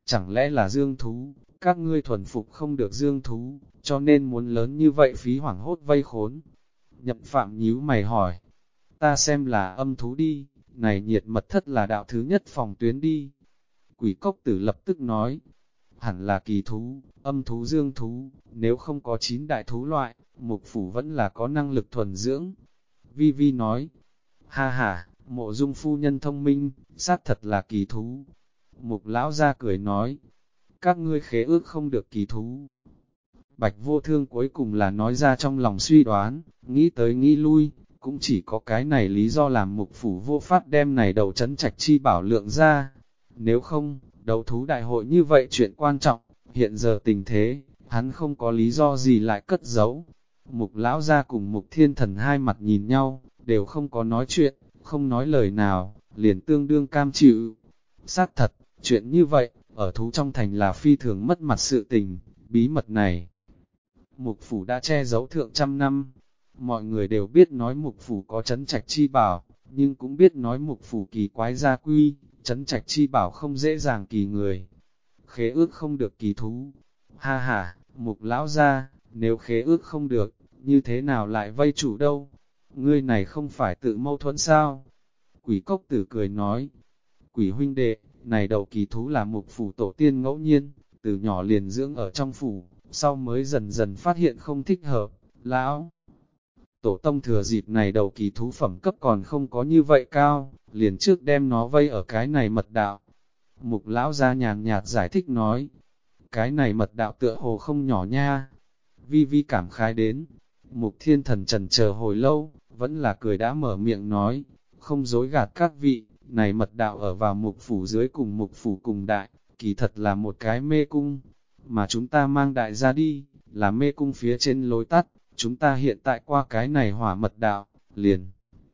Chẳng lẽ là dương thú, các ngươi thuần phục không được dương thú, cho nên muốn lớn như vậy phí hoảng hốt vây khốn. Nhậm Phạm nhíu mày hỏi, ta xem là âm thú đi, này nhiệt mật thất là đạo thứ nhất phòng tuyến đi. Quỷ cốc tử lập tức nói, hẳn là kỳ thú, âm thú dương thú, nếu không có 9 đại thú loại, mục phủ vẫn là có năng lực thuần dưỡng. Vi Vi nói, ha ha, Mộ Dung phu nhân thông minh, xác thật là kỳ thú. Mục lão ra cười nói, các ngươi khế ước không được kỳ thú. Bạch Vô Thương cuối cùng là nói ra trong lòng suy đoán, nghĩ tới nghĩ lui, cũng chỉ có cái này lý do làm mục phủ vô pháp đem này đầu trấn trạch chi bảo lượng ra. Nếu không, đấu thú đại hội như vậy chuyện quan trọng, hiện giờ tình thế, hắn không có lý do gì lại cất giấu. Mục lão ra cùng mục thiên thần hai mặt nhìn nhau, đều không có nói chuyện, không nói lời nào, liền tương đương cam chịu. Xác thật, chuyện như vậy, ở thú trong thành là phi thường mất mặt sự tình, bí mật này. Mục phủ đã che giấu thượng trăm năm, mọi người đều biết nói mục phủ có trấn trạch chi bảo, nhưng cũng biết nói mục phủ kỳ quái gia quy, trấn trạch chi bảo không dễ dàng kỳ người. Khế ước không được kỳ thú. Ha ha, mục lão ra, nếu khế ước không được, như thế nào lại vây chủ đâu? Ngươi này không phải tự mâu thuẫn sao? Quỷ cốc tử cười nói, quỷ huynh đệ, này đầu kỳ thú là mục phủ tổ tiên ngẫu nhiên, từ nhỏ liền dưỡng ở trong phủ, sau mới dần dần phát hiện không thích hợp, lão. Tổ tông thừa dịp này đầu kỳ thú phẩm cấp còn không có như vậy cao, liền trước đem nó vây ở cái này mật đạo. Mục lão ra nhàn nhạt giải thích nói, cái này mật đạo tựa hồ không nhỏ nha. Vi Vi cảm khái đến, mục thiên thần trần chờ hồi lâu, vẫn là cười đã mở miệng nói, không dối gạt các vị, này mật đạo ở vào mục phủ dưới cùng mục phủ cùng đại, kỳ thật là một cái mê cung, mà chúng ta mang đại ra đi, là mê cung phía trên lối tắt, chúng ta hiện tại qua cái này hỏa mật đạo, liền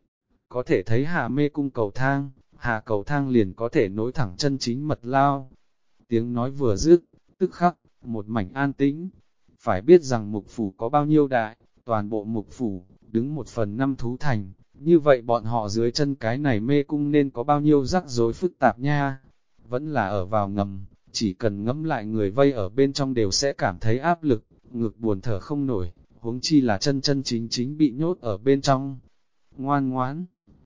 có thể thấy hạ mê cung cầu thang, hạ cầu thang liền có thể nối thẳng chân chính mật lao. Tiếng nói vừa dứt, tức khắc, một mảnh an tĩnh. Phải biết rằng mục phủ có bao nhiêu đại, toàn bộ mục phủ, đứng 1/5 thú thành, như vậy bọn họ dưới chân cái này mê cung nên có bao nhiêu rắc rối phức tạp nha. Vẫn là ở vào ngầm, chỉ cần ngẫm lại người vây ở bên trong đều sẽ cảm thấy áp lực, ngực buồn thở không nổi, huống chi là chân chân chính chính bị nhốt ở bên trong. Ngoan ngoãn,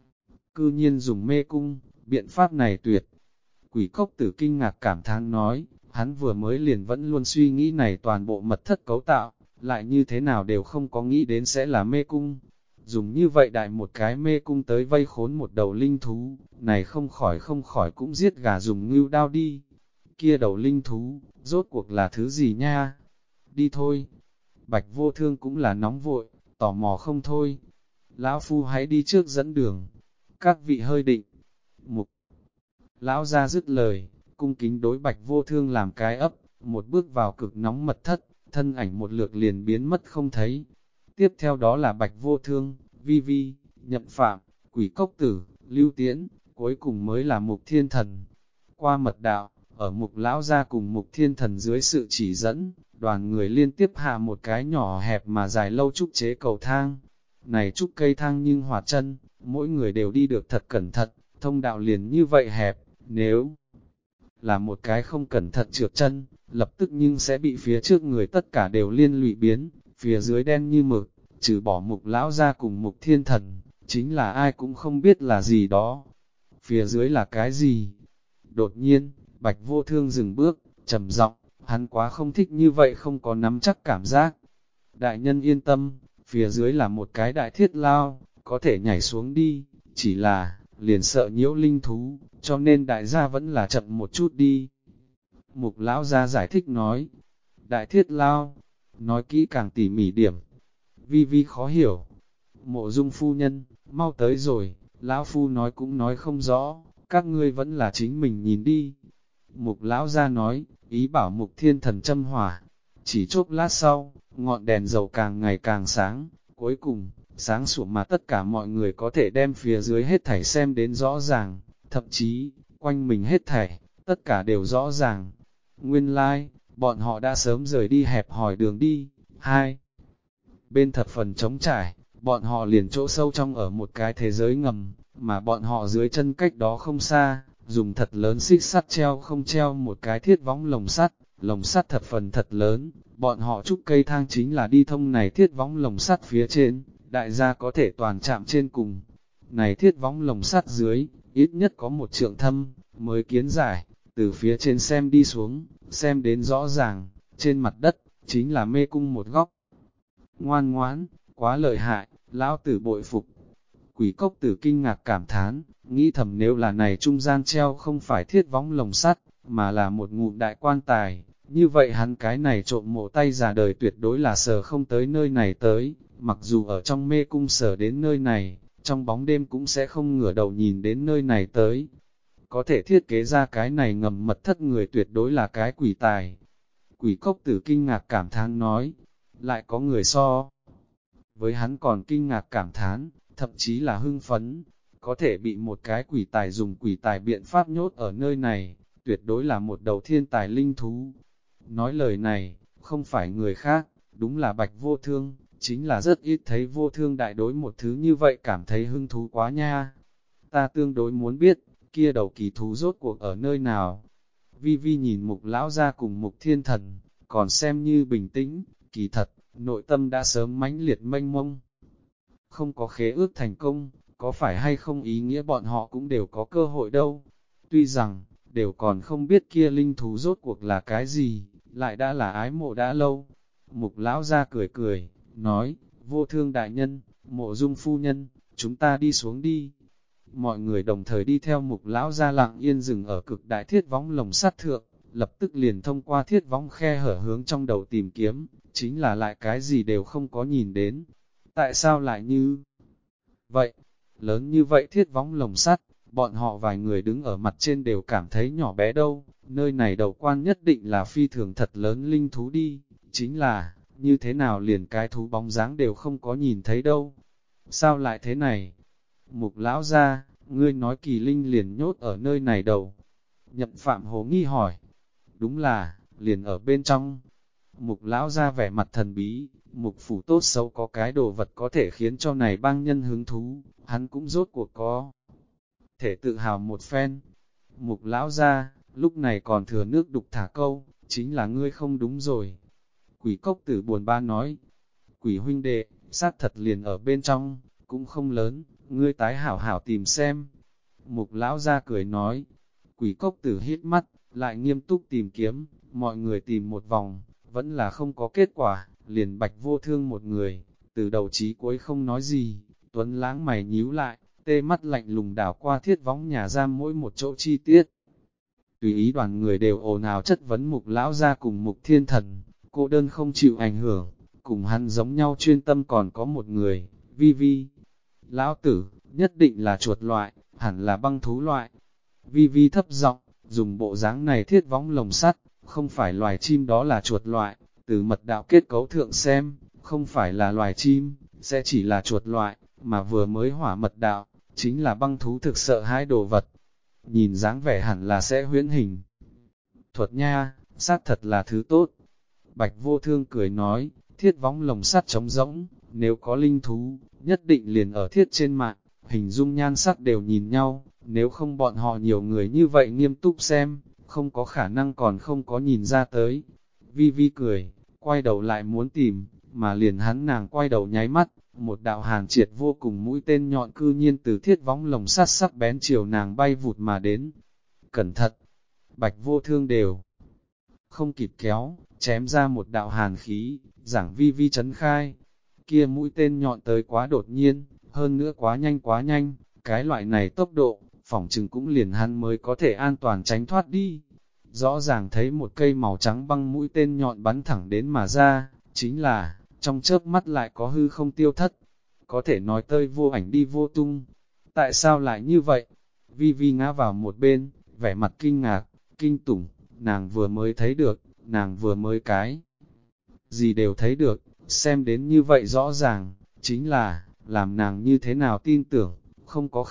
cư nhiên dùng mê cung, biện pháp này tuyệt. Quỷ cốc tử kinh ngạc cảm thán nói, hắn vừa mới liền vẫn luôn suy nghĩ này toàn bộ mật thất cấu tạo, lại như thế nào đều không có nghĩ đến sẽ là mê cung. Dùng như vậy đại một cái mê cung tới vây khốn một đầu linh thú, này không khỏi cũng giết gà dùng ngưu đao đi. Kia đầu linh thú, rốt cuộc là thứ gì nha? Đi thôi. Bạch Vô Thương cũng là nóng vội, tò mò không thôi. Lão Phu hãy đi trước dẫn đường. Các vị hơi định. Mục Lão ra dứt lời, cung kính đối Bạch Vô Thương làm cái ấp, một bước vào cực nóng mật thất, thân ảnh một lượt liền biến mất không thấy. Tiếp theo đó là Bạch Vô Thương, Vi Vi, Nhậm Phạm, Quỷ Cốc Tử, Lưu Tiễn, cuối cùng mới là Mục Thiên Thần. Qua mật đạo, ở Mục Lão ra cùng Mục Thiên Thần dưới sự chỉ dẫn, đoàn người liên tiếp hạ một cái nhỏ hẹp mà dài lâu trúc chế cầu thang. Này trúc cây thang nhưng hoạt chân, mỗi người đều đi được thật cẩn thận, thông đạo liền như vậy hẹp, nếu là một cái không cẩn thận trượt chân, lập tức nhưng sẽ bị phía trước người tất cả đều liên lụy biến, phía dưới đen như mực, trừ bỏ Mục Lão ra cùng Mục Thiên Thần, chính là ai cũng không biết là gì đó. Phía dưới là cái gì? Đột nhiên, Bạch Vô Thương dừng bước, trầm giọng, hắn quá không thích như vậy không có nắm chắc cảm giác. Đại nhân yên tâm, phía dưới là một cái đại thiết lao, có thể nhảy xuống đi, chỉ là, liền sợ nhiễu linh thú, cho nên đại gia vẫn là chậm một chút đi. Mục Lão gia giải thích nói, đại thiết lao, nói kỹ càng tỉ mỉ điểm. Vi Vi khó hiểu, Mộ Dung phu nhân, mau tới rồi, Lão Phu nói cũng nói không rõ, các ngươi vẫn là chính mình nhìn đi. Mục Lão gia nói, ý bảo Mục Thiên Thần châm hỏa, chỉ chốc lát sau, ngọn đèn dầu càng ngày càng sáng, cuối cùng, sáng sủa mà tất cả mọi người có thể đem phía dưới hết thảy xem đến rõ ràng, thậm chí, quanh mình hết thảy, tất cả đều rõ ràng. Nguyên lai, bọn họ đã sớm rời đi hẹp hỏi đường đi, hai. Bên thập phần trống trải, bọn họ liền chỗ sâu trong ở một cái thế giới ngầm, mà bọn họ dưới chân cách đó không xa, dùng thật lớn xích sắt treo không treo một cái thiết võng lồng sắt thập phần thật lớn, bọn họ trúc cây thang chính là đi thông này thiết võng lồng sắt phía trên, đại gia có thể toàn chạm trên cùng. Này thiết võng lồng sắt dưới, ít nhất có một trượng thâm, mới kiến giải, từ phía trên xem đi xuống, xem đến rõ ràng, trên mặt đất, chính là mê cung một góc. Ngoan ngoãn, quá lợi hại, lão tử bội phục. Quỷ cốc tử kinh ngạc cảm thán, nghĩ thầm nếu là này trung gian treo không phải thiết võng lồng sắt, mà là một ngụm đại quan tài, như vậy hắn cái này trộm mộ tay già đời tuyệt đối là sờ không tới nơi này tới, mặc dù ở trong mê cung sờ đến nơi này, trong bóng đêm cũng sẽ không ngửa đầu nhìn đến nơi này tới. Có thể thiết kế ra cái này ngầm mật thất người tuyệt đối là cái quỷ tài. Quỷ cốc tử kinh ngạc cảm thán nói, lại có người so. Với hắn còn kinh ngạc cảm thán, thậm chí là hưng phấn, có thể bị một cái quỷ tài dùng quỷ tài biện pháp nhốt ở nơi này, tuyệt đối là một đầu thiên tài linh thú. Nói lời này, không phải người khác, đúng là Bạch Vô Thương, chính là rất ít thấy Vô Thương đại đối một thứ như vậy cảm thấy hứng thú quá nha. Ta tương đối muốn biết, kia đầu kỳ thú rốt cuộc ở nơi nào. Vi Vi nhìn Mục Lão ra cùng Mục Thiên Thần, còn xem như bình tĩnh, kỳ thật, nội tâm đã sớm mãnh liệt mênh mông. Không có khế ước thành công, có phải hay không ý nghĩa bọn họ cũng đều có cơ hội đâu. Tuy rằng, đều còn không biết kia linh thú rốt cuộc là cái gì, lại đã là ái mộ đã lâu. Mục Lão ra cười cười, nói, Vô Thương đại nhân, Mộ Dung phu nhân, chúng ta đi xuống đi. Mọi người đồng thời đi theo Mục Lão ra lặng yên dừng ở cực đại thiết võng lồng sắt thượng, lập tức liền thông qua thiết võng khe hở hướng trong đầu tìm kiếm, chính là lại cái gì đều không có nhìn đến. Tại sao lại như vậy? Lớn như vậy thiết võng lồng sắt, bọn họ vài người đứng ở mặt trên đều cảm thấy nhỏ bé đâu, nơi này đầu quan nhất định là phi thường thật lớn linh thú đi, chính là, như thế nào liền cái thú bóng dáng đều không có nhìn thấy đâu. Sao lại thế này? Mục Lão ra, ngươi nói kỳ linh liền nhốt ở nơi này đâu? Nhậm Phạm Hồ nghi hỏi. Đúng là, liền ở bên trong. Mục Lão ra vẻ mặt thần bí, Mục phủ tốt xấu có cái đồ vật có thể khiến cho này bang nhân hứng thú, hắn cũng rốt cuộc có thể tự hào một phen. Mục Lão ra, lúc này còn thừa nước đục thả câu, chính là ngươi không đúng rồi. Quỷ cốc tử buồn ba nói, Quỷ huynh đệ, xác thật liền ở bên trong, cũng không lớn, ngươi tái hảo hảo tìm xem. Mục Lão ra cười nói, Quỷ cốc tử hít mắt, lại nghiêm túc tìm kiếm, mọi người tìm một vòng, vẫn là không có kết quả, liền Bạch Vô Thương một người, từ đầu chí cuối không nói gì, Tuấn Lãng mày nhíu lại, tê mắt lạnh lùng đảo qua thiết võng nhà giam mỗi một chỗ chi tiết. Tùy ý đoàn người đều ồn ào chất vấn Mục Lão ra cùng Mục Thiên Thần, cô đơn không chịu ảnh hưởng, cùng hắn giống nhau chuyên tâm còn có một người, Vi Vi. Lão tử, nhất định là chuột loại, hẳn là băng thú loại. Vi Vi thấp giọng, dùng bộ dáng này thiết võng lồng sắt, không phải loài chim đó là chuột loại, từ mật đạo kết cấu thượng xem, không phải là loài chim, sẽ chỉ là chuột loại, mà vừa mới hỏa mật đạo, chính là băng thú thực sợ hãi đồ vật. Nhìn dáng vẻ hẳn là sẽ huyễn hình. Thuật nha, xác thật là thứ tốt. Bạch Vô Thương cười nói, thiết võng lồng sắt trống rỗng, nếu có linh thú, nhất định liền ở thiết trên mạng, hình dung nhan sắc đều nhìn nhau, nếu không bọn họ nhiều người như vậy nghiêm túc xem, không có khả năng còn không có nhìn ra tới. Vi Vi cười, quay đầu lại muốn tìm, mà liền hắn nàng quay đầu nháy mắt, một đạo hàn triệt vô cùng mũi tên nhọn cư nhiên từ thiết võng lồng sắt sắc bén chiều nàng bay vụt mà đến. Cẩn thận, Bạch Vô Thương đều không kịp kéo, chém ra một đạo hàn khí, giảng Vi Vi chấn khai. Kia mũi tên nhọn tới quá đột nhiên, hơn nữa quá nhanh, cái loại này tốc độ, phỏng chừng cũng liền hắn mới có thể an toàn tránh thoát đi. Rõ ràng thấy một cây màu trắng băng mũi tên nhọn bắn thẳng đến mà ra, chính là, trong chớp mắt lại có hư không tiêu thất. Có thể nói tơi vô ảnh đi vô tung. Tại sao lại như vậy? Vi Vi ngã vào một bên, vẻ mặt kinh ngạc, kinh tủng, nàng vừa mới thấy được, nàng vừa mới cái gì đều thấy được, xem đến như vậy rõ ràng, chính là, làm nàng như thế nào tin tưởng, không có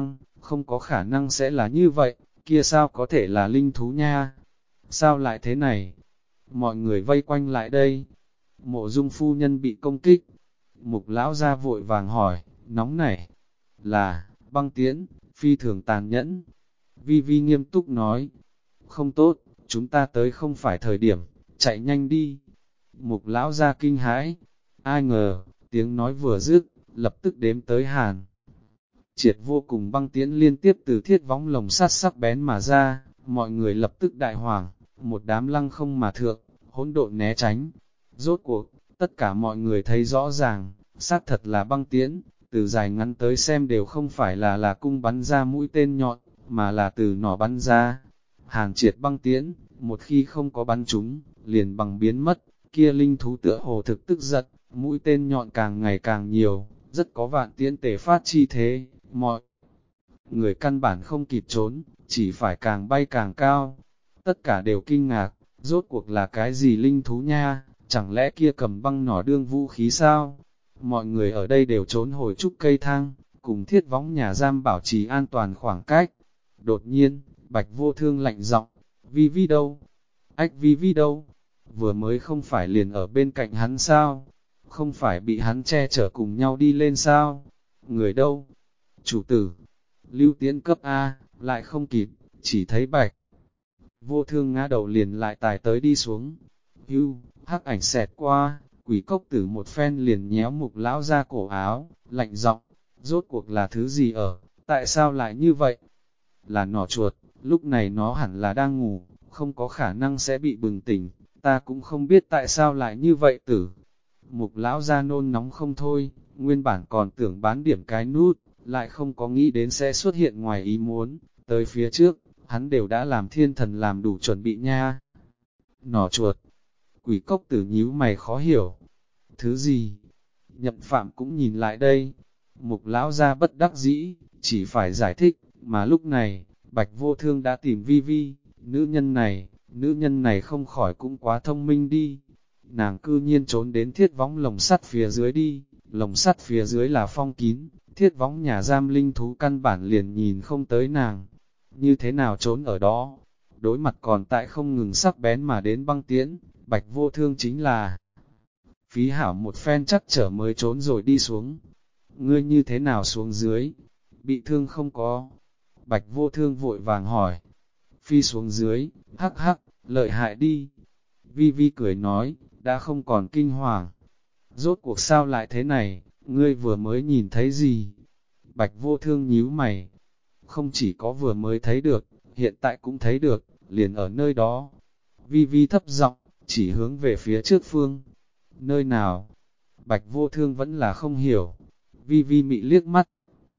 khả năng sẽ là như vậy, kia sao có thể là linh thú nha? Sao lại thế này? Mọi người vây quanh lại đây. Mộ Dung phu nhân bị công kích. Mục Lão ra vội vàng hỏi, nóng nảy, là, băng tiễn, phi thường tàn nhẫn. Vi Vi nghiêm túc nói, không tốt, chúng ta tới không phải thời điểm, chạy nhanh đi. Mục lão ra kinh hãi, ai ngờ, tiếng nói vừa dứt, lập tức đếm tới Hàn Triệt vô cùng băng tiễn liên tiếp từ thiết võng lồng sắt sắc bén mà ra, mọi người lập tức đại hoảng, một đám lăng không mà thượng, hỗn độn né tránh. Rốt cuộc, tất cả mọi người thấy rõ ràng, xác thật là băng tiễn, từ dài ngắn tới xem đều không phải là cung bắn ra mũi tên nhọn, mà là từ nỏ bắn ra. Hàn Triệt băng tiễn, một khi không có bắn chúng, liền bằng biến mất, kia linh thú tựa hồ thực tức giận, mũi tên nhọn càng ngày càng nhiều, rất có vạn tiễn tề phát chi thế, mọi người căn bản không kịp trốn, chỉ phải càng bay càng cao. Tất cả đều kinh ngạc, rốt cuộc là cái gì linh thú nha, chẳng lẽ kia cầm băng nỏ đương vũ khí sao? Mọi người ở đây đều trốn hồi trúc cây thang, cùng thiết võng nhà giam bảo trì an toàn khoảng cách. Đột nhiên, Bạch Vô Thương lạnh giọng, Vi Vi đâu? Ách Vi Vi đâu? Vừa mới không phải liền ở bên cạnh hắn sao? Không phải bị hắn che chở cùng nhau đi lên sao? Người đâu? Chủ tử, Lưu Tiễn cấp A, lại không kịp, chỉ thấy Bạch Vô Thương ngã đầu liền lại tài tới đi xuống. Hưu, hắc ảnh xẹt qua, quỷ cốc tử một phen liền nhéo Mục lão ra cổ áo, lạnh giọng, rốt cuộc là thứ gì ở, tại sao lại như vậy? Là nỏ chuột, lúc này nó hẳn là đang ngủ, không có khả năng sẽ bị bừng tỉnh, ta cũng không biết tại sao lại như vậy tử. Mục lão ra nôn nóng không thôi, nguyên bản còn tưởng bán điểm cái nút, lại không có nghĩ đến sẽ xuất hiện ngoài ý muốn, tới phía trước, hắn đều đã làm thiên thần làm đủ chuẩn bị nha. Nỏ chuột, quỷ cốc tử nhíu mày khó hiểu. Thứ gì? Nhậm Phạm cũng nhìn lại đây. Mục lão ra bất đắc dĩ, chỉ phải giải thích, mà lúc này, Bạch Vô Thương đã tìm Vi Vi, nữ nhân này không khỏi cũng quá thông minh đi. Nàng cư nhiên trốn đến thiết võng lồng sắt phía dưới đi, lồng sắt phía dưới là phong kín, thiết võng nhà giam linh thú căn bản liền nhìn không tới nàng. Như thế nào trốn ở đó? Đối mặt còn tại không ngừng sắc bén mà đến băng tiễn, Bạch Vô Thương chính là phí hảo một phen chắc trở mới trốn rồi đi xuống. Ngươi như thế nào xuống dưới? Bị thương không có? Bạch Vô Thương vội vàng hỏi. Phi xuống dưới, hắc hắc, lợi hại đi. Vi Vi cười nói, đã không còn kinh hoàng. Rốt cuộc sao lại thế này, ngươi vừa mới nhìn thấy gì? Bạch Vô Thương nhíu mày. Không chỉ có vừa mới thấy được, hiện tại cũng thấy được, liền ở nơi đó. Vi Vi thấp giọng, chỉ hướng về phía trước phương. Nơi nào? Bạch Vô Thương vẫn là không hiểu. Vi Vi mị liếc mắt.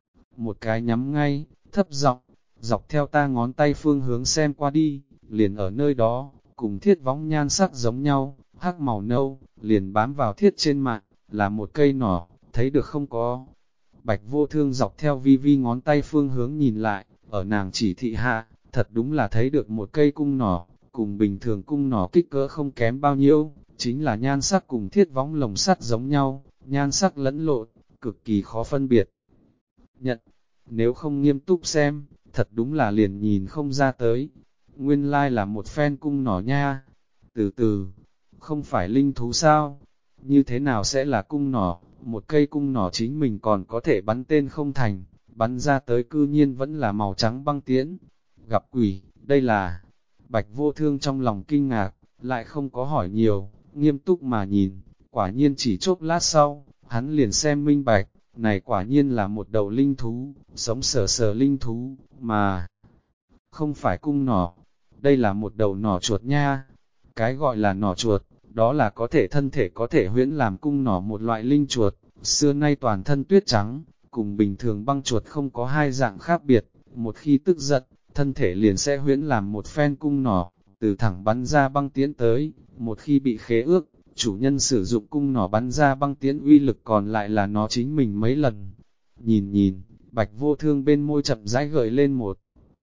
Một cái nhắm ngay, thấp giọng, dọc theo ta ngón tay phương hướng xem qua đi, liền ở nơi đó, cùng thiết võng nhan sắc giống nhau, hắc màu nâu, liền bám vào thiết trên mạng, là một cây nỏ, thấy được không có. Bạch Vô Thương dọc theo Vi Vi ngón tay phương hướng nhìn lại, ở nàng chỉ thị hạ, thật đúng là thấy được một cây cung nỏ, cùng bình thường cung nỏ kích cỡ không kém bao nhiêu, chính là nhan sắc cùng thiết võng lồng sắt giống nhau, nhan sắc lẫn lộn, cực kỳ khó phân biệt. Nhận, nếu không nghiêm túc xem, thật đúng là liền nhìn không ra tới. Nguyên lai là một phen cung nỏ nha. Từ từ, không phải linh thú sao? Như thế nào sẽ là cung nỏ? Một cây cung nỏ chính mình còn có thể bắn tên không thành, bắn ra tới cư nhiên vẫn là màu trắng băng tiễn. Gặp quỷ, đây là... Bạch Vô Thương trong lòng kinh ngạc, lại không có hỏi nhiều, nghiêm túc mà nhìn, quả nhiên chỉ chốc lát sau, hắn liền xem minh bạch, này quả nhiên là một đầu linh thú, sống sờ sờ linh thú, mà không phải cung nỏ, đây là một đầu nỏ chuột nha. Cái gọi là nỏ chuột, đó là có thể có thể huyễn làm cung nỏ một loại linh chuột, xưa nay toàn thân tuyết trắng, cùng bình thường băng chuột không có hai dạng khác biệt, một khi tức giận, thân thể liền sẽ huyễn làm một phen cung nỏ, từ thẳng bắn ra băng tiễn tới, một khi bị khế ước, chủ nhân sử dụng cung nỏ bắn ra băng tiễn uy lực còn lại là nó chính mình mấy lần. Nhìn, Bạch Vô Thương bên môi chậm rãi gợi lên một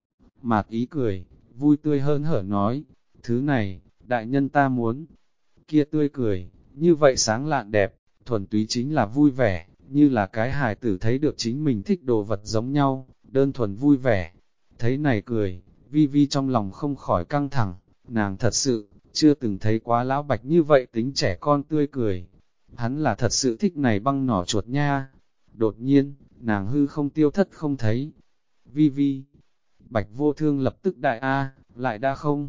mạt ý cười, vui tươi hớn hở nói, thứ này, đại nhân ta muốn. Kia tươi cười, như vậy sáng lạn đẹp, thuần túy chính là vui vẻ, như là cái hài tử thấy được chính mình thích đồ vật giống nhau, đơn thuần vui vẻ. Thấy này cười, Vi Vi trong lòng không khỏi căng thẳng, nàng thật sự, chưa từng thấy quá lão Bạch như vậy tính trẻ con tươi cười. Hắn là thật sự thích này băng nỏ chuột nha. Đột nhiên, nàng hư không tiêu thất không thấy. Vi Vi, Bạch Vô Thương lập tức đại A, lại đã không.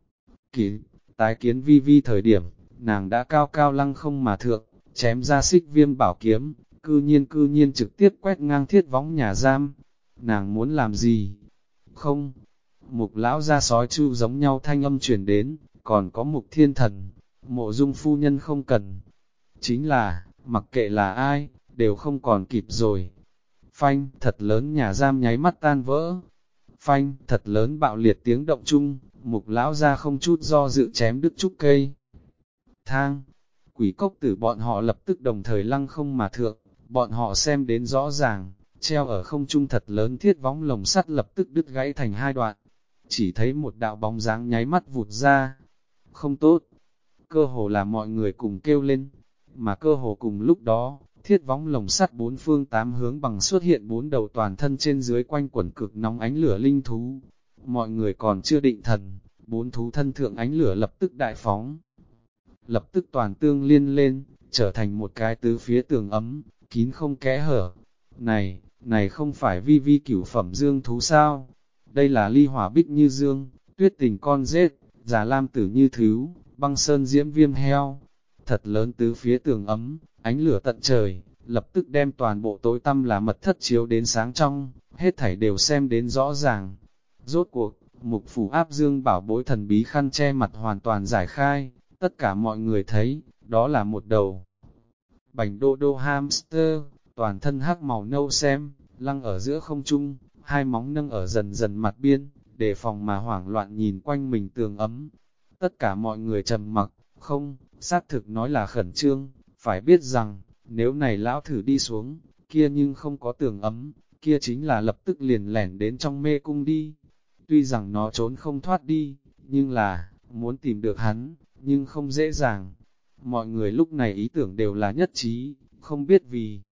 Kỷ, tái kiến Vi Vi thời điểm, nàng đã cao cao lăng không mà thượng, chém ra Xích Viêm bảo kiếm, cư nhiên trực tiếp quét ngang thiết võng nhà giam. Nàng muốn làm gì? Không. Mục lão ra sói chu giống nhau thanh âm truyền đến, còn có Mục Thiên Thần, Mộ Dung phu nhân không cần. Chính là, mặc kệ là ai, đều không còn kịp rồi. Phanh, thật lớn nhà giam nháy mắt tan vỡ. Phanh, thật lớn bạo liệt tiếng động chung, Mục lão ra không chút do dự chém đứt trúc cây. Thang, quỷ cốc tử bọn họ lập tức đồng thời lăng không mà thượng, bọn họ xem đến rõ ràng, treo ở không trung thật lớn thiết võng lồng sắt lập tức đứt gãy thành hai đoạn. Chỉ thấy một đạo bóng dáng nháy mắt vụt ra. Không tốt, cơ hồ là mọi người cùng kêu lên, mà cơ hồ cùng lúc đó, thiết võng lồng sắt bốn phương tám hướng bằng xuất hiện bốn đầu toàn thân trên dưới quanh quẩn cực nóng ánh lửa linh thú. Mọi người còn chưa định thần, bốn thú thân thượng ánh lửa lập tức đại phóng. Lập tức toàn tương liên lên, trở thành một cái tứ phía tường ấm, kín không kẽ hở. Này không phải Vi Vi cửu phẩm dương thú sao? Đây là ly hỏa bích như dương, tuyết tình con rết, già lam tử như thứ, băng sơn diễm viêm heo. Thật lớn tứ phía tường ấm, ánh lửa tận trời, lập tức đem toàn bộ tối tăm là mật thất chiếu đến sáng trong, hết thảy đều xem đến rõ ràng. Rốt cuộc, Mục phủ áp dương bảo bối thần bí khăn che mặt hoàn toàn giải khai, tất cả mọi người thấy, đó là một đầu bành đô đô hamster, toàn thân hắc màu nâu xem, lăng ở giữa không trung, hai móng nâng ở dần dần mặt biên, đề phòng mà hoảng loạn nhìn quanh mình tường ấm. Tất cả mọi người trầm mặc, không, xác thực nói là khẩn trương, phải biết rằng, nếu này lão thử đi xuống, kia nhưng không có tường ấm, kia chính là lập tức liền lẻn đến trong mê cung đi. Tuy rằng nó trốn không thoát đi, nhưng là, muốn tìm được hắn, nhưng không dễ dàng. Mọi người lúc này ý tưởng đều là nhất trí, không biết vì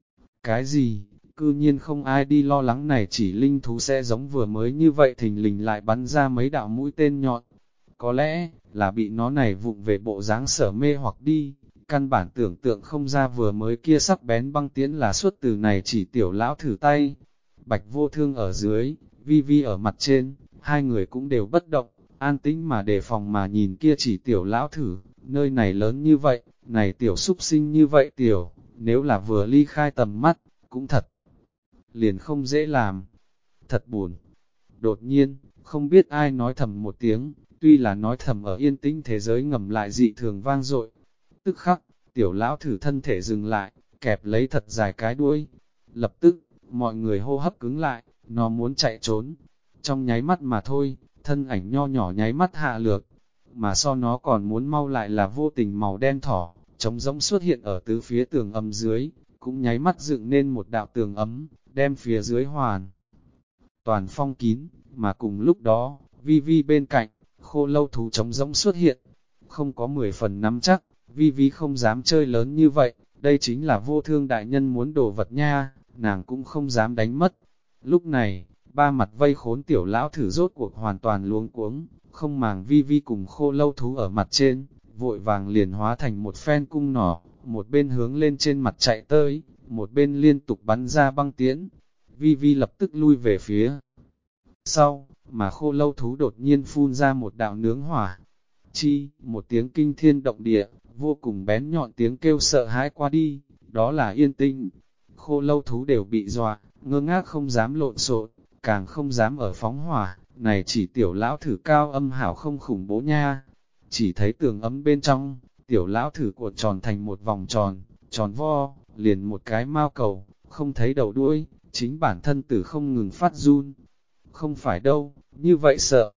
cái gì, cư nhiên không ai đi lo lắng này chỉ linh thú sẽ giống vừa mới như vậy thình lình lại bắn ra mấy đạo mũi tên nhọn. Có lẽ, là bị nó này vụng về bộ dáng sở mê hoặc đi, căn bản tưởng tượng không ra vừa mới kia sắc bén băng tiễn là xuất từ này chỉ tiểu lão thử tay. Bạch Vô Thương ở dưới, Vi Vi ở mặt trên, hai người cũng đều bất động, an tĩnh mà đề phòng mà nhìn kia chỉ tiểu lão thử, nơi này lớn như vậy, này tiểu súc sinh như vậy tiểu, nếu là vừa ly khai tầm mắt, cũng thật, liền không dễ làm, thật buồn. Đột nhiên, không biết ai nói thầm một tiếng, tuy là nói thầm ở yên tĩnh thế giới ngầm lại dị thường vang dội. Tức khắc, tiểu lão thử thân thể dừng lại, kẹp lấy thật dài cái đuôi. Lập tức, mọi người hô hấp cứng lại, nó muốn chạy trốn. Trong nháy mắt mà thôi, thân ảnh nho nhỏ nháy mắt hạ lược. Mà so nó còn muốn mau lại là vô tình màu đen thỏ, trống rỗng xuất hiện ở tứ phía tường ấm dưới, cũng nháy mắt dựng nên một đạo tường ấm, đem phía dưới hoàn toàn phong kín, mà cùng lúc đó, Vi Vi bên cạnh, khô lâu thú trống rỗng xuất hiện, không có 10 phần nắm chắc, Vi Vi không dám chơi lớn như vậy, đây chính là Vô Thương đại nhân muốn đồ vật nha, nàng cũng không dám đánh mất. Lúc này, ba mặt vây khốn tiểu lão thử rốt cuộc hoàn toàn luống cuống, không màng Vi Vi cùng khô lâu thú ở mặt trên, vội vàng liền hóa thành một phen cung nỏ, một bên hướng lên trên mặt chạy tới, một bên liên tục bắn ra băng tiễn. Vi Vi lập tức lui về phía sau, mà khô lâu thú đột nhiên phun ra một đạo nướng hỏa. Chi, một tiếng kinh thiên động địa, vô cùng bén nhọn tiếng kêu sợ hãi qua đi, đó là Yên Tinh. Khô lâu thú đều bị dọa, ngơ ngác không dám lộn xộn, càng không dám ở phóng hỏa, này chỉ tiểu lão thử cao âm hảo không khủng bố nha. Chỉ thấy tường ấm bên trong, tiểu lão thử cuộn tròn thành một vòng tròn, tròn vo, liền một cái mao cầu, không thấy đầu đuôi, chính bản thân tử không ngừng phát run. Không phải đâu, như vậy sợ.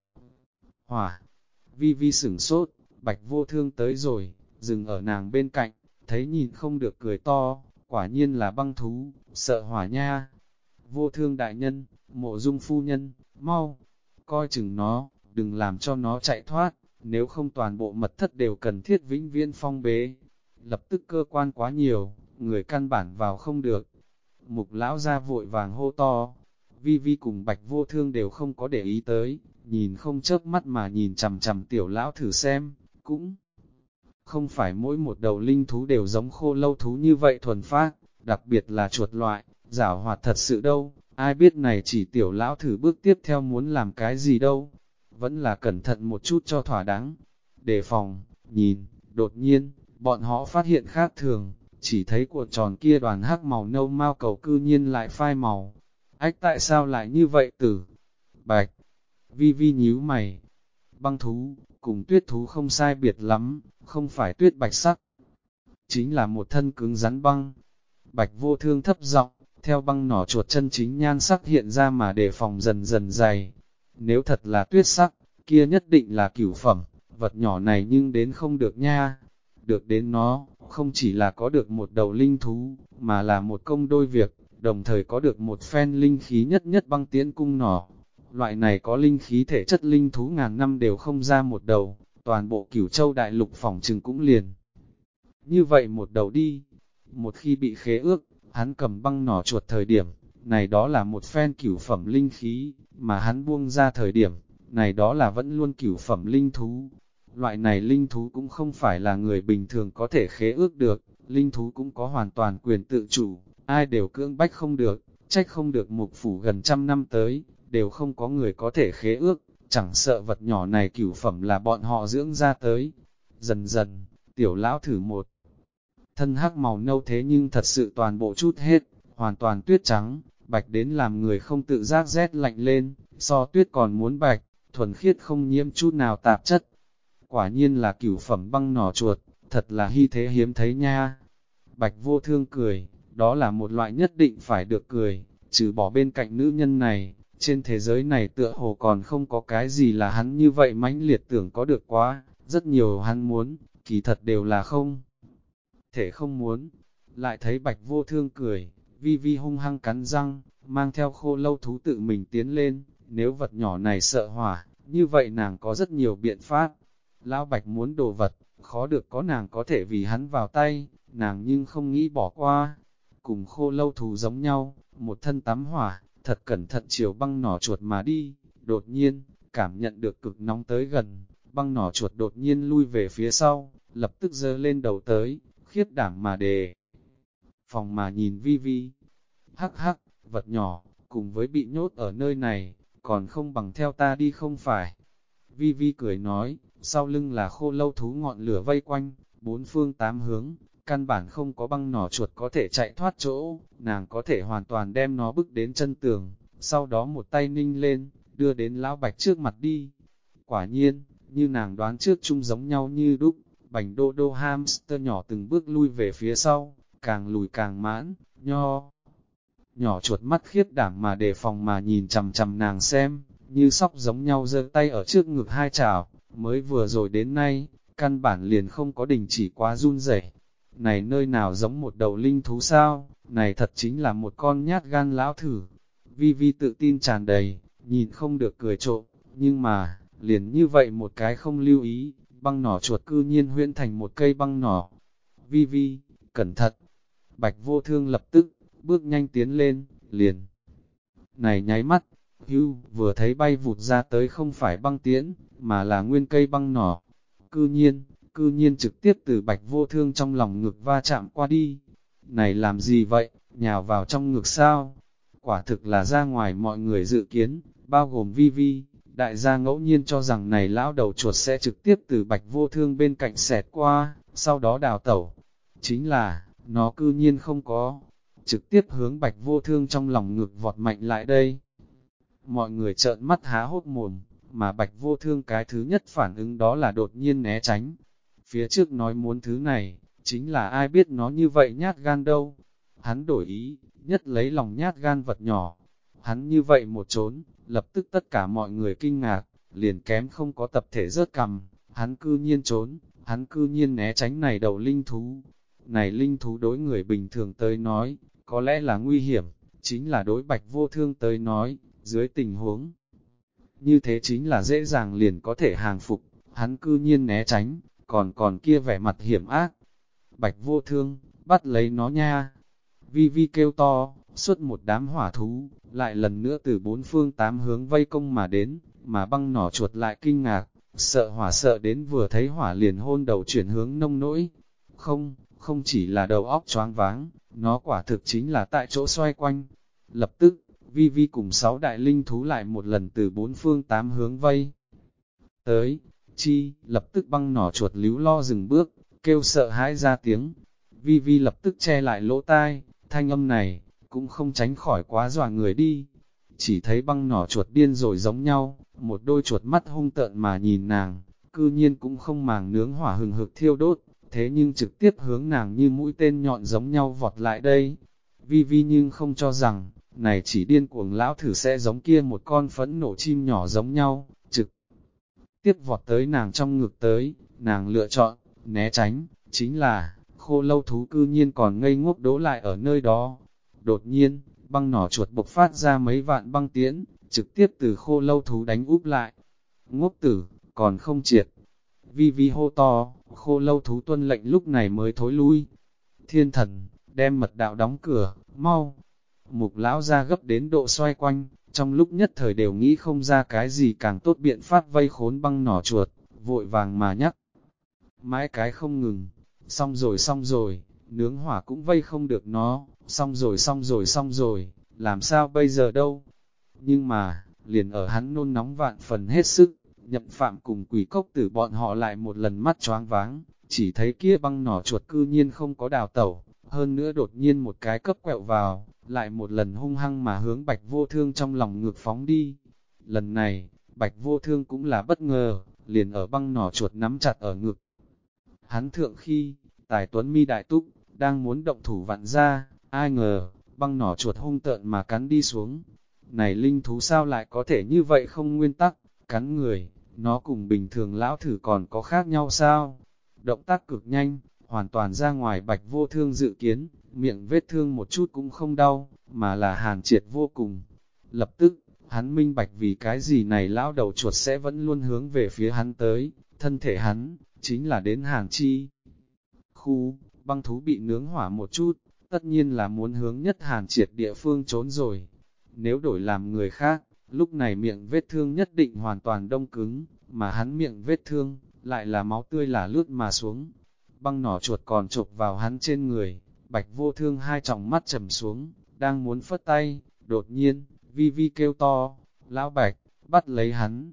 Hỏa, Vi Vi sửng sốt, Bạch Vô Thương tới rồi, dừng ở nàng bên cạnh, thấy nhìn không được cười to, quả nhiên là băng thú, sợ hỏa nha. Vô Thương đại nhân, Mộ Dung phu nhân, mau, coi chừng nó, đừng làm cho nó chạy thoát, nếu không toàn bộ mật thất đều cần thiết vĩnh viễn phong bế. Lập tức cơ quan quá nhiều, người căn bản vào không được. Mục lão ra vội vàng hô to, Vi Vi cùng Bạch Vô Thương đều không có để ý tới, nhìn không chớp mắt mà nhìn chằm chằm tiểu lão thử xem, cũng không phải mỗi một đầu linh thú đều giống khô lâu thú như vậy thuần phác, đặc biệt là chuột loại, giảo hoạt thật sự đâu, Ai biết này chỉ tiểu lão thử bước tiếp theo muốn làm cái gì đâu, vẫn là cẩn thận một chút cho thỏa đáng. Đề phòng, nhìn, đột nhiên, bọn họ phát hiện khác thường, chỉ thấy cuộn tròn kia đoàn hắc màu nâu mao cầu cư nhiên lại phai màu. Ách tại sao lại như vậy tử? Bạch, vi vi nhíu mày. Băng thú, cùng tuyết thú không sai biệt lắm, không phải tuyết bạch sắc. Chính là một thân cứng rắn băng. Bạch vô thương thấp giọng, theo băng nỏ chuột chân chính nhan sắc hiện ra mà đề phòng dần dần dày. Nếu thật là tuyết sắc, kia nhất định là cửu phẩm, vật nhỏ này nhưng đến không được nha. Được đến nó, không chỉ là có được một đầu linh thú, mà là một công đôi việc, đồng thời có được một phen linh khí nhất nhất băng tiễn cung nỏ. Loại này có linh khí thể chất linh thú ngàn năm đều không ra một đầu, toàn bộ Cửu Châu đại lục phỏng chừng cũng liền. Như vậy một đầu đi, một khi bị khế ước, hắn cầm băng nỏ chuột thời điểm, này đó là một phen cửu phẩm linh khí, mà hắn buông ra thời điểm, này đó là vẫn luôn cửu phẩm linh thú. Loại này linh thú cũng không phải là người bình thường có thể khế ước được, linh thú cũng có hoàn toàn quyền tự chủ, ai đều cưỡng bách không được, trách không được mục phủ gần trăm năm tới, đều không có người có thể khế ước, chẳng sợ vật nhỏ này cửu phẩm là bọn họ dưỡng ra tới. Dần dần, tiểu lão thử một thân hắc màu nâu thế nhưng thật sự toàn bộ chút hết, hoàn toàn tuyết trắng, bạch đến làm người không tự giác rét lạnh lên, so tuyết còn muốn bạch, thuần khiết không nhiễm chút nào tạp chất. Quả nhiên là cửu phẩm băng nỏ chuột, thật là hy thế hiếm thấy nha. Bạch vô thương cười, đó là một loại nhất định phải được cười, trừ bỏ bên cạnh nữ nhân này, trên thế giới này tựa hồ còn không có cái gì là hắn như vậy mãnh liệt tưởng có được quá, rất nhiều hắn muốn, kỳ thật đều là không thể không muốn. Lại thấy bạch vô thương cười, vi vi hung hăng cắn răng, mang theo khô lâu thú tự mình tiến lên, nếu vật nhỏ này sợ hỏa, như vậy nàng có rất nhiều biện pháp. Lão bạch muốn đồ vật, khó được có nàng có thể vì hắn vào tay, nàng nhưng không nghĩ bỏ qua. Cùng khô lâu thú giống nhau, một thân tắm hỏa, thật cẩn thận chiều băng nỏ chuột mà đi, đột nhiên, cảm nhận được cực nóng tới gần, băng nỏ chuột đột nhiên lui về phía sau, lập tức giơ lên đầu tới, khiếp đảm mà đề. Phòng mà nhìn vi vi, hắc hắc, vật nhỏ, cùng với bị nhốt ở nơi này, còn không bằng theo ta đi không phải. Vi vi cười nói, sau lưng là khô lâu thú ngọn lửa vây quanh, bốn phương tám hướng, căn bản không có băng nỏ chuột có thể chạy thoát chỗ, nàng có thể hoàn toàn đem nó bức đến chân tường, sau đó một tay ninh lên, đưa đến lão bạch trước mặt đi. Quả nhiên, như nàng đoán trước chung giống nhau như đúc, bành đô đô hamster nhỏ từng bước lui về phía sau, càng lùi càng mãn, nhỏ chuột mắt khiếp đảm mà đề phòng mà nhìn chằm chằm nàng xem, như sóc giống nhau giơ tay ở trước ngực hai chảo, mới vừa rồi đến nay, căn bản liền không có đình chỉ quá run rẩy. Này nơi nào giống một đầu linh thú sao, này thật chính là một con nhát gan lão thử. Vi Vi tự tin tràn đầy, nhìn không được cười trộm, nhưng mà, liền như vậy một cái không lưu ý, băng nỏ chuột cư nhiên huyễn thành một cây băng nỏ. Vi Vi, cẩn thận! Bạch vô thương lập tức, bước nhanh tiến lên, liền. Này nháy mắt, vừa thấy bay vụt ra tới không phải băng tiễn, mà là nguyên cây băng nỏ. Cư nhiên trực tiếp từ bạch vô thương trong lòng ngực va chạm qua đi. Này làm gì vậy, nhào vào trong ngực sao? Quả thực là ra ngoài mọi người dự kiến, bao gồm Vi Vi. Đại gia ngẫu nhiên cho rằng này lão đầu chuột sẽ trực tiếp từ bạch vô thương bên cạnh xẹt qua, sau đó đào tẩu. Chính là, nó cư nhiên không có, trực tiếp hướng bạch vô thương trong lòng ngực vọt mạnh lại đây. Mọi người trợn mắt há hốt mồm, mà bạch vô thương cái thứ nhất phản ứng đó là đột nhiên né tránh. Phía trước nói muốn thứ này, chính là ai biết nó như vậy nhát gan đâu. Hắn đổi ý, nhất lấy lòng nhát gan vật nhỏ. Hắn như vậy một trốn, lập tức tất cả mọi người kinh ngạc, liền kém không có tập thể rớt cằm. Hắn cư nhiên trốn, hắn cư nhiên né tránh này đầu linh thú. Này linh thú đối người bình thường tới nói, có lẽ là nguy hiểm, chính là đối bạch vô thương tới nói, dưới tình huống. Như thế chính là dễ dàng liền có thể hàng phục, hắn cư nhiên né tránh, còn kia vẻ mặt hiểm ác. Bạch vô thương, bắt lấy nó nha. Vi Vi kêu to, suốt một đám hỏa thú, lại lần nữa từ bốn phương tám hướng vây công mà đến, mà băng nỏ chuột lại kinh ngạc, sợ hỏa sợ đến vừa thấy hỏa liền hôn đầu chuyển hướng nông nỗi. Không chỉ là đầu óc choáng váng, nó quả thực chính là tại chỗ xoay quanh. Lập tức, Vi Vi cùng 6 đại linh thú lại một lần từ 4 phương 8 hướng vây tới, lập tức băng nỏ chuột líu lo dừng bước, kêu sợ hãi ra tiếng. Vi Vi lập tức che lại lỗ tai, thanh âm này, cũng không tránh khỏi quá dọa người đi. Chỉ thấy băng nỏ chuột điên rồi giống nhau, một đôi chuột mắt hung tợn mà nhìn nàng, cư nhiên cũng không màng nướng hỏa hừng hực thiêu đốt, thế nhưng trực tiếp hướng nàng như mũi tên nhọn giống nhau vọt lại đây. Vi Vi nhưng không cho rằng, này chỉ điên cuồng lão thử sẽ giống kia một con phẫn nộ chim nhỏ giống nhau, trực tiếp vọt tới nàng trong ngực tới, nàng lựa chọn, né tránh, chính là, khô lâu thú cư nhiên còn ngây ngốc đố lại ở nơi đó. Đột nhiên, băng nỏ chuột bộc phát ra mấy vạn băng tiễn, trực tiếp từ khô lâu thú đánh úp lại. Ngốc tử, còn không triệt. Vi Vi hô to, khô lâu thú tuân lệnh lúc này mới thối lui. Thiên thần, đem mật đạo đóng cửa, mau. Mục lão ra gấp đến độ xoay quanh, trong lúc nhất thời đều nghĩ không ra cái gì càng tốt biện pháp vây khốn băng nỏ chuột, vội vàng mà nhắc. Mãi cái không ngừng, xong rồi, nướng hỏa cũng vây không được nó, xong rồi, làm sao bây giờ đâu. Nhưng mà, liền ở hắn nôn nóng vạn phần hết sức, Nhậm Phạm cùng Quỷ Cốc Tử bọn họ lại một lần mắt choáng váng, chỉ thấy kia băng nỏ chuột cư nhiên không có đào tẩu, hơn nữa đột nhiên một cái cấp quẹo vào, lại một lần hung hăng mà hướng Bạch Vô Thương trong lòng ngược phóng đi. Lần này, Bạch Vô Thương cũng là bất ngờ, liền ở băng nỏ chuột nắm chặt ở ngực. Hắn thượng khi, Tài Tuấn mi đại túc, đang muốn động thủ vặn ra, ai ngờ, băng nỏ chuột hung tợn mà cắn đi xuống. Này linh thú sao lại có thể như vậy không nguyên tắc, cắn người, nó cùng bình thường lão thử còn có khác nhau sao? Động tác cực nhanh, hoàn toàn ra ngoài Bạch Vô Thương dự kiến, miệng vết thương một chút cũng không đau, mà là hàn triệt vô cùng. Lập tức, hắn minh bạch vì cái gì này lão đầu chuột sẽ vẫn luôn hướng về phía hắn tới, thân thể hắn, chính là đến hàn chi. Khu, băng thú bị nướng hỏa một chút, tất nhiên là muốn hướng nhất hàn triệt địa phương trốn rồi. Nếu đổi làm người khác, lúc này miệng vết thương nhất định hoàn toàn đông cứng, mà hắn miệng vết thương, lại là máu tươi là lướt mà xuống. Băng nỏ chuột còn chộp vào hắn trên người, Bạch Vô Thương hai tròng mắt trầm xuống, đang muốn phất tay, đột nhiên, Vi Vi kêu to, lão Bạch, bắt lấy hắn.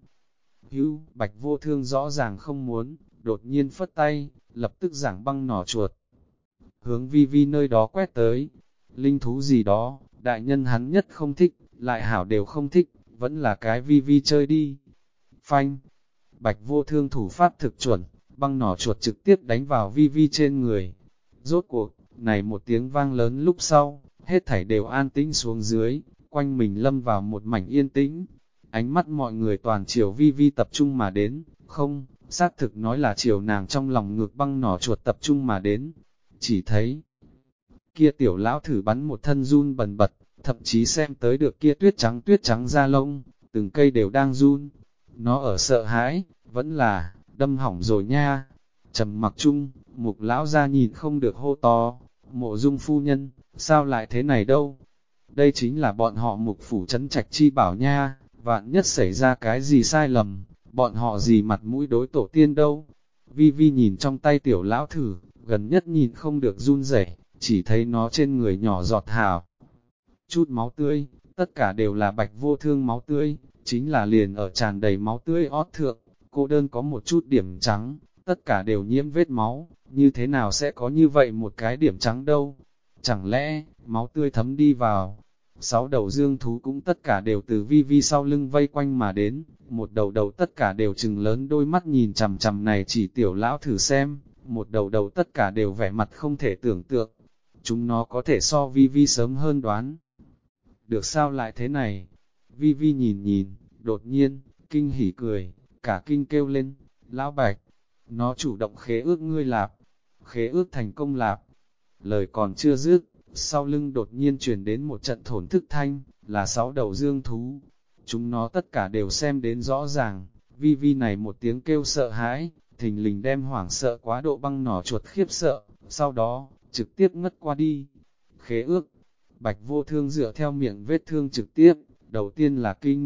Bạch Vô Thương rõ ràng không muốn, đột nhiên phất tay, lập tức giảng băng nỏ chuột. Hướng Vi Vi nơi đó quét tới, linh thú gì đó, đại nhân hắn nhất không thích, lại hảo đều không thích, vẫn là cái Vi Vi chơi đi. Phanh, Bạch Vô Thương thủ pháp thực chuẩn, băng nỏ chuột trực tiếp đánh vào Vi Vi trên người. Rốt cuộc, này một tiếng vang lớn lúc sau, hết thảy đều an tĩnh xuống dưới, quanh mình lâm vào một mảnh yên tĩnh. Ánh mắt mọi người toàn chiều Vi Vi tập trung mà đến, không, xác thực nói là chiều nàng trong lòng ngược băng nỏ chuột tập trung mà đến. Chỉ thấy, kia tiểu lão thử bắn một thân run bần bật, thậm chí xem tới được kia tuyết trắng da lông, từng cây đều đang run. Nó ở sợ hãi, vẫn là, đâm hỏng rồi nha. Trầm mặc chung, Mục lão ra nhìn không được hô to, Mộ Dung phu nhân, sao lại thế này đâu? Đây chính là bọn họ Mục phủ trấn trạch chi bảo nha, vạn nhất xảy ra cái gì sai lầm, bọn họ gì mặt mũi đối tổ tiên đâu? Vi Vi nhìn trong tay tiểu lão thử, gần nhất nhìn không được run rẩy, chỉ thấy nó trên người nhỏ giọt hào. Chút máu tươi, tất cả đều là Bạch Vô Thương máu tươi, chính là liền ở tràn đầy máu tươi ót thượng, cô đơn có một chút điểm trắng, tất cả đều nhiễm vết máu, như thế nào sẽ có như vậy một cái điểm trắng đâu? Chẳng lẽ, máu tươi thấm đi vào? 6 đầu dương thú cũng tất cả đều từ Vi Vi sau lưng vây quanh mà đến, một đầu đầu tất cả đều trừng lớn đôi mắt nhìn chằm chằm này chỉ tiểu lão thử xem, một đầu đầu tất cả đều vẻ mặt không thể tưởng tượng. Chúng nó có thể so Vi Vi sớm hơn đoán. Được sao lại thế này? Vi Vi nhìn, đột nhiên, kinh hỉ cười, cả kinh kêu lên, lão Bạch, nó chủ động khế ước ngươi lạp, khế ước thành công lạp. Lời còn chưa dứt, sau lưng đột nhiên truyền đến một trận thổn thức thanh, là 6 đầu dương thú. Chúng nó tất cả đều xem đến rõ ràng, Vi Vi này một tiếng kêu sợ hãi, thình lình đem hoảng sợ quá độ băng nỏ chuột khiếp sợ, sau đó, trực tiếp ngất qua đi. Khế ước, Bạch Vô Thương dựa theo miệng vết thương trực tiếp, đầu tiên là kinh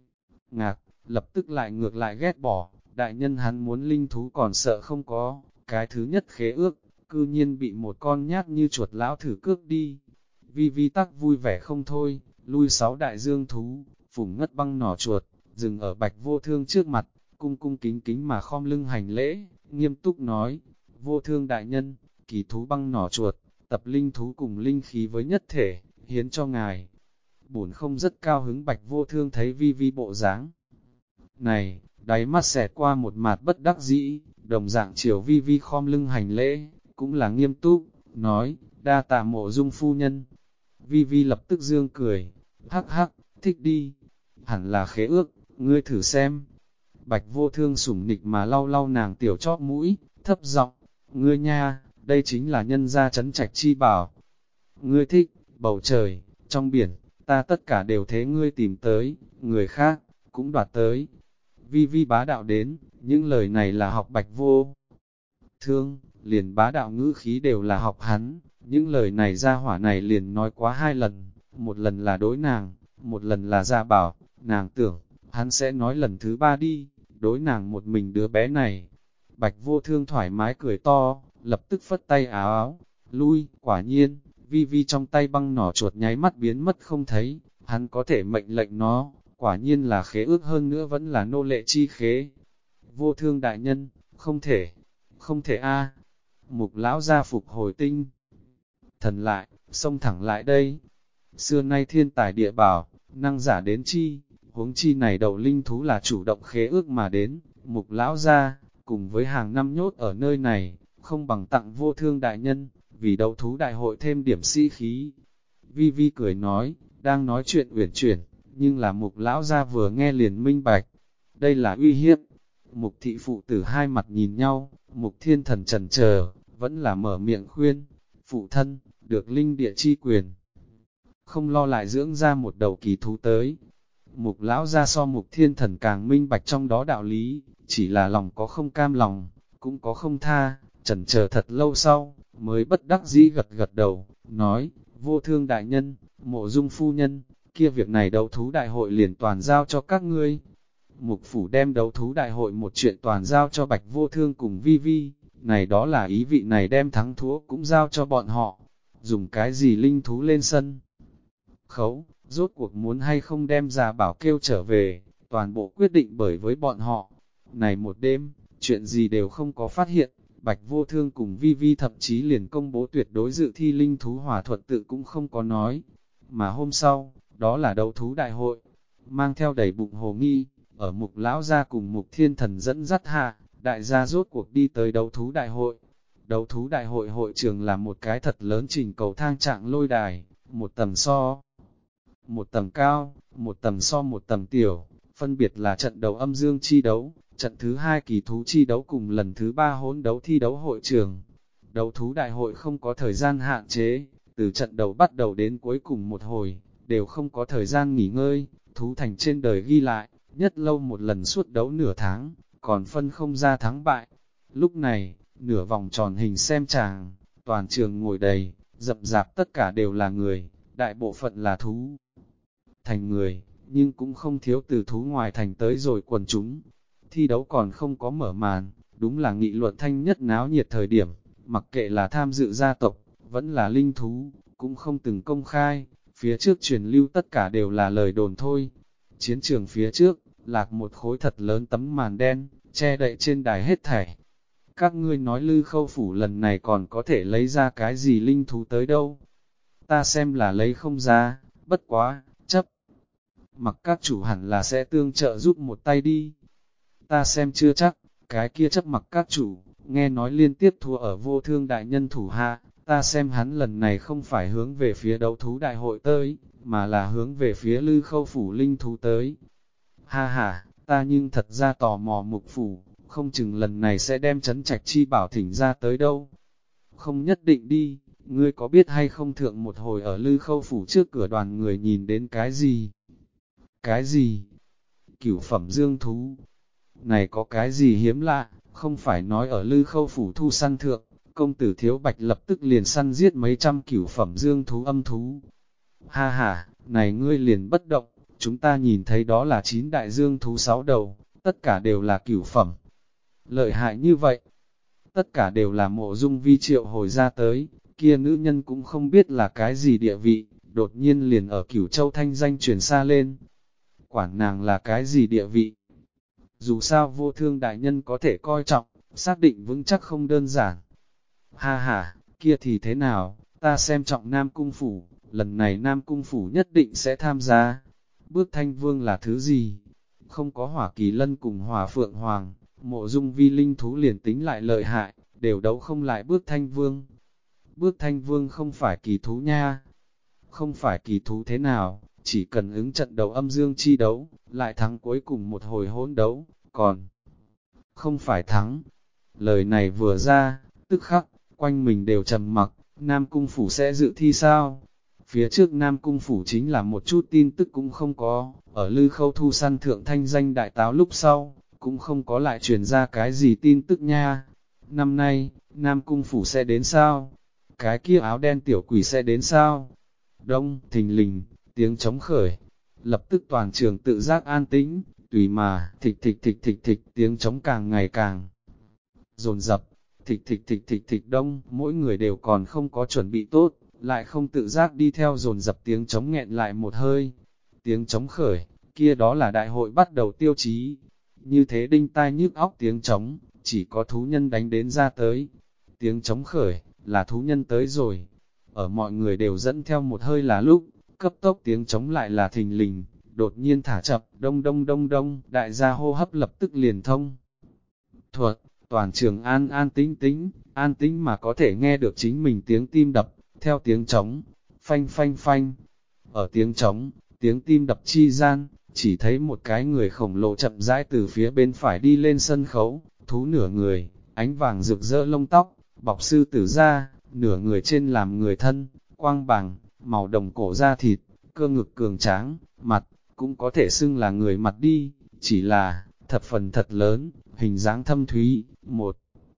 ngạc, lập tức lại ngược lại ghét bỏ, đại nhân hắn muốn linh thú còn sợ không có, cái thứ nhất khế ước, cư nhiên bị một con nhát như chuột lão thử cướp đi. Vi Vi tắc vui vẻ không thôi, lui 6 đại dương thú, phủng ngất băng nỏ chuột, dừng ở Bạch Vô Thương trước mặt, cung cung kính kính mà khom lưng hành lễ, nghiêm túc nói, Vô Thương đại nhân, kỳ thú băng nỏ chuột, tập linh thú cùng linh khí với nhất thể, hiến cho ngài. Bổn không rất cao hứng. Bạch Vô Thương thấy Vi Vi bộ dáng này, đáy mắt xẹt qua một mạt bất đắc dĩ, đồng dạng chiều Vi Vi khom lưng hành lễ, cũng là nghiêm túc, nói, đa tạ Mộ Dung phu nhân. Vi Vi lập tức dương cười, hắc hắc, thích đi, hẳn là khế ước, ngươi thử xem. Bạch Vô Thương sủng nịch mà lau lau nàng tiểu chóp mũi, thấp giọng, ngươi nha, đây chính là nhân gia trấn trạch chi bảo. Ngươi thích, bầu trời, trong biển, ta tất cả đều thế ngươi tìm tới, người khác, cũng đoạt tới. Vi Vi bá đạo đến, những lời này là học Bạch Vô Thương, liền bá đạo ngữ khí đều là học hắn, những lời này ra hỏa này liền nói quá 2 lần, một lần là đối nàng, một lần là ra bảo, nàng tưởng, hắn sẽ nói lần thứ 3 đi, đối nàng một mình đứa bé này. Bạch Vô Thương thoải mái cười to, lập tức phất tay áo áo, lui, quả nhiên, Vi Vi trong tay băng nỏ chuột nháy mắt biến mất không thấy, hắn có thể mệnh lệnh nó, quả nhiên là khế ước hơn nữa vẫn là nô lệ chi khế. Vô Thương đại nhân, không thể a. Mục lão gia phục hồi tinh thần lại, xông thẳng lại đây. Xưa nay thiên tài địa bảo, năng giả đến chi, huống chi này đầu linh thú là chủ động khế ước mà đến, Mục lão gia, cùng với hàng năm nhốt ở nơi này, không bằng tặng Vô Thương đại nhân, vì đấu thú đại hội thêm điểm sĩ khí. Vi Vi cười nói, đang nói chuyện uyển chuyển, nhưng là Mục lão gia vừa nghe liền minh bạch, đây là uy hiếp. Mục thị phụ tử hai mặt nhìn nhau, Mục Thiên Thần chần chờ, vẫn là mở miệng khuyên, phụ thân, được linh địa chi quyền, không lo lại dưỡng ra một đầu kỳ thú tới. Mục lão gia so Mục Thiên Thần càng minh bạch trong đó đạo lý, chỉ là lòng có không cam lòng, cũng có không tha, chần chờ thật lâu sau, mới bất đắc dĩ gật gật đầu, nói, Vô Thương đại nhân, Mộ Dung phu nhân, kia việc này đấu thú đại hội liền toàn giao cho các ngươi. Mục phủ đem đấu thú đại hội một chuyện toàn giao cho Bạch Vô Thương cùng Vi Vi, này đó là ý vị này đem thắng thua cũng giao cho bọn họ. Dùng cái gì linh thú lên sân khấu, rốt cuộc muốn hay không đem ra bảo kêu trở về, toàn bộ quyết định bởi với bọn họ. Này một đêm, chuyện gì đều không có phát hiện, Bạch Vô Thương cùng Vi Vi thậm chí liền công bố tuyệt đối dự thi linh thú hòa thuận tự cũng không có nói. Mà hôm sau, đó là đấu thú đại hội, mang theo đầy bụng hồ nghi, ở Mục lão gia cùng Mục Thiên Thần dẫn dắt hạ, đại gia rốt cuộc đi tới đấu thú đại hội. Đấu thú đại hội hội trường là một cái thật lớn trình cầu thang trạng lôi đài, một tầng so một tầng cao, một tầng so một tầng tiểu, phân biệt là trận đấu âm dương chi đấu, trận thứ 2 kỳ thú chi đấu cùng lần thứ 3 hỗn đấu thi đấu hội trường. Đấu thú đại hội không có thời gian hạn chế, từ trận đầu bắt đầu đến cuối cùng một hồi, đều không có thời gian nghỉ ngơi, thú thành trên đời ghi lại, nhất lâu một lần suốt đấu nửa tháng, còn phân không ra thắng bại. Lúc này, nửa vòng tròn hình xem chàng, toàn trường ngồi đầy, rậm rạp tất cả đều là người, đại bộ phận là thú thành người, nhưng cũng không thiếu từ thú ngoài thành tới rồi quần chúng. Thi đấu còn không có mở màn, đúng là nghị luận thanh nhất náo nhiệt thời điểm, mặc kệ là tham dự gia tộc, vẫn là linh thú, cũng không từng công khai, phía trước truyền lưu tất cả đều là lời đồn thôi. Chiến trường phía trước, lạc một khối thật lớn tấm màn đen, che đậy trên đài hết thảy. Các ngươi nói Lư Khâu phủ lần này còn có thể lấy ra cái gì linh thú tới đâu? Ta xem là lấy không ra, bất quá, chấp. Mặc các chủ hẳn là sẽ tương trợ giúp một tay đi. Ta xem chưa chắc, cái kia chấp mặc các chủ, nghe nói liên tiếp thua ở Vô Thương đại nhân thủ hạ, ta xem hắn lần này không phải hướng về phía đấu thú đại hội tới, mà là hướng về phía Lư Khâu phủ linh thú tới. Ha ha, ta nhưng thật ra tò mò Mục phủ, không chừng lần này sẽ đem trấn trạch chi bảo thỉnh ra tới đâu. Không nhất định đi, ngươi có biết hay không thượng một hồi ở Lư Khâu phủ trước cửa đoàn người nhìn đến cái gì? Cái gì? Cửu phẩm dương thú. Này có cái gì hiếm lạ, không phải nói ở Lư Khâu phủ thu săn thượng, công tử Thiếu Bạch lập tức liền săn giết mấy trăm cửu phẩm dương thú âm thú. Ha ha, này ngươi liền bất động, chúng ta nhìn thấy đó là 9 đại dương thú 6 đầu, tất cả đều là cửu phẩm. Lợi hại như vậy, tất cả đều là Mộ Dung Vi triệu hồi ra tới, kia nữ nhân cũng không biết là cái gì địa vị, đột nhiên liền ở Cửu Châu thanh danh truyền xa lên. Quản nàng là cái gì địa vị? Dù sao vô thương đại nhân có thể coi trọng, xác định vững chắc không đơn giản. Ha ha, kia thì thế nào, ta xem trọng Nam Cung Phủ, lần này Nam Cung Phủ nhất định sẽ tham gia. Bước Thanh Vương là thứ gì? Không có Hỏa Kỳ Lân cùng Hỏa Phượng Hoàng, Mộ Dung Vi linh thú liền tính lại lợi hại, đều đấu không lại Bước Thanh Vương. Bước Thanh Vương không phải kỳ thú nha. Không phải kỳ thú thế nào, chỉ cần ứng trận đấu âm dương chi đấu, lại thắng cuối cùng một hồi hỗn đấu, còn không phải thắng. Lời này vừa ra, tức khắc, quanh mình đều trầm mặc, Nam Cung Phủ sẽ dự thi sao? Phía trước Nam Cung Phủ chính là một chút tin tức cũng không có, ở Lư Khâu thu săn thượng thanh danh đại táo lúc sau, cũng không có lại truyền ra cái gì tin tức nha. Năm nay, Nam Cung Phủ sẽ đến sao? Cái kia áo đen tiểu quỷ sẽ đến sao? Đông, thình lình, tiếng trống khởi, lập tức toàn trường tự giác an tĩnh, tùy mà, thịch thịch thịch thịch thịch, tiếng trống càng ngày càng dồn dập, thịch thịch thịch thịch thịch đông, mỗi người đều còn không có chuẩn bị tốt, lại không tự giác đi theo dồn dập tiếng trống nghẹn lại một hơi. Tiếng trống khởi, kia đó là đại hội bắt đầu tiêu chí. Như thế đinh tai nhức óc tiếng trống, chỉ có thú nhân đánh đến ra tới. Tiếng trống khởi, là thú nhân tới rồi. Ở mọi người đều dẫn theo một hơi là lúc, cấp tốc tiếng trống lại là thình lình, đột nhiên thả chậm, đông đông đông đông, đại gia hô hấp lập tức liền thông. Thuật, toàn trường an an tĩnh mà có thể nghe được chính mình tiếng tim đập, theo tiếng trống, phanh phanh phanh. Ở tiếng trống, tiếng tim đập chi gian, chỉ thấy một cái người khổng lồ chậm rãi từ phía bên phải đi lên sân khấu, thú nửa người, ánh vàng rực rỡ lông tóc, bọc sư tử da, nửa người trên làm người thân, quang bằng, màu đồng cổ da thịt, cơ ngực cường tráng, mặt, cũng có thể xưng là người mặt đi, chỉ là, thập phần thật lớn, hình dáng thâm thúy, một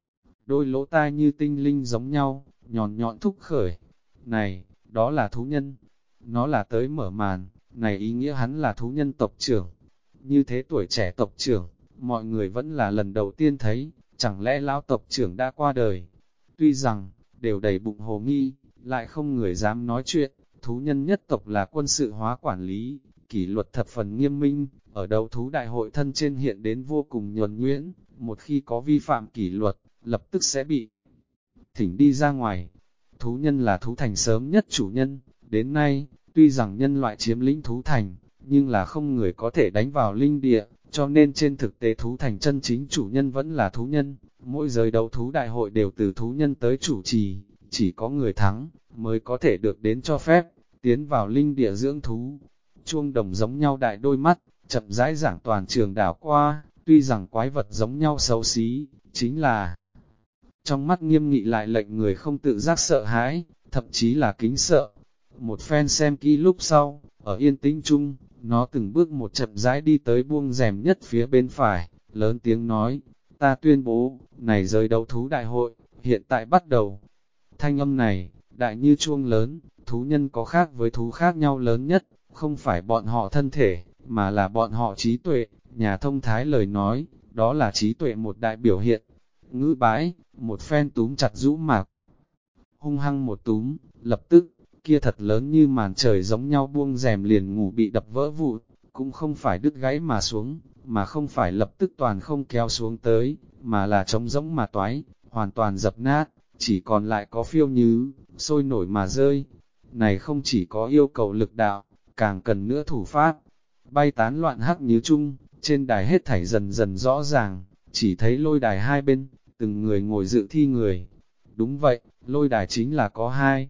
đôi lỗ tai như tinh linh giống nhau, nhọn nhọn thúc khởi. Này, đó là thú nhân, nó là tới mở màn, này ý nghĩa hắn là thú nhân tộc trưởng. Như thế tuổi trẻ tộc trưởng, mọi người vẫn là lần đầu tiên thấy, chẳng lẽ lão tộc trưởng đã qua đời. Tuy rằng, đều đầy bụng hồ nghi, lại không người dám nói chuyện, thú nhân nhất tộc là quân sự hóa quản lý, kỷ luật thập phần nghiêm minh, ở đấu thú đại hội thân trên hiện đến vô cùng nhuần nhuyễn, một khi có vi phạm kỷ luật, lập tức sẽ bị thỉnh đi ra ngoài. Thú nhân là thú thành sớm nhất chủ nhân, đến nay, tuy rằng nhân loại chiếm lĩnh thú thành, nhưng là không người có thể đánh vào linh địa, cho nên trên thực tế thú thành chân chính chủ nhân vẫn là thú nhân. Mỗi giới đấu thú đại hội đều từ thú nhân tới chủ trì, chỉ có người thắng, mới có thể được đến cho phép, tiến vào linh địa dưỡng thú. Chuông đồng giống nhau đại đôi mắt, chậm rãi giảng toàn trường đảo qua, tuy rằng quái vật giống nhau xấu xí, chính là trong mắt nghiêm nghị lại lệnh người không tự giác sợ hãi, thậm chí là kính sợ. Một phen xem kỹ lúc sau, ở yên tĩnh chung, nó từng bước một chậm rãi đi tới buông rèm nhất phía bên phải, lớn tiếng nói, ta tuyên bố, này giới đấu thú đại hội, hiện tại bắt đầu. Thanh âm này, đại như chuông lớn, thú nhân có khác với thú khác nhau lớn nhất, không phải bọn họ thân thể, mà là bọn họ trí tuệ, nhà thông thái lời nói, đó là trí tuệ một đại biểu hiện. Ngữ bái, một phen túm chặt rũ mạc, hung hăng một túm, lập tức, kia thật lớn như màn trời giống nhau buông rèm liền ngủ bị đập vỡ vụn, cũng không phải đứt gãy mà xuống, mà không phải lập tức toàn không kéo xuống tới, mà là trống rỗng mà toái, hoàn toàn dập nát, chỉ còn lại có phiêu như, sôi nổi mà rơi. Này không chỉ có yêu cầu lực đạo, càng cần nữa thủ pháp. Bay tán loạn hắc như chung, trên đài hết thảy dần dần rõ ràng, chỉ thấy lôi đài hai bên, từng người ngồi dự thi người. Đúng vậy, lôi đài chính là có hai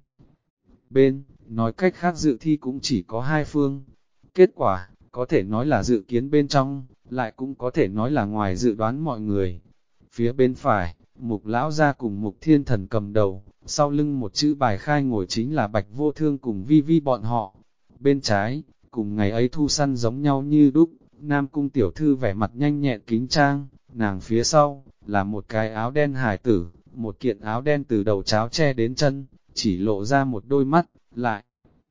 bên, nói cách khác dự thi cũng chỉ có hai phương. Kết quả, có thể nói là dự kiến bên trong, lại cũng có thể nói là ngoài dự đoán mọi người. Phía bên phải, Mục Lão Gia cùng Mục Thiên Thần cầm đầu, sau lưng một chữ bài khai ngồi chính là Bạch Vô Thương cùng Vi Vi bọn họ. Bên trái, cùng ngày ấy thu săn giống nhau như đúc, Nam Cung tiểu thư vẻ mặt nhanh nhẹn kính trang, nàng phía sau, là một cái áo đen hải tử, một kiện áo đen từ đầu cháo che đến chân, chỉ lộ ra một đôi mắt, lại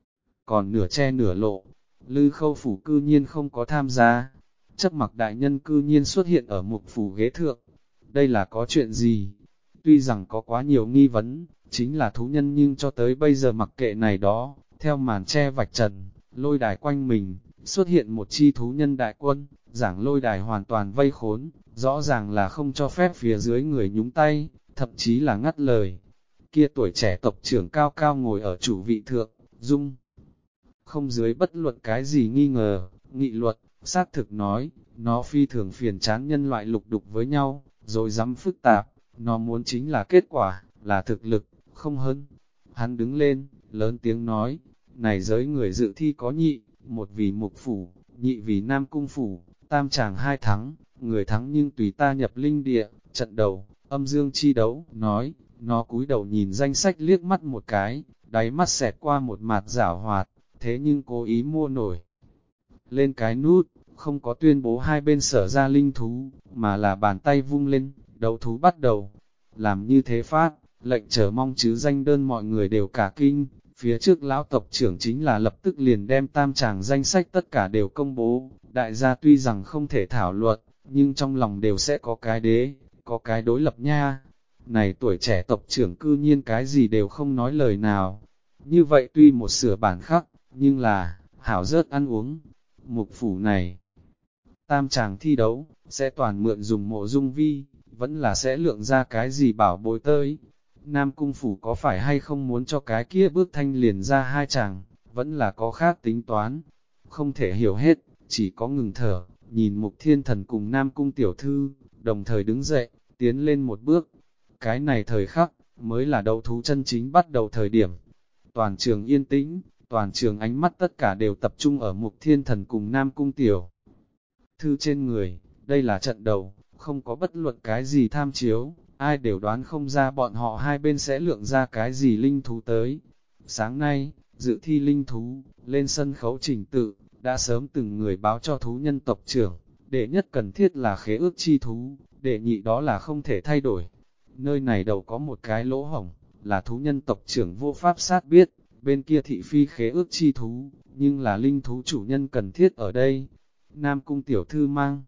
còn nửa che nửa lộ. Lư Khâu phủ cư nhiên không có tham gia, Chấp Mặc đại nhân cư nhiên xuất hiện ở Mục phủ ghế thượng. Đây là có chuyện gì? Tuy rằng có quá nhiều nghi vấn, chính là thú nhân nhưng cho tới bây giờ mặc kệ này đó, Theo màn che vạch trần, lôi đài quanh mình, xuất hiện một chi thú nhân đại quân, giảng lôi đài hoàn toàn vây khốn, rõ ràng là không cho phép phía dưới người nhúng tay, thậm chí là ngắt lời. Kia tuổi trẻ tộc trưởng cao cao ngồi ở chủ vị thượng, dung không dưới bất luận cái gì nghi ngờ, nghị luật, xác thực nói, nó phi thường phiền chán nhân loại lục đục với nhau, rồi dám phức tạp, nó muốn chính là kết quả, là thực lực, không hơn. Hắn đứng lên, lớn tiếng nói, này giới người dự thi có nhị, một vì mục phủ, nhị vì nam cung phủ, tam chàng hai thắng, người thắng nhưng tùy ta nhập linh địa, trận đầu, âm dương chi đấu, nói, nó cúi đầu nhìn danh sách liếc mắt một cái, đáy mắt xẹt qua một mặt giảo hoạt, thế nhưng cố ý mua nổi. Lên cái nút, không có tuyên bố hai bên sở ra linh thú, mà là bàn tay vung lên, đấu thú bắt đầu. Làm như thế phát, lệnh chờ mong chứ danh đơn mọi người đều cả kinh, phía trước lão tộc trưởng chính là lập tức liền đem tam tràng danh sách tất cả đều công bố, đại gia tuy rằng không thể thảo luận, nhưng trong lòng đều sẽ có cái đế, có cái đối lập nha. Này tuổi trẻ tộc trưởng cư nhiên cái gì đều không nói lời nào, như vậy tuy một sửa bản khắc, nhưng là, hảo rớt ăn uống, mục phủ này. Tam chàng thi đấu, sẽ toàn mượn dùng mộ dung vi, vẫn là sẽ lượng ra cái gì bảo bối tới. Nam cung phủ có phải hay không muốn cho cái kia bước thanh liền ra hai chàng, vẫn là có khác tính toán. Không thể hiểu hết, chỉ có ngừng thở, nhìn mục thiên thần cùng Nam cung tiểu thư, đồng thời đứng dậy, tiến lên một bước. Cái này thời khắc, mới là đấu thú chân chính bắt đầu thời điểm. Toàn trường yên tĩnh, toàn trường ánh mắt tất cả đều tập trung ở mục thiên thần cùng Nam cung tiểu thư trên người. Đây là trận đầu, không có bất luận cái gì tham chiếu, ai đều đoán không ra bọn họ hai bên sẽ lượng ra cái gì linh thú tới. Sáng nay, dự thi linh thú, lên sân khấu trình tự, đã sớm từng người báo cho thú nhân tộc trưởng, đệ nhất cần thiết là khế ước chi thú, đệ nhị đó là không thể thay đổi. Nơi này đầu có một cái lỗ hổng, là thú nhân tộc trưởng vô pháp sát biết, bên kia thị phi khế ước chi thú, nhưng là linh thú chủ nhân cần thiết ở đây. Nam cung tiểu thư mang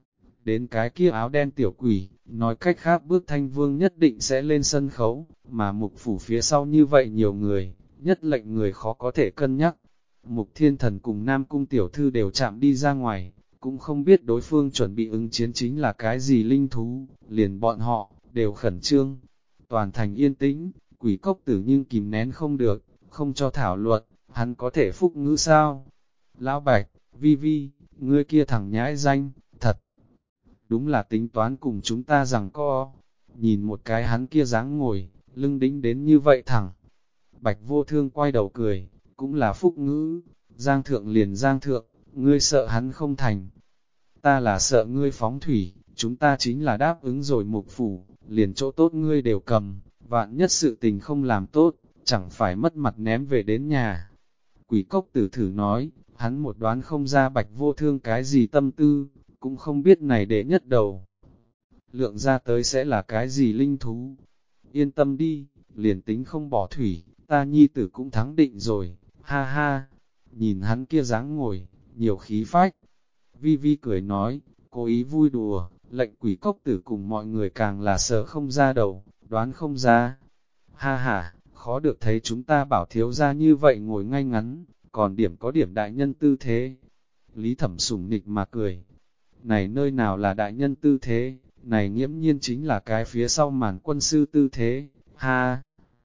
đến cái kia áo đen tiểu quỷ, nói cách khác bước thanh vương nhất định sẽ lên sân khấu, mà mục phủ phía sau như vậy nhiều người, nhất lệnh người khó có thể cân nhắc. Mục thiên thần cùng Nam cung tiểu thư đều chạm đi ra ngoài, cũng không biết đối phương chuẩn bị ứng chiến chính là cái gì linh thú, liền bọn họ, đều khẩn trương. Toàn thành yên tĩnh, quỷ cốc tử nhưng kìm nén không được, không cho thảo luận, hắn có thể phúc ngữ sao? Lão Bạch, Vi Vi, ngươi kia thằng nhãi danh, thật, đúng là tính toán cùng chúng ta rằng co. Nhìn một cái hắn kia dáng ngồi, lưng đĩnh đến như vậy thẳng. Bạch Vô Thương quay đầu cười, cũng là phúc ngữ, giang thượng liền giang thượng, ngươi sợ hắn không thành. Ta là sợ ngươi phóng thủy, chúng ta chính là đáp ứng rồi mục phủ, liền chỗ tốt ngươi đều cầm, vạn nhất sự tình không làm tốt, chẳng phải mất mặt ném về đến nhà. Quỷ cốc tử thử nói, hắn một đoán không ra Bạch Vô Thương cái gì tâm tư, cũng không biết này đệ nhất đầu. Lượng ra tới sẽ là cái gì linh thú. Yên tâm đi, liền tính không bỏ thủy, ta nhi tử cũng thắng định rồi, ha ha. Nhìn hắn kia dáng ngồi, nhiều khí phách. Vi Vi cười nói, cố ý vui đùa, lệnh quỷ cốc tử cùng mọi người càng là sợ không ra đầu, đoán không ra. Ha ha, khó được thấy chúng ta bảo thiếu ra như vậy ngồi ngay ngắn, còn điểm có điểm đại nhân tư thế. Lý Thẩm sủng nịch mà cười. Này nơi nào là đại nhân tư thế, này nghiễm nhiên chính là cái phía sau màn quân sư tư thế, ha,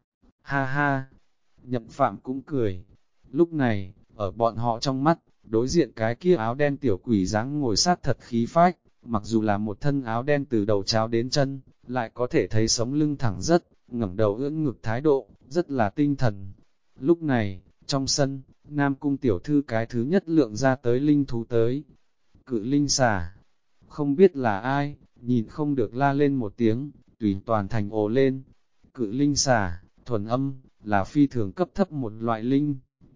ha ha. Nhậm Phạm cũng cười. Lúc này, ở bọn họ trong mắt, đối diện cái kia áo đen tiểu quỷ dáng ngồi sát thật khí phách, mặc dù là một thân áo đen từ đầu cháo đến chân, lại có thể thấy sống lưng thẳng rất, ngẩng đầu ưỡn ngực thái độ, rất là tinh thần. Lúc này, trong sân, Nam Cung tiểu thư cái thứ nhất lượng ra tới linh thú tới. Cự linh xà, không biết là ai, nhìn không được la lên một tiếng, tùy toàn thành ồ lên. Cự linh xà, thuần âm, là phi thường cấp thấp một loại linh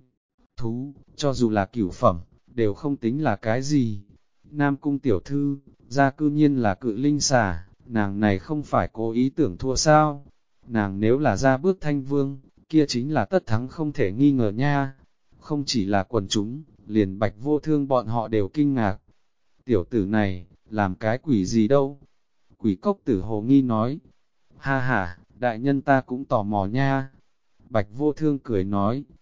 thú, cho dù là cửu phẩm, đều không tính là cái gì. Nam cung tiểu thư, ra cư nhiên là cự linh xà, nàng này không phải cố ý tưởng thua sao. Nàng nếu là ra bước thanh vương, kia chính là tất thắng không thể nghi ngờ nha. Không chỉ là quần chúng, liền Bạch Vô Thương bọn họ đều kinh ngạc. Tiểu tử này, làm cái quỷ gì đâu? Quỷ cốc tử hồ nghi nói. Ha ha, đại nhân ta cũng tò mò nha. Bạch Vô Thương cười nói.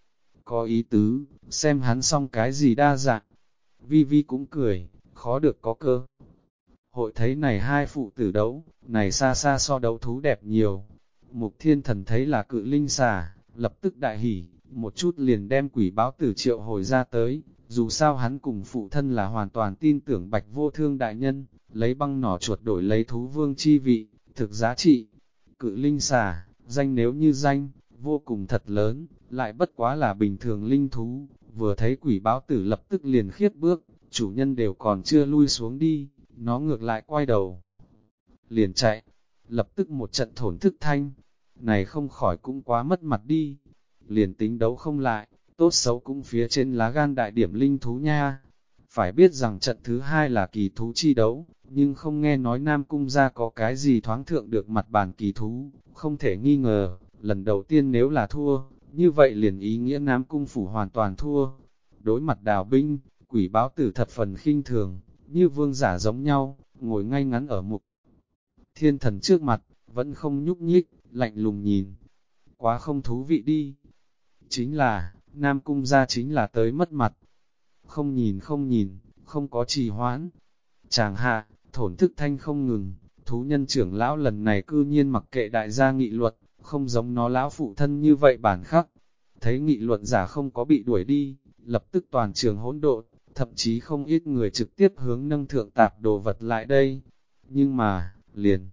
Có ý tứ, xem hắn xong cái gì đa dạng. Vi Vi cũng cười, khó được có cơ. Hội thấy này hai phụ tử đấu, này xa xa so đấu thú đẹp nhiều. Mục Thiên Thần thấy là cự linh xà, lập tức đại hỉ, một chút liền đem quỷ báo tử triệu hồi ra tới. Dù sao hắn cùng phụ thân là hoàn toàn tin tưởng Bạch Vô Thương đại nhân, lấy băng nỏ chuột đổi lấy thú vương chi vị, thực giá trị. Cự linh xà, danh nếu như danh, vô cùng thật lớn, lại bất quá là bình thường linh thú. Vừa thấy quỷ báo tử lập tức liền khiếp bước, chủ nhân đều còn chưa lui xuống đi, nó ngược lại quay đầu. Liền chạy, lập tức một trận thổn thức thanh, này không khỏi cũng quá mất mặt đi. Liền tính đấu không lại, tốt xấu cũng phía trên lá gan đại điểm linh thú nha. Phải biết rằng trận thứ hai là kỳ thú chi đấu, nhưng không nghe nói Nam Cung gia có cái gì thoáng thượng được mặt bàn kỳ thú, không thể nghi ngờ, lần đầu tiên nếu là thua, như vậy liền ý nghĩa Nam Cung phủ hoàn toàn thua. Đối mặt Đào binh, quỷ báo tử thập phần khinh thường, như vương giả giống nhau, ngồi ngay ngắn ở Mục Thiên Thần trước mặt, vẫn không nhúc nhích, lạnh lùng nhìn. Quá không thú vị đi. Chính là, Nam Cung gia chính là tới mất mặt. Không nhìn, không có trì hoãn. Chàng hạ, thổn thức thanh không ngừng, thú nhân trưởng lão lần này cư nhiên mặc kệ đại gia nghị luật, không giống nó lão phụ thân như vậy bản khắc. Thấy nghị luận giả không có bị đuổi đi, lập tức toàn trường hỗn độn, thậm chí không ít người trực tiếp hướng nâng thượng tạp đồ vật lại đây. Nhưng mà, liền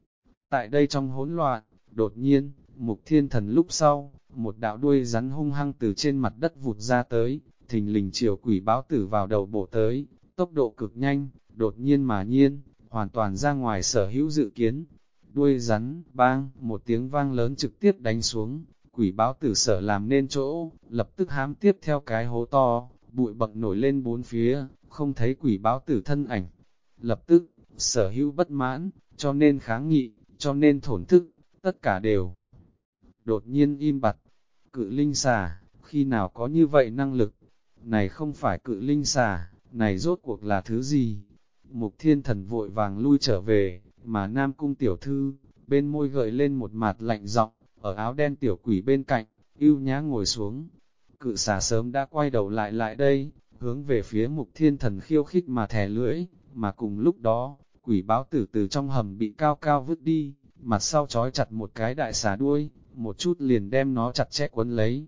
tại đây trong hỗn loạn, đột nhiên, Mục Thiên Thần lúc sau, một đạo đuôi rắn hung hăng từ trên mặt đất vụt ra tới, thình lình chiều quỷ báo tử vào đầu bổ tới, tốc độ cực nhanh, đột nhiên mà nhiên, hoàn toàn ra ngoài sở hữu dự kiến. Đuôi rắn, bang, một tiếng vang lớn trực tiếp đánh xuống, quỷ báo tử sở làm nên chỗ, lập tức hám tiếp theo cái hố to, bụi bậc nổi lên bốn phía, không thấy quỷ báo tử thân ảnh. Lập tức, sở hữu bất mãn, cho nên kháng nghị, cho nên thổn thức, tất cả đều đột nhiên im bặt. Cự linh xà, khi nào có như vậy năng lực? Này không phải cự linh xà, này rốt cuộc là thứ gì? Mục Thiên Thần vội vàng lui trở về, mà Nam Cung tiểu thư, bên môi gợi lên một mặt lạnh giọng, ở áo đen tiểu quỷ bên cạnh, ưu nhã ngồi xuống. Cự xà sớm đã quay đầu lại đây, hướng về phía Mục Thiên Thần khiêu khích mà thè lưỡi, mà cùng lúc đó, quỷ báo tử từ trong hầm bị cao cao vứt đi, mặt sau trói chặt một cái đại xà đuôi, một chút liền đem nó chặt chẽ quấn lấy.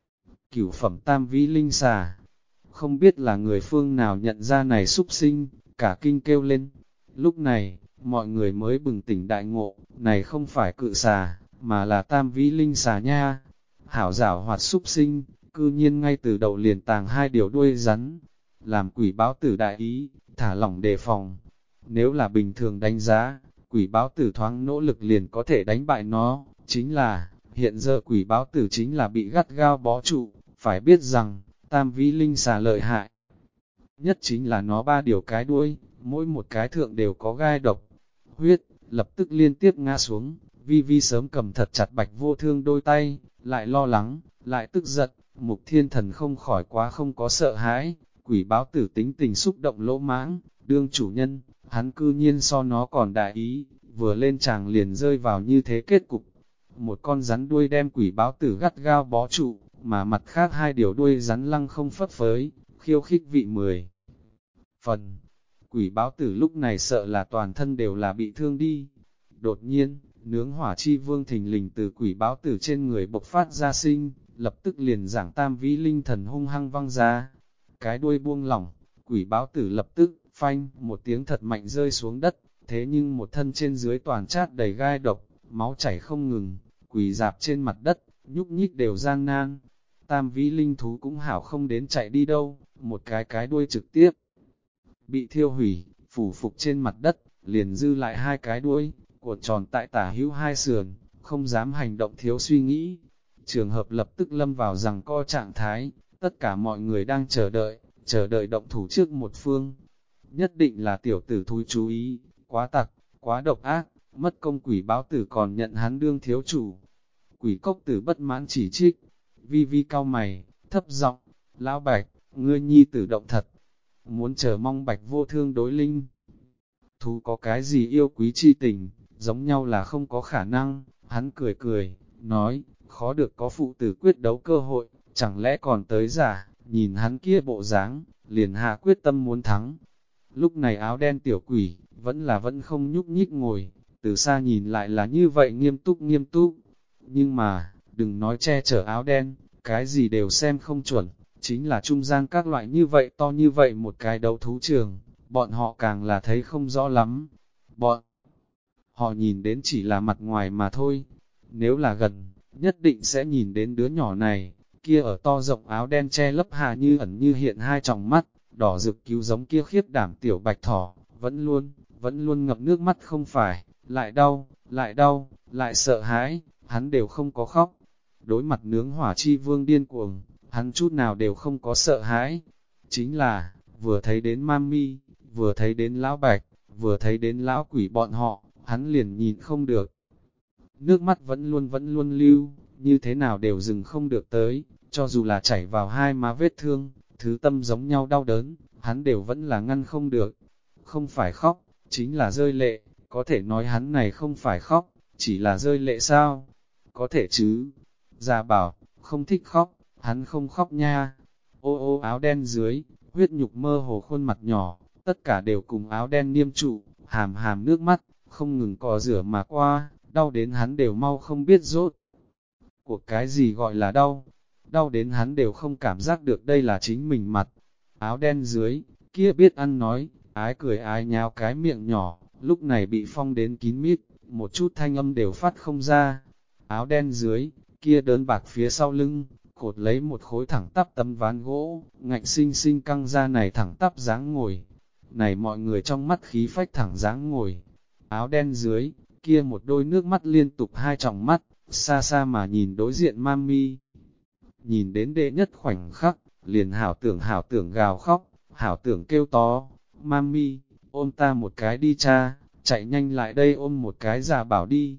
Cửu phẩm tam vĩ linh xà, không biết là người phương nào nhận ra này súc sinh, cả kinh kêu lên. Lúc này, mọi người mới bừng tỉnh đại ngộ, này không phải cự xà, mà là tam vĩ linh xà nha. Hảo giảo hoạt súc sinh, cư nhiên ngay từ đầu liền tàng hai điều đuôi rắn, làm quỷ báo tử đại ý, thả lỏng đề phòng. Nếu là bình thường đánh giá, quỷ báo tử thoáng nỗ lực liền có thể đánh bại nó, chính là, hiện giờ quỷ báo tử chính là bị gắt gao bó trụ, phải biết rằng, tam vĩ linh xà lợi hại. Nhất chính là nó ba điều cái đuôi, mỗi một cái thượng đều có gai độc. Huyết, lập tức liên tiếp ngã xuống, Vi Vi sớm cầm thật chặt Bạch Vô Thương đôi tay, lại lo lắng, lại tức giận, Mục Thiên Thần không khỏi quá không có sợ hãi, quỷ báo tử tính tình xúc động lỗ mãng, đương chủ nhân, hắn cư nhiên so nó còn đại ý, vừa lên chàng liền rơi vào như thế kết cục. Một con rắn đuôi đem quỷ báo tử gắt gao bó trụ, mà mặt khác hai điều đuôi rắn lăng không phất phới, khiêu khích vị 10 phần. Quỷ báo tử lúc này sợ là toàn thân đều là bị thương đi. Đột nhiên, nướng hỏa chi vương thình lình từ quỷ báo tử trên người bộc phát ra sinh, lập tức liền giảng tam vĩ linh thần hung hăng văng ra. Cái đuôi buông lỏng, quỷ báo tử lập tức, phanh, một tiếng thật mạnh rơi xuống đất, thế nhưng một thân trên dưới toàn chát đầy gai độc, máu chảy không ngừng, quỳ dạp trên mặt đất, nhúc nhích đều gian nan. Tam vĩ linh thú cũng hảo không đến chạy đi đâu, một cái đuôi trực tiếp bị thiêu hủy, phủ phục trên mặt đất, liền dư lại hai cái đuôi, cuộn tròn tại tả hữu hai sườn, không dám hành động thiếu suy nghĩ. Trường hợp lập tức lâm vào rằng co trạng thái, tất cả mọi người đang chờ đợi động thủ trước một phương. Nhất định là tiểu tử thúi chú ý, quá tặc, quá độc ác, mất công quỷ báo tử còn nhận hắn đương thiếu chủ. Quỷ cốc tử bất mãn chỉ trích, Vi Vi cau mày, thấp giọng, lão Bạch, ngươi nhi tử động thật, muốn chờ mong Bạch Vô Thương đối linh. Thú có cái gì yêu quý chi tình, giống nhau là không có khả năng, hắn cười cười, nói, khó được có phụ tử quyết đấu cơ hội, chẳng lẽ còn tới giả, nhìn hắn kia bộ dáng, liền hạ quyết tâm muốn thắng. Lúc này áo đen tiểu quỷ, vẫn không nhúc nhích ngồi, từ xa nhìn lại là như vậy nghiêm túc. Nhưng mà, đừng nói che chở áo đen, cái gì đều xem không chuẩn, chính là trung gian các loại như vậy to như vậy một cái đấu thú trường, bọn họ càng là thấy không rõ lắm. Bọn họ nhìn đến chỉ là mặt ngoài mà thôi, nếu là gần, nhất định sẽ nhìn đến đứa nhỏ này, kia ở to rộng áo đen che lấp hạ như ẩn như hiện hai tròng mắt, đỏ rực cứu giống kia khiếp đảm tiểu bạch thỏ, vẫn luôn ngập nước mắt không phải, lại đau, lại sợ hãi, hắn đều không có khóc. Đối mặt nướng hỏa chi vương điên cuồng, hắn chút nào đều không có sợ hãi. Chính là, vừa thấy đến Mami, vừa thấy đến lão bạch, vừa thấy đến lão quỷ bọn họ, hắn liền nhìn không được. Nước mắt vẫn luôn lưu, như thế nào đều dừng không được tới, cho dù là chảy vào hai má vết thương, thứ tâm giống nhau đau đớn, hắn đều vẫn là ngăn không được. Không phải khóc, chính là rơi lệ, có thể nói hắn này không phải khóc, chỉ là rơi lệ sao? Có thể chứ? Già bảo, không thích khóc, hắn không khóc nha. Ô ô áo đen dưới, huyết nhục mơ hồ khuôn mặt nhỏ, tất cả đều cùng áo đen niêm trụ, hàm nước mắt, không ngừng cò rửa mà qua, đau đến hắn đều mau không biết rốt. Cuộc cái gì gọi là đau? Đau đến hắn đều không cảm giác được đây là chính mình mặt. Áo đen dưới, kia biết ăn nói, ái cười ái nháo cái miệng nhỏ, lúc này bị phong đến kín mít, một chút thanh âm đều phát không ra. Áo đen dưới, kia đớn bạc phía sau lưng, cột lấy một khối thẳng tắp tấm ván gỗ, ngạnh sinh sinh căng ra này thẳng tắp dáng ngồi. Này mọi người trong mắt khí phách thẳng dáng ngồi. Áo đen dưới, kia một đôi nước mắt liên tục hai tròng mắt, xa xa mà nhìn đối diện Mami. Nhìn đến đệ nhất khoảnh khắc, liền hảo tưởng gào khóc, hảo tưởng kêu to, Mami, ôm ta một cái đi cha, chạy nhanh lại đây ôm một cái già bảo đi.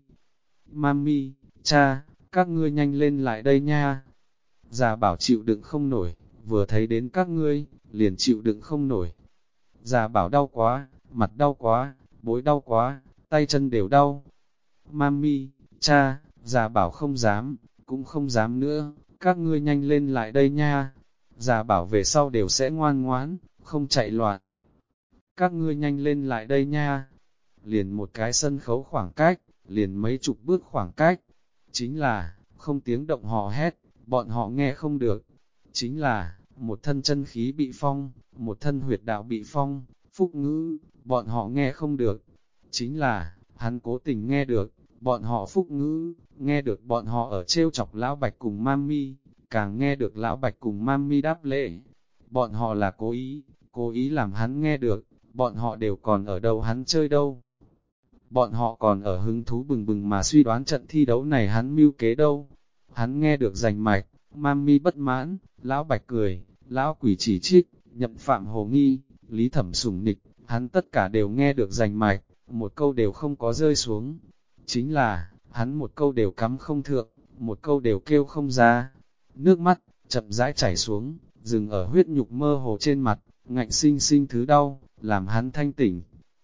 Mami, cha, các ngươi nhanh lên lại đây nha. Già bảo chịu đựng không nổi, vừa thấy đến các ngươi, liền chịu đựng không nổi. Già bảo đau quá, mặt đau quá, bối đau quá, tay chân đều đau. Mami, cha, già bảo không dám, cũng không dám nữa, các ngươi nhanh lên lại đây nha. Già bảo về sau đều sẽ ngoan ngoãn, không chạy loạn. Các ngươi nhanh lên lại đây nha. Liền một cái sân khấu khoảng cách, liền mấy chục bước khoảng cách. Chính là, không tiếng động hò hét, bọn họ nghe không được. Chính là, một thân chân khí bị phong, một thân huyệt đạo bị phong, phúc ngữ, bọn họ nghe không được. Chính là, hắn cố tình nghe được, bọn họ phúc ngữ, nghe được bọn họ ở trêu chọc lão bạch cùng Mami, càng nghe được lão bạch cùng Mami đáp lễ. Bọn họ là cố ý làm hắn nghe được, bọn họ đều còn ở đâu hắn chơi đâu. Bọn họ còn ở hứng thú bừng bừng mà suy đoán trận thi đấu này hắn mưu kế đâu. Hắn nghe được rành mạch, Mami bất mãn, lão bạch cười, lão quỷ chỉ trích, nhậm phạm hồ nghi, lý thẩm sủng nịch, hắn tất cả đều nghe được rành mạch, một câu đều không có rơi xuống. Chính là, hắn một câu đều cắm không thượng, một câu đều kêu không ra. Nước mắt, chậm rãi chảy xuống, dừng ở huyết nhục mơ hồ trên mặt, ngạnh sinh sinh thứ đau, làm hắn thanh tỉnh.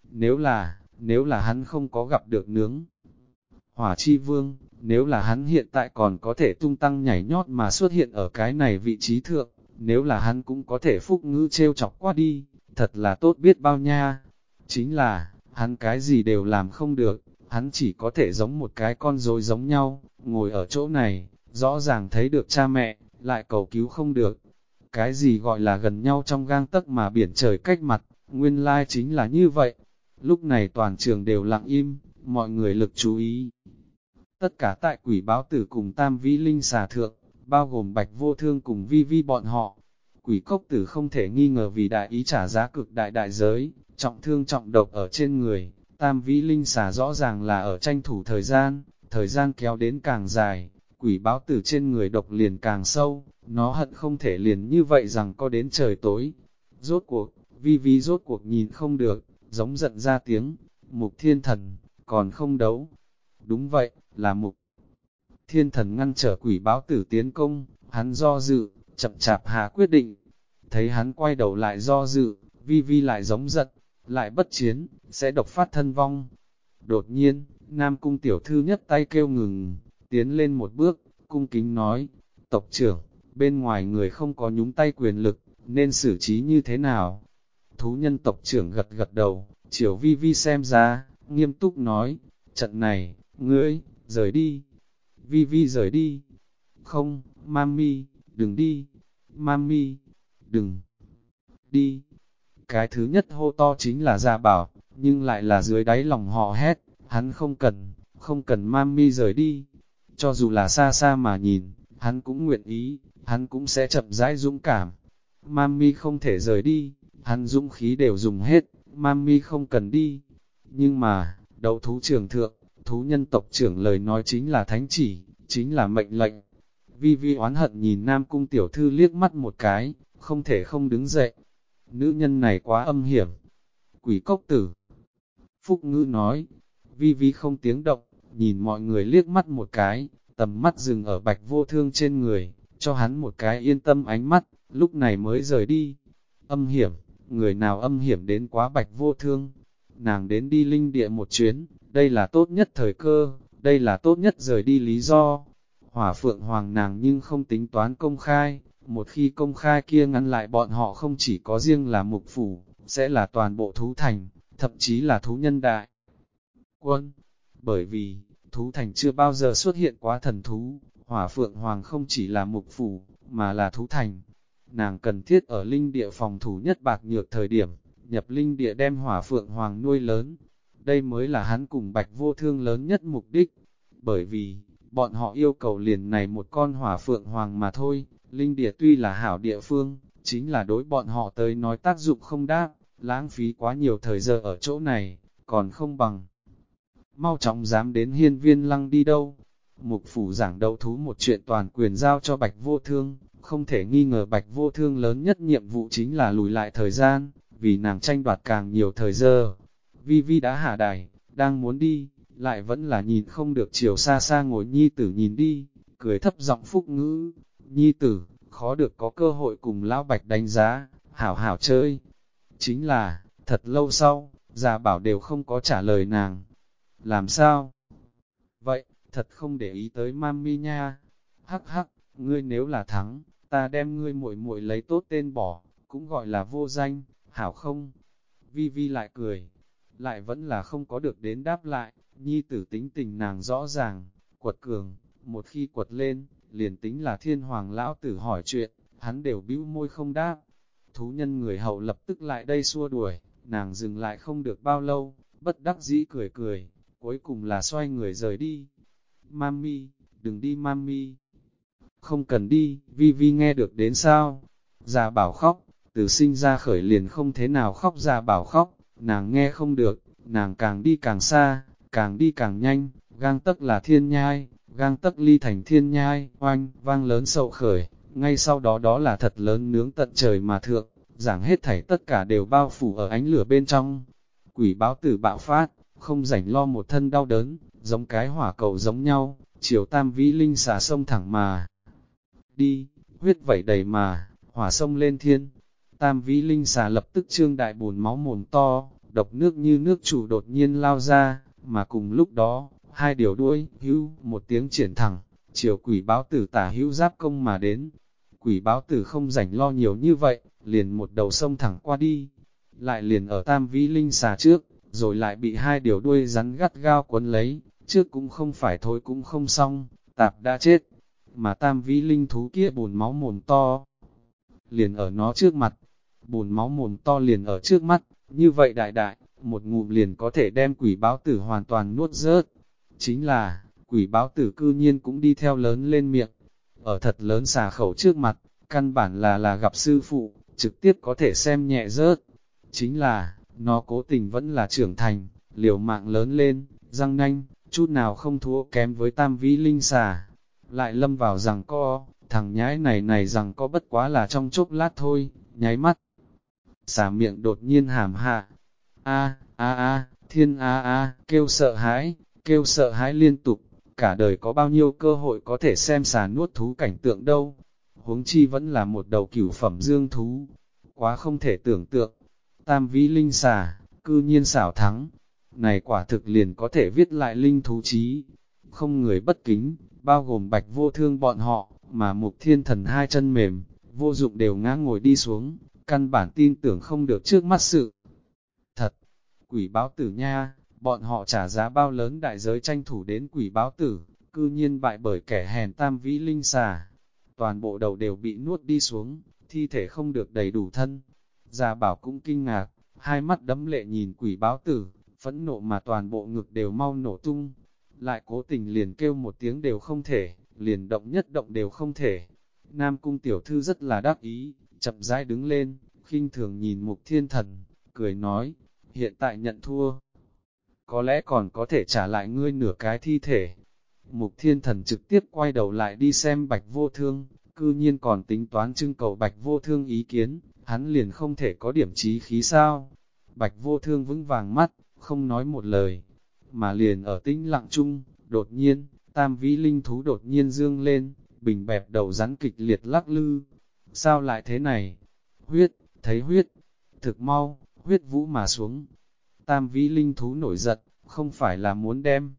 Nếu là hắn không có gặp được nướng hỏa chi vương, nếu là hắn hiện tại còn có thể tung tăng nhảy nhót mà xuất hiện ở cái này vị trí thượng, nếu là hắn cũng có thể phúc ngữ trêu chọc qua đi, thật là tốt biết bao nha. Chính là, hắn cái gì đều làm không được, hắn chỉ có thể giống một cái con rối giống nhau, ngồi ở chỗ này, rõ ràng thấy được cha mẹ, lại cầu cứu không được. Cái gì gọi là gần nhau trong gang tấc mà biển trời cách mặt, nguyên lai chính là như vậy. Lúc này toàn trường đều lặng im, mọi người lực chú ý. Tất cả tại quỷ báo tử cùng tam vĩ linh xà thượng, bao gồm bạch vô thương cùng vi vi bọn họ. Quỷ cốc tử không thể nghi ngờ vì đại ý trả giá cực đại đại giới, trọng thương trọng độc ở trên người. Tam vĩ linh xà rõ ràng là ở tranh thủ thời gian kéo đến càng dài, quỷ báo tử trên người độc liền càng sâu, nó hận không thể liền như vậy rằng có đến trời tối. Rốt cuộc, vi vi rốt cuộc nhìn không được, giống giận ra tiếng, Mục Thiên Thần, còn không đấu. Đúng vậy, là Mục Thiên Thần ngăn trở quỷ báo tử tiến công, hắn do dự, chậm chạp hạ quyết định. Thấy hắn quay đầu lại do dự, vi vi lại giống giận, lại bất chiến, sẽ độc phát thân vong. Đột nhiên, Nam Cung tiểu thư nhất tay kêu ngừng, tiến lên một bước, cung kính nói, tộc trưởng, bên ngoài người không có nhúng tay quyền lực, nên xử trí như thế nào? Thú nhân tộc trưởng gật gật đầu, chiều Vi Vi xem ra, nghiêm túc nói, trận này, ngươi, rời đi. Vi Vi rời đi. Không, Mami, đừng đi. Mami, đừng đi. Cái thứ nhất hô to chính là Gia Bảo, nhưng lại là dưới đáy lòng họ hét, hắn không cần Mami rời đi. Cho dù là xa xa mà nhìn, hắn cũng nguyện ý, hắn cũng sẽ chậm rãi dũng cảm. Mami không thể rời đi, hắn dũng khí đều dùng hết, Mami không cần đi. Nhưng mà, đấu thú trưởng thượng, thú nhân tộc trưởng lời nói chính là thánh chỉ, chính là mệnh lệnh. Vi Vi oán hận nhìn Nam Cung tiểu thư liếc mắt một cái, không thể không đứng dậy. Nữ nhân này quá âm hiểm. Quỷ cốc tử. Phúc Ngữ nói, Vi Vi không tiếng động, nhìn mọi người liếc mắt một cái, tầm mắt dừng ở Bạch Vô Thương trên người, cho hắn một cái yên tâm ánh mắt, lúc này mới rời đi. Âm hiểm, người nào âm hiểm đến quá Bạch Vô Thương? Nàng đến đi linh địa một chuyến, đây là tốt nhất thời cơ, đây là tốt nhất rời đi lý do. Hỏa Phượng Hoàng nàng nhưng không tính toán công khai, một khi công khai kia ngăn lại bọn họ không chỉ có riêng là mục phủ, sẽ là toàn bộ thú thành, thậm chí là thú nhân đại quân. Bởi vì, thú thành chưa bao giờ xuất hiện quá thần thú, Hỏa Phượng Hoàng không chỉ là mục phủ, mà là thú thành. Nàng cần thiết ở linh địa phòng thủ nhất bạc nhược thời điểm, nhập linh địa đem Hỏa Phượng Hoàng nuôi lớn. Đây mới là hắn cùng Bạch Vô Thương lớn nhất mục đích. Bởi vì, bọn họ yêu cầu liền này một con Hỏa Phượng Hoàng mà thôi. Linh địa tuy là hảo địa phương, chính là đối bọn họ tới nói tác dụng không đáp, lãng phí quá nhiều thời giờ ở chỗ này, còn không bằng. Mau chóng dám đến Hiên Viên Lăng đi đâu. Mục phủ giảng đấu thú một chuyện toàn quyền giao cho Bạch Vô Thương, không thể nghi ngờ Bạch Vô Thương lớn nhất nhiệm vụ chính là lùi lại thời gian, vì nàng tranh đoạt càng nhiều thời giờ. Vi Vi đã hạ đài, đang muốn đi, lại vẫn là nhìn không được chiều xa xa ngồi nhi tử nhìn đi, cười thấp giọng Phúc Ngữ, nhi tử, khó được có cơ hội cùng Lão Bạch đánh giá, hảo hảo chơi. Chính là, thật lâu sau, Gia Bảo đều không có trả lời nàng. Làm sao? Vậy, thật không để ý tới Mami nha. Hắc hắc, ngươi nếu là thắng, ta đem ngươi muội muội lấy tốt tên bỏ, cũng gọi là vô danh, hảo không? Vi Vi lại cười, lại vẫn là không có được đến đáp lại, nhi tử tính tình nàng rõ ràng, quật cường, một khi quật lên, liền tính là thiên hoàng lão tử hỏi chuyện, hắn đều bĩu môi không đáp. Thú nhân người hậu lập tức lại đây xua đuổi, nàng dừng lại không được bao lâu, bất đắc dĩ cười cười, cuối cùng là xoay người rời đi. Mami, đừng đi Mami. Không cần đi, Vi Vi nghe được đến sao? Gia Bảo khóc, từ sinh ra khởi liền không thế nào khóc. Gia Bảo khóc, nàng nghe không được, nàng càng đi càng xa, càng đi càng nhanh, gang tấc là thiên nhai, gang tấc ly thành thiên nhai, oanh, vang lớn sậu khởi, ngay sau đó đó là thật lớn nướng tận trời mà thượng, giảng hết thảy tất cả đều bao phủ ở ánh lửa bên trong. Quỷ báo tử bạo phát, không rảnh lo một thân đau đớn, giống cái hỏa cầu giống nhau, chiều Tam Vĩ Linh xà sông thẳng mà. Đi, huyết vẩy đầy mà, hỏa sông lên thiên. Tam Vĩ Linh xà lập tức trương đại bùn máu mồm to, độc nước như nước chủ đột nhiên lao ra, mà cùng lúc đó, hai điều đuôi, hữu, một tiếng triển thẳng, chiều quỷ báo tử tả hữu giáp công mà đến. Quỷ báo tử không rảnh lo nhiều như vậy, liền một đầu sông thẳng qua đi, lại liền ở Tam Vĩ Linh xà trước, rồi lại bị hai điều đuôi rắn gắt gao quấn lấy, trước cũng không phải thôi cũng không xong, tạp đã chết, mà Tam Vĩ Linh thú kia bùn máu mồm to, liền ở nó trước mặt, bùn máu mồm to liền ở trước mắt, như vậy đại đại, một ngụm liền có thể đem quỷ báo tử hoàn toàn nuốt rớt. Chính là, quỷ báo tử cư nhiên cũng đi theo lớn lên miệng, ở thật lớn xà khẩu trước mặt, căn bản là gặp sư phụ, trực tiếp có thể xem nhẹ rớt. Chính là, nó cố tình vẫn là trưởng thành, liều mạng lớn lên, răng nanh, chút nào không thua kém với Tam Vĩ Linh xà. Lại lâm vào rằng co, thằng nhãi này rằng có bất quá là trong chốc lát thôi, nháy mắt. Xà miệng đột nhiên hàm hạ, thiên kêu sợ hãi liên tục, cả đời có bao nhiêu cơ hội có thể xem xà nuốt thú cảnh tượng đâu. Huống chi vẫn là một đầu cửu phẩm dương thú, quá không thể tưởng tượng. Tam Vĩ Linh xà, cư nhiên xảo thắng, này quả thực liền có thể viết lại linh thú chí. Không người bất kính, bao gồm Bạch Vô Thương bọn họ, mà Mục Thiên Thần hai chân mềm, vô dụng đều ngã ngồi đi xuống, căn bản tin tưởng không được trước mắt sự. Thật, quỷ báo tử nha, bọn họ trả giá bao lớn đại giới tranh thủ đến quỷ báo tử, cư nhiên bại bởi kẻ hèn tam vĩ linh xà. Toàn bộ đầu đều bị nuốt đi xuống, thi thể không được đầy đủ thân. Gia Bảo cũng kinh ngạc, hai mắt đẫm lệ nhìn quỷ báo tử, phẫn nộ mà toàn bộ ngực đều mau nổ tung. Lại cố tình liền kêu một tiếng đều không thể, liền động nhất động đều không thể. Nam Cung tiểu thư rất là đắc ý, chậm rãi đứng lên, khinh thường nhìn Mục Thiên Thần, cười nói, hiện tại nhận thua. Có lẽ còn có thể trả lại ngươi nửa cái thi thể. Mục Thiên Thần trực tiếp quay đầu lại đi xem Bạch Vô Thương, cư nhiên còn tính toán trưng cầu Bạch Vô Thương ý kiến, hắn liền không thể có điểm chí khí sao. Bạch Vô Thương vững vàng mắt, không nói một lời, mà liền ở tĩnh lặng chung, đột nhiên, tam vĩ linh thú đột nhiên dương lên, bình bẹp đầu rắn kịch liệt lắc lư. Sao lại thế này? Huyết, thấy huyết, thực mau, huyết vũ mà xuống. Tam vĩ linh thú nổi giận, không phải là muốn đem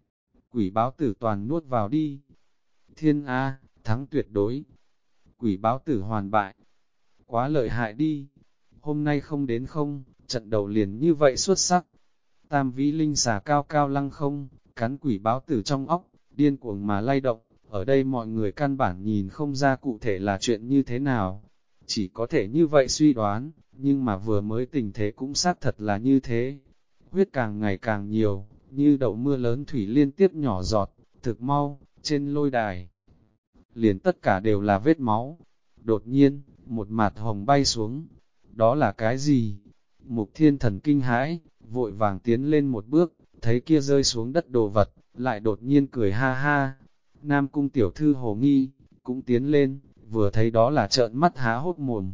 quỷ báo tử toàn nuốt vào đi. Thiên A, thắng tuyệt đối. Quỷ báo tử hoàn bại. Quá lợi hại đi. Hôm nay không đến không, trận đầu liền như vậy xuất sắc. Tam vĩ linh xà cao cao lăng không, cắn quỷ báo tử trong óc, điên cuồng mà lay động. Ở đây mọi người căn bản nhìn không ra cụ thể là chuyện như thế nào. Chỉ có thể như vậy suy đoán, nhưng mà vừa mới tình thế cũng xác thật là như thế. Huyết càng ngày càng nhiều, như đậu mưa lớn thủy liên tiếp nhỏ giọt, thực mau, trên lôi đài. Liền tất cả đều là vết máu. Đột nhiên, một mạt hồng bay xuống. Đó là cái gì? Mục Thiên Thần kinh hãi, vội vàng tiến lên một bước, thấy kia rơi xuống đất đồ vật, lại đột nhiên cười ha ha. Nam Cung tiểu thư hồ nghi, cũng tiến lên, vừa thấy đó là trợn mắt há hốc mồm.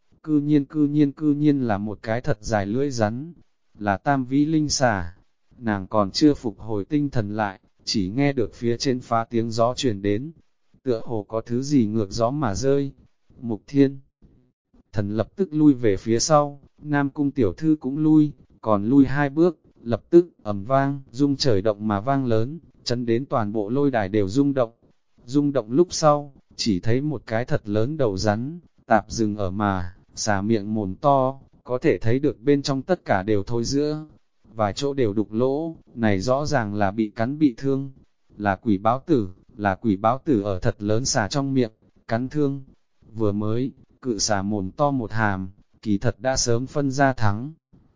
Cư nhiên là một cái thật dài lưỡi rắn, là tam vĩ linh xà. Nàng còn chưa phục hồi tinh thần lại, chỉ nghe được phía trên phá tiếng gió truyền đến. Tựa hồ có thứ gì ngược gió mà rơi. Mục Thiên Thần lập tức lui về phía sau, Nam Cung tiểu thư cũng lui, còn lui hai bước, lập tức ầm vang, rung trời động mà vang lớn, chấn đến toàn bộ lôi đài đều rung động. Rung động lúc sau, chỉ thấy một cái thật lớn đầu rắn, tạp dừng ở mà, xà miệng mồm to, có thể thấy được bên trong tất cả đều thôi giữa. Vài chỗ đều đục lỗ, này rõ ràng là bị cắn bị thương. Là quỷ báo tử ở thật lớn xà trong miệng, cắn thương. Vừa mới, cự xà mồm to một hàm, kỳ thật đã sớm phân ra thắng.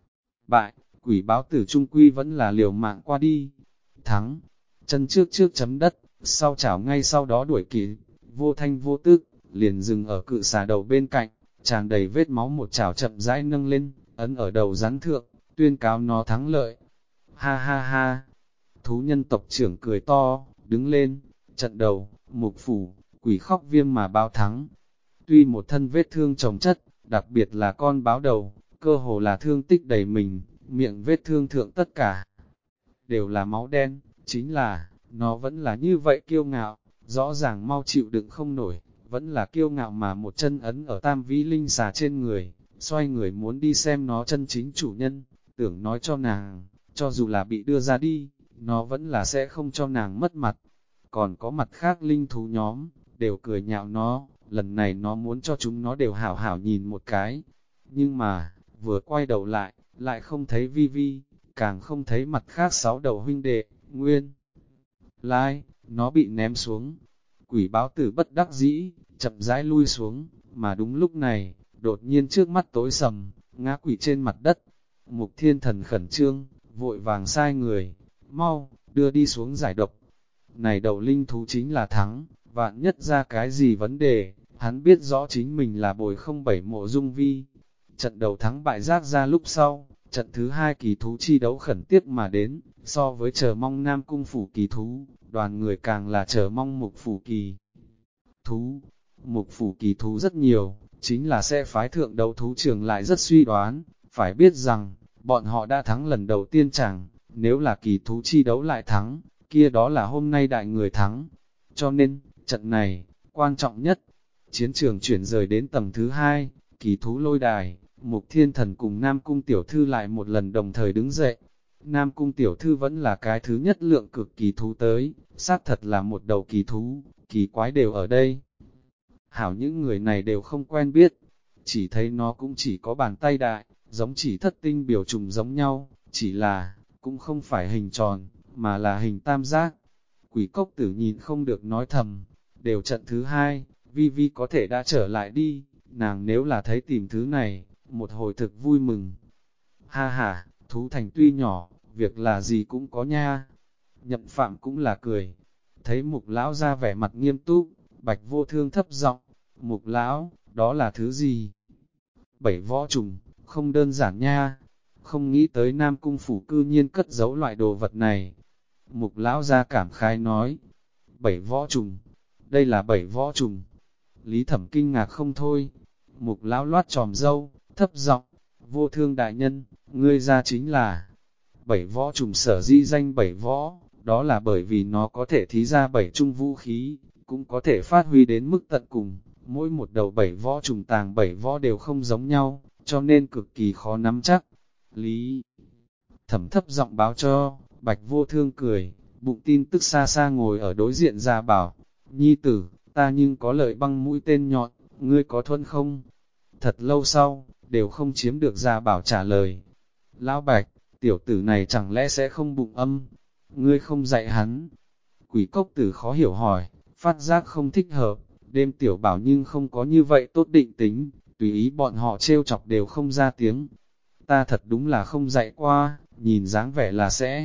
Bại, quỷ báo tử trung quy vẫn là liều mạng qua đi. Thắng, chân trước trước chấm đất, sau chảo ngay sau đó đuổi kịp, vô thanh vô tức, liền dừng ở cự xà đầu bên cạnh, tràn đầy vết máu một chảo chậm rãi nâng lên, ấn ở đầu rắn thượng, tuyên cáo nó thắng lợi. Ha ha ha, thú nhân tộc trưởng cười to, đứng lên, trận đầu, mục phủ, quỷ khóc viêm mà báo thắng. Tuy một thân vết thương chồng chất, đặc biệt là con báo đầu, cơ hồ là thương tích đầy mình, miệng vết thương thượng tất cả đều là máu đen, chính là, nó vẫn là như vậy kiêu ngạo, rõ ràng mau chịu đựng không nổi, vẫn là kiêu ngạo mà một chân ấn ở tam vĩ linh xà trên người, xoay người muốn đi xem nó chân chính chủ nhân, tưởng nói cho nàng, cho dù là bị đưa ra đi, nó vẫn là sẽ không cho nàng mất mặt. Còn có mặt khác linh thú nhóm, đều cười nhạo nó, lần này nó muốn cho chúng nó đều hảo hảo nhìn một cái. Nhưng mà, vừa quay đầu lại, lại không thấy Vi Vi, càng không thấy mặt khác 6 đầu huynh đệ, nguyên. Lai, nó bị ném xuống. Quỷ báo tử bất đắc dĩ, chậm rãi lui xuống, mà đúng lúc này, đột nhiên trước mắt tối sầm, ngã quỷ trên mặt đất. Mục Thiên Thần khẩn trương, vội vàng sai người, mau, đưa đi xuống giải độc. Này đầu linh thú chính là thắng, vạn nhất ra cái gì vấn đề, hắn biết rõ chính mình là bồi không bảy mộ dung vi. Trận đầu thắng bại giác ra lúc sau, trận thứ hai kỳ thú chi đấu khẩn tiếp mà đến, so với chờ mong Nam Cung phủ kỳ thú, đoàn người càng là chờ mong mục phủ kỳ thú. Mục phủ kỳ thú rất nhiều, chính là sẽ phái thượng đấu thú trường lại rất suy đoán, phải biết rằng, bọn họ đã thắng lần đầu tiên chẳng, nếu là kỳ thú chi đấu lại thắng, kia đó là hôm nay đại người thắng. Cho nên, trận này, quan trọng nhất, chiến trường chuyển rời đến tầng thứ hai, kỳ thú lôi đài, Mục Thiên Thần cùng Nam Cung Tiểu Thư lại một lần đồng thời đứng dậy. Nam Cung Tiểu Thư vẫn là cái thứ nhất lượng cực kỳ thú tới, xác thật là một đầu kỳ thú, kỳ quái đều ở đây. Hảo những người này đều không quen biết, chỉ thấy nó cũng chỉ có bàn tay đại, giống chỉ thất tinh biểu trùng giống nhau, chỉ là, cũng không phải hình tròn, mà là hình tam giác. Quỷ cốc tử nhìn không được nói thầm, đều trận thứ hai, Vi Vi có thể đã trở lại đi, nàng nếu là thấy tìm thứ này, một hồi thực vui mừng. Ha ha, thú thành tuy nhỏ, việc là gì cũng có nha. Nhậm Phạm cũng là cười, thấy Mục lão ra vẻ mặt nghiêm túc, Bạch Vô Thương thấp giọng, Mục lão, đó là thứ gì? Bảy võ trùng, không đơn giản nha. Không nghĩ tới Nam Cung phủ cư nhiên cất giấu loại đồ vật này. Mục lão ra cảm khái nói, bảy võ trùng, đây là bảy võ trùng. Lý Thẩm kinh ngạc không thôi. Mục lão loát tròm dâu, thấp giọng, Vô Thương đại nhân, ngươi ra chính là bảy võ trùng. Sở di danh bảy võ, đó là bởi vì nó có thể thí ra bảy trung vũ khí, cũng có thể phát huy đến mức tận cùng. Mỗi một đầu bảy võ trùng tàng bảy võ đều không giống nhau, cho nên cực kỳ khó nắm chắc. Lý Thẩm thấp giọng báo cho, Bạch Vô Thương cười, bụng tin tức xa xa ngồi ở đối diện ra bảo, nhi tử, ta nhưng có lợi băng mũi tên nhọn, ngươi có thuận không? Thật lâu sau, đều không chiếm được Gia Bảo trả lời. Lão Bạch, tiểu tử này chẳng lẽ sẽ không bụng âm? Ngươi không dạy hắn. Quỷ cốc tử khó hiểu hỏi, phát giác không thích hợp, đêm tiểu bảo nhưng không có như vậy tốt định tính, tùy ý bọn họ trêu chọc đều không ra tiếng. Ta thật đúng là không dạy qua, nhìn dáng vẻ là sẽ.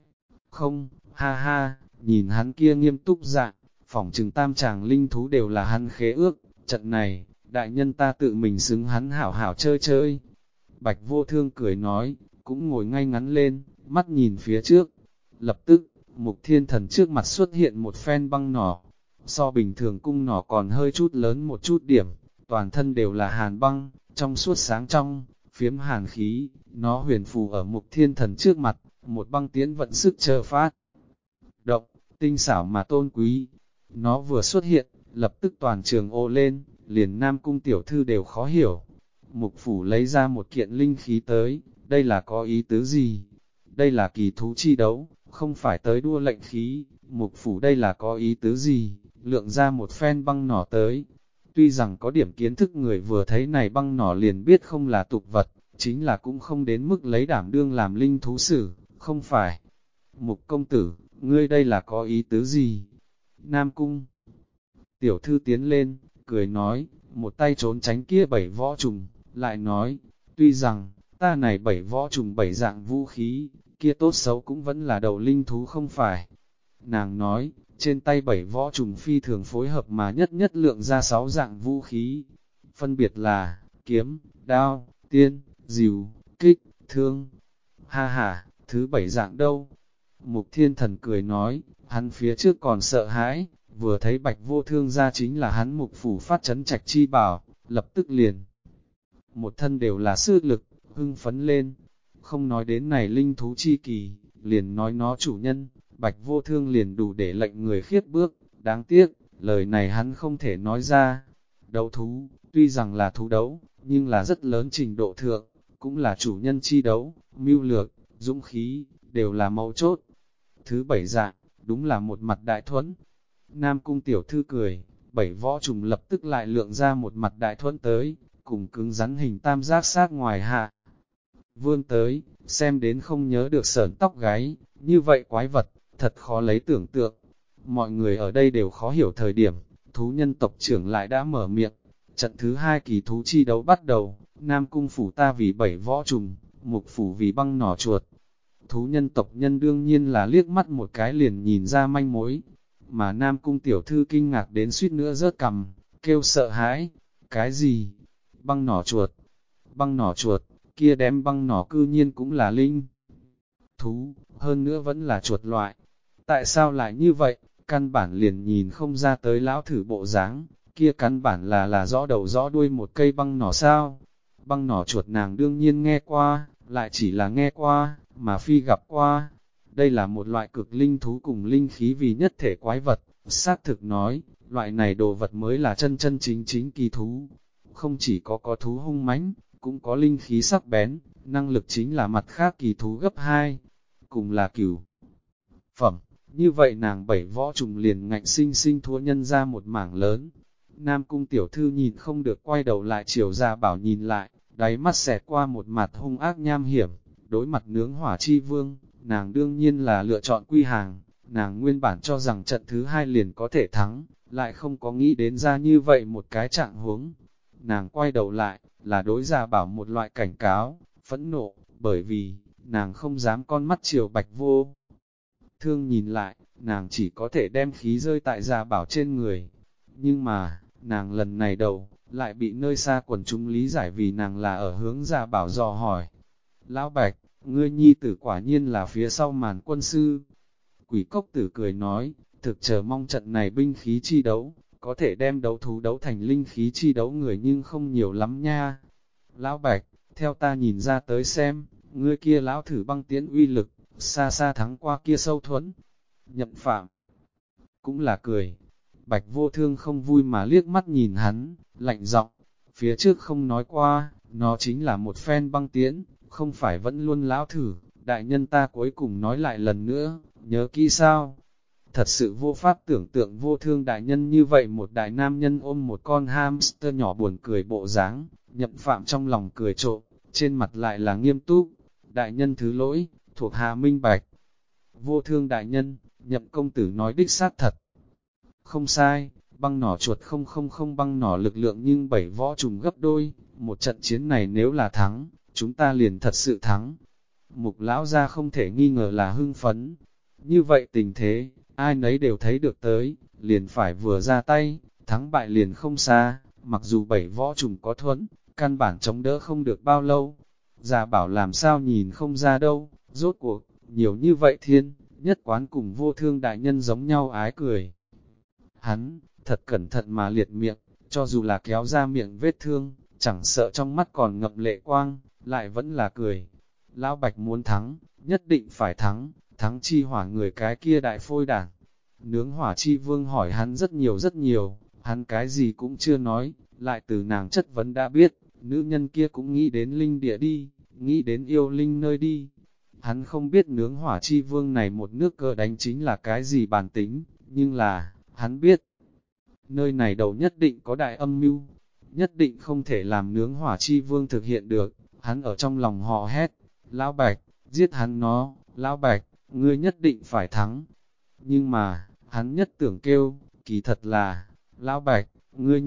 Không, ha ha, nhìn hắn kia nghiêm túc dạng, phỏng chừng tam chàng linh thú đều là hắn khế ước, trận này, đại nhân ta tự mình xứng hắn hảo hảo chơi chơi. Bạch Vô Thương cười nói, cũng ngồi ngay ngắn lên, mắt nhìn phía trước. Lập tức, Mục Thiên Thần trước mặt xuất hiện một phen băng nỏ. So bình thường cung nỏ còn hơi chút lớn một chút điểm, toàn thân đều là hàn băng, trong suốt sáng trong, phiếm hàn khí, nó huyền phù ở Mục Thiên Thần trước mặt, một băng tiễn vận sức chờ phát. Động, tinh xảo mà tôn quý. Nó vừa xuất hiện, lập tức toàn trường ô lên, liền Nam Cung tiểu thư đều khó hiểu. Mục phủ lấy ra một kiện linh khí tới, đây là có ý tứ gì? Đây là kỳ thú chi đấu, không phải tới đua lệnh khí. Mục phủ đây là có ý tứ gì? Lượng ra một phen băng nỏ tới. Tuy rằng có điểm kiến thức người vừa thấy này băng nỏ liền biết không là tục vật, chính là cũng không đến mức lấy đảm đương làm linh thú sử, không phải. Mục công tử, ngươi đây là có ý tứ gì? Nam Cung tiểu thư tiến lên, cười nói, một tay trốn tránh kia bảy võ trùng, lại nói, tuy rằng, ta này bảy võ trùng bảy dạng vũ khí, kia tốt xấu cũng vẫn là đầu linh thú không phải. Nàng nói, trên tay bảy võ trùng phi thường phối hợp mà nhất nhất lượng ra sáu dạng vũ khí, phân biệt là, kiếm, đao, tiên, dìu, kích, thương. Ha ha, thứ bảy dạng đâu? Mục Thiên Thần cười nói, hắn phía trước còn sợ hãi, vừa thấy Bạch Vô Thương ra chính là hắn Mục phủ phát chấn trạch chi bảo, lập tức liền. Một thân đều là sức lực, hưng phấn lên. Không nói đến này linh thú chi kỳ, liền nói nó chủ nhân, Bạch Vô Thương liền đủ để lệnh người khiếp bước. Đáng tiếc, lời này hắn không thể nói ra. Đấu thú, tuy rằng là thú đấu, nhưng là rất lớn trình độ thượng, cũng là chủ nhân chi đấu, mưu lược, dũng khí, đều là mấu chốt. Thứ bảy dạng, đúng là một mặt đại thuẫn. Nam Cung tiểu thư cười, bảy võ trùng lập tức lại lượng ra một mặt đại thuẫn tới, cùng cứng rắn hình tam giác sát ngoài hạ. Vươn tới, xem đến không nhớ được sởn tóc gáy, như vậy quái vật, thật khó lấy tưởng tượng. Mọi người ở đây đều khó hiểu thời điểm, thú nhân tộc trưởng lại đã mở miệng. Trận thứ hai kỳ thú chi đấu bắt đầu, Nam Cung phủ ta vì bảy võ trùng, Mục phủ vì băng nỏ chuột. Thú nhân tộc nhân đương nhiên là liếc mắt một cái liền nhìn ra manh mối, mà Nam Cung tiểu thư kinh ngạc đến suýt nữa rớt cằm, kêu sợ hãi. Cái gì? Băng nỏ chuột? Băng nỏ chuột, kia đem băng nỏ cư nhiên cũng là linh thú, hơn nữa vẫn là chuột loại. Tại sao lại như vậy? Căn bản liền nhìn không ra tới lão thử bộ dáng, kia căn bản là rõ đầu rõ đuôi một cây băng nỏ sao? Băng nỏ chuột nàng đương nhiên nghe qua, lại chỉ là nghe qua, mà phi gặp qua. Đây là một loại cực linh thú cùng linh khí vì nhất thể quái vật, xác thực nói, loại này đồ vật mới là chân chân chính chính kỳ thú. Không chỉ có thú hung mãnh, cũng có linh khí sắc bén, năng lực chính là mặt khác kỳ thú gấp 2, cùng là cửu phẩm. Như vậy nàng bảy võ trùng liền ngạnh sinh sinh thua nhân ra một mảng lớn. Nam cung tiểu thư nhìn không được quay đầu lại chiều Gia Bảo nhìn lại, đáy mắt xẹt qua một mặt hung ác nham hiểm, đối mặt nướng hỏa chi vương, nàng đương nhiên là lựa chọn quy hàng, nàng nguyên bản cho rằng trận thứ 2 liền có thể thắng, lại không có nghĩ đến ra như vậy một cái trạng huống. Nàng quay đầu lại, là đối Gia Bảo một loại cảnh cáo, phẫn nộ, bởi vì, nàng không dám con mắt chiều Bạch Vô Thương nhìn lại, nàng chỉ có thể đem khí rơi tại Gia Bảo trên người. Nhưng mà, nàng lần này đầu, lại bị nơi xa quần chúng lý giải vì nàng là ở hướng Gia Bảo dò hỏi. Lão Bạch, ngươi nhi tử quả nhiên là phía sau màn quân sư. Quỷ cốc tử cười nói, thực chờ mong trận này binh khí chi đấu, có thể đem đấu thú đấu thành linh khí chi đấu người nhưng không nhiều lắm nha. Lão Bạch, theo ta nhìn ra tới xem, ngươi kia lão thử băng tiễn uy lực, xa xa thắng qua kia sâu thuẫn. Nhậm Phạm cũng là cười. Bạch Vô Thương không vui mà liếc mắt nhìn hắn, lạnh giọng, phía trước không nói qua, nó chính là một phen băng tiễn, không phải vẫn luôn lão thử, đại nhân ta cuối cùng nói lại lần nữa, nhớ kỹ sao? Thật sự vô pháp tưởng tượng Vô Thương đại nhân như vậy một đại nam nhân ôm một con hamster nhỏ buồn cười bộ dáng, Nhậm Phạm trong lòng cười trộm, trên mặt lại là nghiêm túc, đại nhân thứ lỗi, thuộc hạ minh bạch. Vô Thương đại nhân, Nhậm công tử nói đích xác thật. Không sai, băng nỏ chuột 000 băng nỏ lực lượng nhưng 7 võ trùng gấp đôi, một trận chiến này nếu là thắng, chúng ta liền thật sự thắng. Mục lão gia không thể nghi ngờ là hưng phấn. Như vậy tình thế, ai nấy đều thấy được tới, liền phải vừa ra tay, thắng bại liền không xa, mặc dù 7 võ trùng có thuẫn, căn bản chống đỡ không được bao lâu. Gia Bảo làm sao nhìn không ra đâu, rốt cuộc, nhiều như vậy thiên, nhất quán cùng Vô Thương đại nhân giống nhau ái cười. Hắn, thật cẩn thận mà liệt miệng, cho dù là kéo ra miệng vết thương, chẳng sợ trong mắt còn ngậm lệ quang, lại vẫn là cười. Lão Bạch muốn thắng, nhất định phải thắng, thắng chi hỏa người cái kia đại phôi đảng. Nướng hỏa chi vương hỏi hắn rất nhiều, hắn cái gì cũng chưa nói, lại từ nàng chất vấn đã biết, nữ nhân kia cũng nghĩ đến linh địa đi, nghĩ đến yêu linh nơi đi. Hắn không biết nướng hỏa chi vương này một nước cờ đánh chính là cái gì bản tính, nhưng là, hắn biết, nơi này đầu nhất định có đại âm mưu, nhất định không thể làm nướng hỏa chi vương thực hiện được. Hắn ở trong lòng hò hét, Lão Bạch, giết hắn nó, Lão Bạch, ngươi nhất định phải thắng. Nhưng mà, hắn nhất tưởng kêu, kỳ thật là, Lão Bạch, ngươi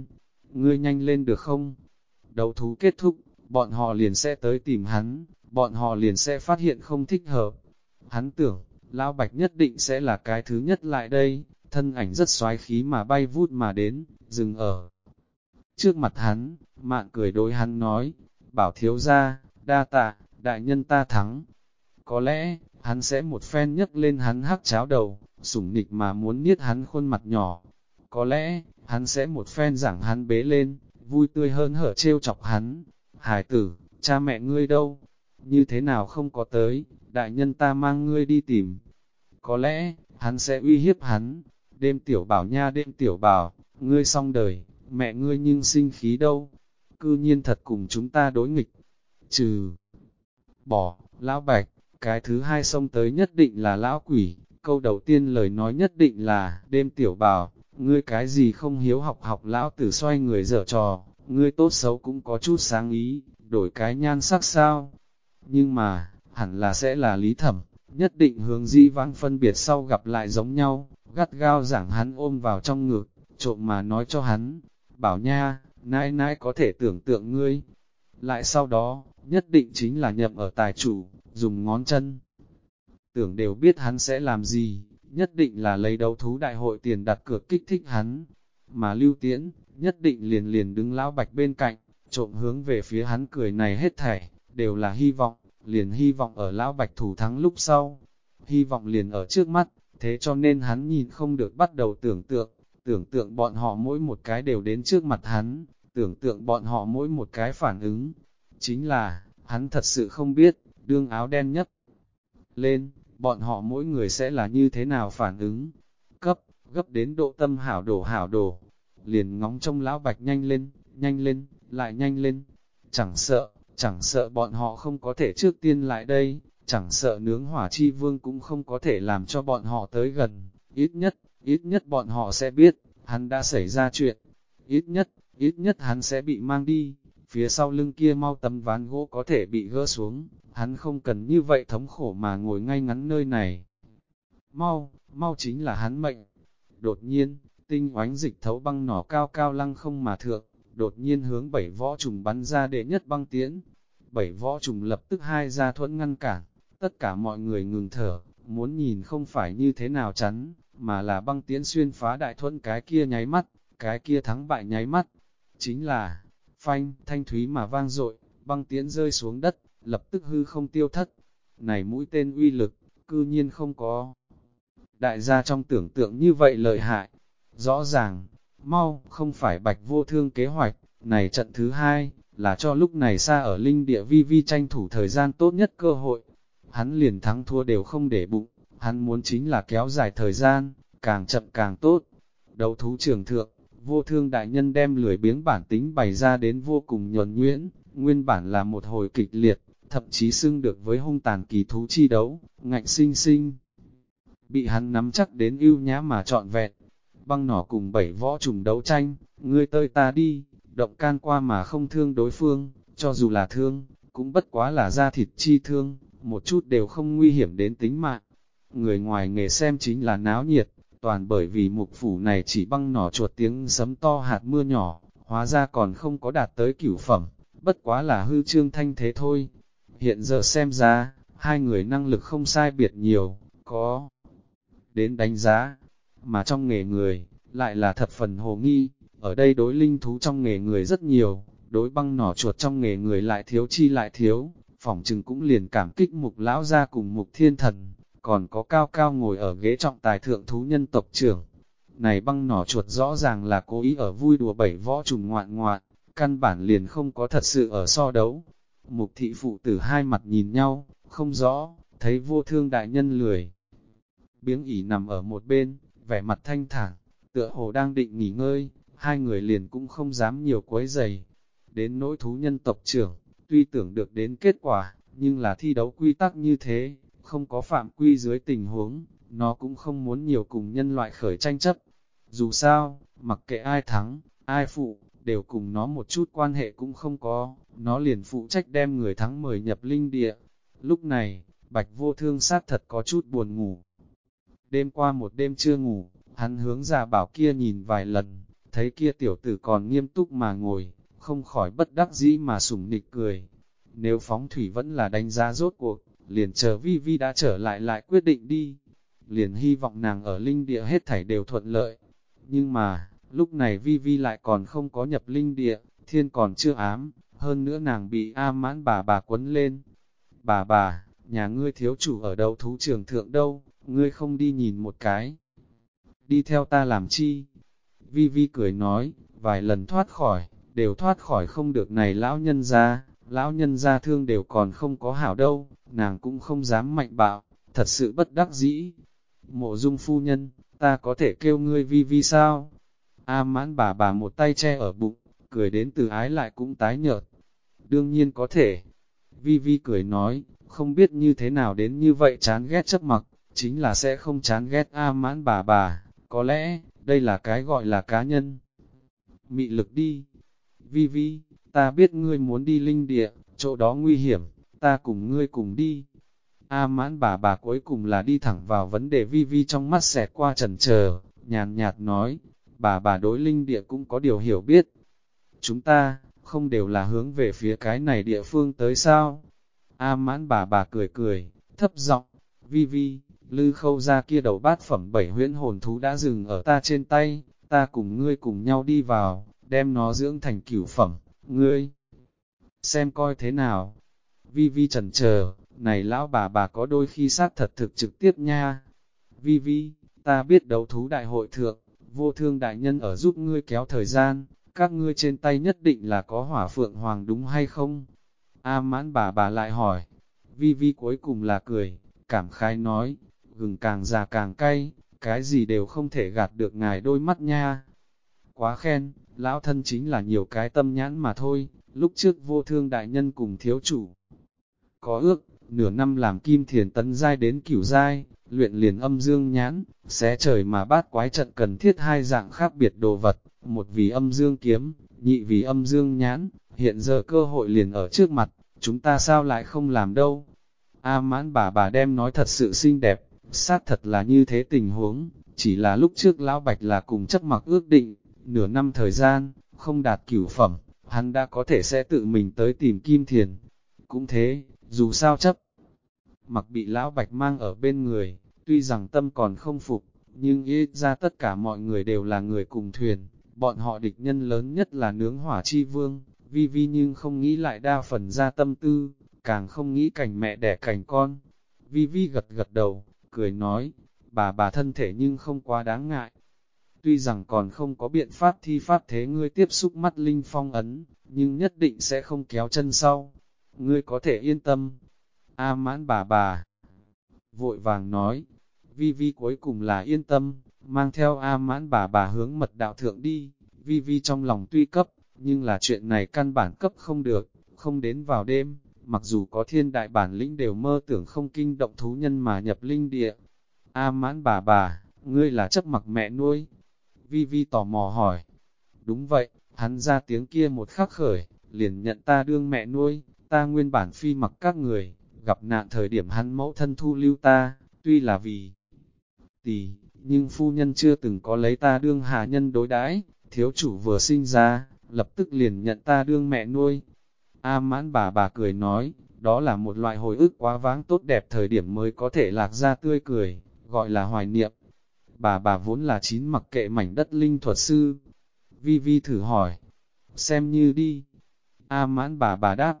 nhanh lên được không? Đấu thú kết thúc, bọn họ liền sẽ tới tìm hắn, bọn họ liền sẽ phát hiện không thích hợp. Hắn tưởng, Lão Bạch nhất định sẽ là cái thứ nhất lại đây, thân ảnh rất xoái khí mà bay vút mà đến, dừng ở trước mặt hắn, Mạn cười đối hắn nói, Bảo thiếu gia, đa tạ, đại nhân ta thắng. Có lẽ, hắn sẽ một phen nhấc lên hắn hắc cháo đầu, sủng nịch mà muốn niết hắn khuôn mặt nhỏ. Có lẽ, hắn sẽ một phen giảng hắn bế lên, vui tươi hơn hở trêu chọc hắn. Hải tử, cha mẹ ngươi đâu? Như thế nào không có tới, đại nhân ta mang ngươi đi tìm. Có lẽ, hắn sẽ uy hiếp hắn. Đêm tiểu bảo nha, đêm tiểu bảo, ngươi xong đời, mẹ ngươi nhưng sinh khí đâu. Cư nhiên thật cùng chúng ta đối nghịch. Trừ bỏ, Lão Bạch, cái thứ hai xông tới nhất định là lão quỷ. Câu đầu tiên lời nói nhất định là, đêm tiểu bảo, ngươi cái gì không hiếu học học lão tử xoay người dở trò, ngươi tốt xấu cũng có chút sáng ý, đổi cái nhan sắc sao. Nhưng mà, hẳn là sẽ là Lý Thẩm, nhất định hướng dĩ vãng phân biệt sau gặp lại giống nhau, gắt gao giảng hắn ôm vào trong ngực, trộm mà nói cho hắn, bảo nha, nãi nãi có thể tưởng tượng ngươi. Lại sau đó, nhất định chính là Nhậm ở tài chủ, dùng ngón chân. Tưởng đều biết hắn sẽ làm gì, nhất định là lấy đấu thú đại hội tiền đặt cược kích thích hắn. Mà Lưu Tiễn, nhất định liền đứng Lão Bạch bên cạnh, trộm hướng về phía hắn cười này hết thảy, đều là hy vọng, liền hy vọng ở Lão Bạch thủ thắng lúc sau. Hy vọng liền ở trước mắt, thế cho nên hắn nhìn không được bắt đầu tưởng tượng bọn họ mỗi một cái đều đến trước mặt hắn, tưởng tượng bọn họ mỗi một cái phản ứng. Chính là, hắn thật sự không biết, đương áo đen nhấp lên, bọn họ mỗi người sẽ là như thế nào phản ứng. Gấp đến độ tâm hảo đổ, liền ngóng trông Lão Bạch nhanh lên, lại nhanh lên. Chẳng sợ bọn họ không có thể trước tiên lại đây, chẳng sợ nướng hỏa chi vương cũng không có thể làm cho bọn họ tới gần, ít nhất bọn họ sẽ biết, hắn đã xảy ra chuyện. ít nhất hắn sẽ bị mang đi, phía sau lưng kia mau tấm ván gỗ có thể bị gỡ xuống, hắn không cần như vậy thống khổ mà ngồi ngay ngắn nơi này. Mau chính là hắn mệnh. Đột nhiên, tinh oánh dịch thấu băng nỏ cao cao lăng không mà thượng, đột nhiên hướng 7 võ trùng bắn ra đệ nhất băng tiễn. 7 võ trùng lập tức hai ra thuẫn ngăn cản, tất cả mọi người ngừng thở, muốn nhìn không phải như thế nào chắn, mà là băng tiễn xuyên phá đại thuẫn cái kia nháy mắt, cái kia thắng bại nháy mắt. Chính là, phanh, thanh thúy mà vang dội, băng tiễn rơi xuống đất, lập tức hư không tiêu thất. Này mũi tên uy lực, cư nhiên không có. Đại gia trong tưởng tượng như vậy lợi hại, rõ ràng, không phải Bạch Vô Thương kế hoạch, này trận thứ hai, là cho lúc này xa ở linh địa vi vi tranh thủ thời gian tốt nhất cơ hội. Hắn liền thắng thua đều không để bụng, hắn muốn chính là kéo dài thời gian, càng chậm càng tốt. Đấu thú trường thượng, Vô Thương đại nhân đem lười biếng bản tính bày ra đến vô cùng nhuần nhuyễn, nguyên bản là một hồi kịch liệt, thậm chí xưng được với hung tàn kỳ thú chi đấu, ngạnh sinh sinh. Bị hắn nắm chắc đến ưu nhã mà trọn vẹn, băng nỏ cùng 7 võ trùng đấu tranh, ngươi tơi ta đi, động can qua mà không thương đối phương, cho dù là thương, cũng bất quá là da thịt chi thương, một chút đều không nguy hiểm đến tính mạng. Người ngoài nghề xem chính là náo nhiệt, toàn bởi vì mục phủ này chỉ băng nỏ chuột tiếng sấm to hạt mưa nhỏ, hóa ra còn không có đạt tới cửu phẩm, bất quá là hư trương thanh thế thôi. Hiện giờ xem ra, hai người năng lực không sai biệt nhiều, có đến đánh giá, mà trong nghề người, lại là thập phần hồ nghi, ở đây đối linh thú trong nghề người rất nhiều, đối băng nỏ chuột trong nghề người lại thiếu chi lại thiếu, phỏng chừng cũng liền cảm kích mục lão ra cùng mục thiên thần, còn có cao cao ngồi ở ghế trọng tài thượng thú nhân tộc trưởng. Này băng nỏ chuột rõ ràng là cố ý ở vui đùa 7 võ trùng ngoạn ngoạn, căn bản liền không có thật sự ở so đấu. Mục thị phụ tử hai mặt nhìn nhau, không rõ, thấy Vô Thương đại nhân lười biếng ỉ nằm ở một bên, vẻ mặt thanh thản, tựa hồ đang định nghỉ ngơi, hai người liền cũng không dám nhiều quấy giày. Đến nỗi thú nhân tộc trưởng, tuy tưởng được đến kết quả, nhưng là thi đấu quy tắc như thế, không có phạm quy dưới tình huống, nó cũng không muốn nhiều cùng nhân loại khởi tranh chấp. Dù sao, mặc kệ ai thắng, ai phụ, đều cùng nó một chút quan hệ cũng không có, nó liền phụ trách đem người thắng mời nhập linh địa. Lúc này, Bạch Vô Thương sát thật có chút buồn ngủ. Đêm qua một đêm chưa ngủ, hắn hướng Gia Bảo kia nhìn vài lần, thấy kia tiểu tử còn nghiêm túc mà ngồi, không khỏi bất đắc dĩ mà sủng nịch cười. Nếu phóng thủy vẫn là đánh giá rốt cuộc, liền chờ Vi Vi đã trở lại quyết định đi. Liền hy vọng nàng ở linh địa hết thảy đều thuận lợi. Nhưng mà, lúc này Vi Vi lại còn không có nhập linh địa, thiên còn chưa ám, hơn nữa nàng bị A Mãn bà quấn lên. Bà, nhà ngươi thiếu chủ ở đâu thú trường thượng đâu, ngươi không đi nhìn một cái. Đi theo ta làm chi? Vi Vi cười nói, vài lần thoát khỏi, đều thoát khỏi không được này lão nhân gia thương đều còn không có hảo đâu, nàng cũng không dám mạnh bạo, thật sự bất đắc dĩ. Mộ Dung phu nhân, ta có thể kêu ngươi Vi Vi sao? A Mãn bà một tay che ở bụng, cười đến từ ái lại cũng tái nhợt. Đương nhiên có thể. Vi Vi cười nói, không biết như thế nào đến như vậy chán ghét chấp mặc, chính là sẽ không chán ghét A Mãn bà, có lẽ, đây là cái gọi là cá nhân. Mị lực đi. Vi Vi, ta biết ngươi muốn đi linh địa, chỗ đó nguy hiểm, ta cùng ngươi cùng đi. A Mãn bà cuối cùng là đi thẳng vào vấn đề. Vi Vi trong mắt xẹt qua chần chờ, nhàn nhạt nói, bà đối linh địa cũng có điều hiểu biết. Chúng ta, không đều là hướng về phía cái này địa phương tới sao? A Mãn bà cười, thấp giọng, Vi Vi, Lư Khâu ra kia đầu bát phẩm 7 huyễn hồn thú đã dừng ở ta trên tay, ta cùng ngươi cùng nhau đi vào, đem nó dưỡng thành cửu phẩm, ngươi xem coi thế nào. Vi Vi chần chờ, này lão bà có đôi khi sát thật thực trực tiếp nha. Vi Vi, ta biết đấu thú đại hội thượng, Vô Thương đại nhân ở giúp ngươi kéo thời gian, các ngươi trên tay nhất định là có hỏa phượng hoàng đúng hay không? A Mãn bà lại hỏi. Vi Vi cuối cùng là cười, cảm khái nói, gừng càng già càng cay, cái gì đều không thể gạt được ngài đôi mắt nha. Quá khen, lão thân chính là nhiều cái tâm nhãn mà thôi, lúc trước Vô Thương đại nhân cùng thiếu chủ. Có ước, nửa năm làm kim thiền tấn giai đến cửu giai, luyện liền âm dương nhãn, xé trời mà bát quái trận cần thiết hai dạng khác biệt đồ vật, một vì âm dương kiếm, nhị vì âm dương nhãn, hiện giờ cơ hội liền ở trước mặt, chúng ta sao lại không làm đâu. A Mãn bà đem nói thật sự xinh đẹp, xác thật là như thế tình huống, chỉ là lúc trước Lão Bạch là cùng chấp mặc ước định, nửa năm thời gian, không đạt cửu phẩm, hắn đã có thể sẽ tự mình tới tìm Kim Thiền. Cũng thế, dù sao chấp mặc bị Lão Bạch mang ở bên người, tuy rằng tâm còn không phục, nhưng ít ra tất cả mọi người đều là người cùng thuyền, bọn họ địch nhân lớn nhất là nướng hỏa chi vương, Vi Vi nhưng không nghĩ lại đa phần ra tâm tư, càng không nghĩ cảnh mẹ đẻ cảnh con. Vi Vi gật gật đầu, cười nói, bà thân thể nhưng không quá đáng ngại. Tuy rằng còn không có biện pháp thi pháp thế ngươi tiếp xúc mắt linh phong ấn, nhưng nhất định sẽ không kéo chân sau. Ngươi có thể yên tâm. A Mãn bà vội vàng nói, Vi Vi cuối cùng là yên tâm, mang theo A Mãn bà hướng mật đạo thượng đi. Vi Vi trong lòng tuy cấp, nhưng là chuyện này căn bản cấp không được, không đến vào đêm, mặc dù có thiên đại bản lĩnh đều mơ tưởng không kinh động thú nhân mà nhập linh địa. A Mãn bà, ngươi là chấp mặc mẹ nuôi. Vi Vi tò mò hỏi. Đúng vậy, hắn ra tiếng kia một khắc khởi, liền nhận ta đương mẹ nuôi, ta nguyên bản phi mặc các người, gặp nạn thời điểm hắn mẫu thân thu lưu ta, tuy là vì tỷ, nhưng phu nhân chưa từng có lấy ta đương hạ nhân đối đãi, thiếu chủ vừa sinh ra, lập tức liền nhận ta đương mẹ nuôi. A Mãn bà cười nói, đó là một loại hồi ức quá vãng tốt đẹp thời điểm mới có thể lạc ra tươi cười, gọi là hoài niệm. Bà vốn là chín mặc kệ mảnh đất linh thuật sư. Vi Vi thử hỏi, xem như đi. A Mãn bà đáp,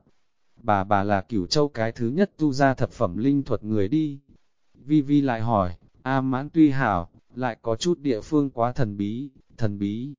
bà là Cửu Châu cái thứ nhất tu ra thập phẩm linh thuật người đi. Vi Vi lại hỏi, A Mãn tuy hảo, lại có chút địa phương quá thần bí,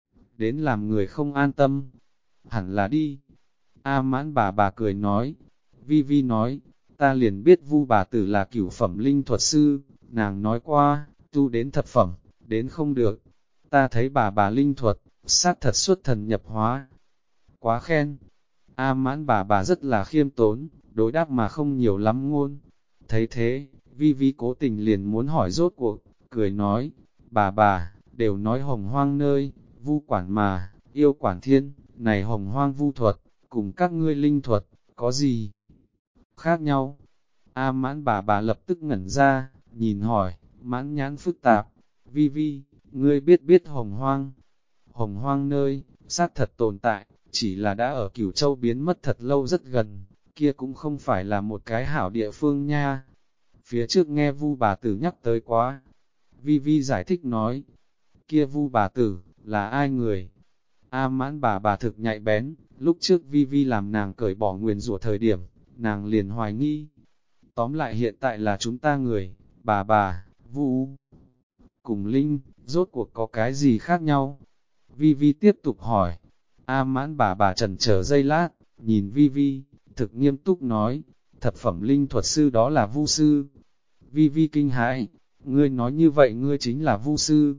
đến làm người không an tâm. Hẳn là đi. A Mãn bà cười nói. Vi Vi nói, ta liền biết Vu bà tử là cửu phẩm linh thuật sư, nàng nói qua, tu đến thập phẩm, đến không được. Ta thấy bà linh thuật, sát thật xuất thần nhập hóa. Quá khen. A Mãn bà rất là khiêm tốn, đối đáp mà không nhiều lắm ngôn. Thấy thế, Vi Vi cố tình liền muốn hỏi rốt cuộc, cười nói, bà, đều nói hồng hoang nơi, vu quản mà, yêu quản thiên, này hồng hoang vu thuật, cùng các ngươi linh thuật, có gì khác nhau? A Mãn bà lập tức ngẩn ra, nhìn hỏi, mãn nhãn phức tạp, Vi Vi, ngươi biết hồng hoang. Hồng hoang nơi, xác thật tồn tại, chỉ là đã ở Cửu Châu biến mất thật lâu rất gần, kia cũng không phải là một cái hảo địa phương nha. Phía trước nghe Vu bà tử nhắc tới quá. Vi Vi giải thích nói, kia Vu bà tử, là ai người? A Mãn bà thực nhạy bén, lúc trước Vi Vi làm nàng cởi bỏ nguyền rủa thời điểm, nàng liền hoài nghi. Tóm lại hiện tại là chúng ta người, bà, Vu cùng Linh, rốt cuộc có cái gì khác nhau? Vi Vi tiếp tục hỏi. A Mãn bà chần chờ giây lát, nhìn Vi Vi, thực nghiêm túc nói, thập phẩm linh thuật sư đó là Vu sư. Vi Vi kinh hãi, ngươi nói như vậy ngươi chính là Vu sư.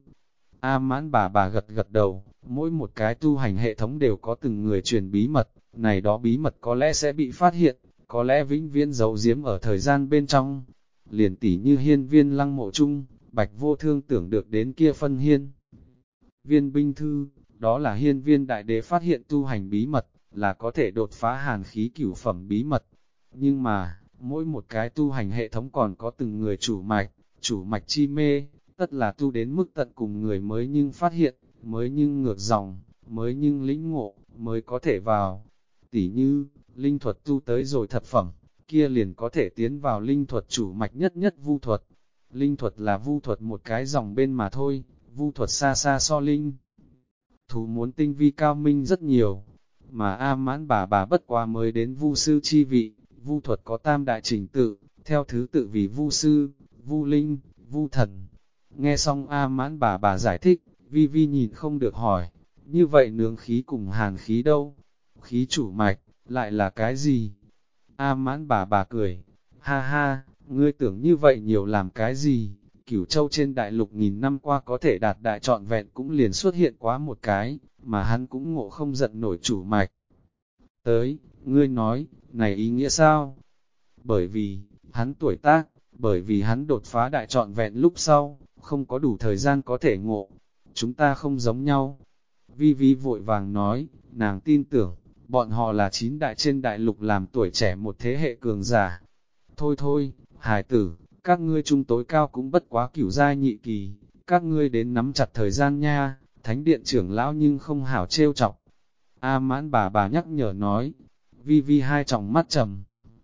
A Mãn bà gật gật đầu, mỗi một cái tu hành hệ thống đều có từng người truyền bí mật, này đó bí mật có lẽ sẽ bị phát hiện, có lẽ vĩnh viễn giấu giếm ở thời gian bên trong. Liền tỉ như hiên viên lăng mộ chung, Bạch Vô Thương tưởng được đến kia phân hiên viên binh thư, đó là hiên viên đại đế phát hiện tu hành bí mật, là có thể đột phá hàn khí cửu phẩm bí mật. Nhưng mà, mỗi một cái tu hành hệ thống còn có từng người chủ mạch chi mê, tất là tu đến mức tận cùng người mới nhưng phát hiện, mới nhưng ngược dòng, mới nhưng lĩnh ngộ, mới có thể vào. Tỉ như, linh thuật tu tới rồi thập phẩm, kia liền có thể tiến vào linh thuật chủ mạch nhất vu thuật. Linh thuật là vu thuật một cái dòng bên mà thôi, vu thuật xa xa so linh thú muốn tinh vi cao minh rất nhiều, mà A Mãn bà bất quá mới đến vu sư chi vị. Vu thuật có tam đại trình tự, theo thứ tự vì vu sư, vu linh, vu thần. Nghe xong A Mãn bà giải thích, Vi Vi nhìn không được hỏi, như vậy nướng khí cùng hàn khí đâu? Khí chủ mạch, lại là cái gì? A Mãn bà cười, ha ha, ngươi tưởng như vậy nhiều làm cái gì? Cửu Châu trên đại lục nghìn năm qua có thể đạt đại trọn vẹn cũng liền xuất hiện quá một cái, mà hắn cũng ngộ không giận nổi chủ mạch. Tới, ngươi nói, này ý nghĩa sao? Bởi vì, hắn tuổi tác, bởi vì hắn đột phá đại trọn vẹn lúc sau, không có đủ thời gian có thể ngộ. Chúng ta không giống nhau. Vi Vi vội vàng nói, nàng tin tưởng, bọn họ là 9 đại trên đại lục làm tuổi trẻ một thế hệ cường giả. Thôi thôi, hài tử, các ngươi trung tối cao cũng bất quá cửu giai nhị kỳ, các ngươi đến nắm chặt thời gian nha, thánh điện trưởng lão nhưng không hảo trêu chọc. A Mãn bà nhắc nhở nói, Vi Vi hai tròng mắt trầm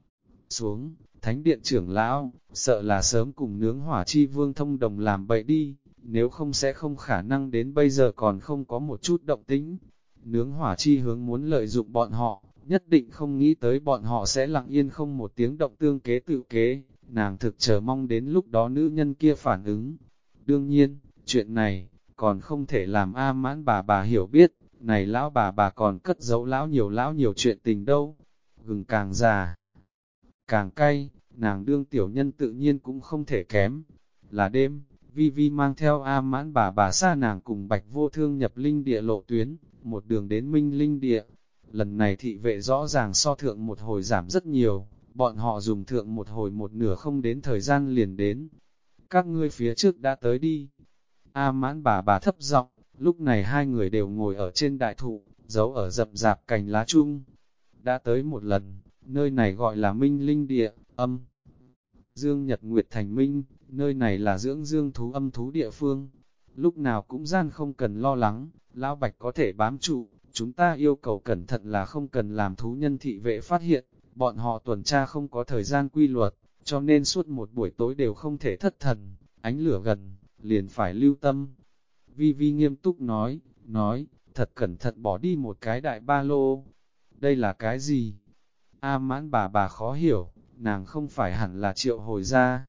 xuống, thánh điện trưởng lão, sợ là sớm cùng nướng hỏa chi vương thông đồng làm bậy đi, nếu không sẽ không khả năng đến bây giờ còn không có một chút động tĩnh. Nướng hỏa chi hướng muốn lợi dụng bọn họ, nhất định không nghĩ tới bọn họ sẽ lặng yên không một tiếng động tương kế tự kế, nàng thực chờ mong đến lúc đó nữ nhân kia phản ứng. Đương nhiên, chuyện này, còn không thể làm A Mãn bà hiểu biết, này lão bà còn cất giấu lão nhiều chuyện tình đâu. Gừng càng già, càng cay, nàng đương tiểu nhân tự nhiên cũng không thể kém. Là đêm, Vi Vi mang theo A Mãn bà xa nàng cùng Bạch Vô Thương nhập linh địa lộ tuyến, một đường đến Minh Linh địa. Lần này thị vệ rõ ràng so thượng một hồi giảm rất nhiều, bọn họ dùng thượng một hồi một nửa không đến thời gian liền đến. Các ngươi phía trước đã tới đi. A Mãn bà thấp giọng, lúc này hai người đều ngồi ở trên đại thụ, giấu ở rậm rạp cành lá chung. Đã tới một lần, nơi này gọi là Minh Linh địa, âm. Dương Nhật Nguyệt Thành Minh, nơi này là dưỡng dương thú âm thú địa phương. Lúc nào cũng gian không cần lo lắng, lão Bạch có thể bám trụ, chúng ta yêu cầu cẩn thận là không cần làm thú nhân thị vệ phát hiện, bọn họ tuần tra không có thời gian quy luật, cho nên suốt một buổi tối đều không thể thất thần, ánh lửa gần, liền phải lưu tâm. Vi Vi nghiêm túc nói, thật cẩn thận bỏ đi một cái đại ba lô. Đây là cái gì? A Mãn bà khó hiểu, nàng không phải hẳn là triệu hồi ra.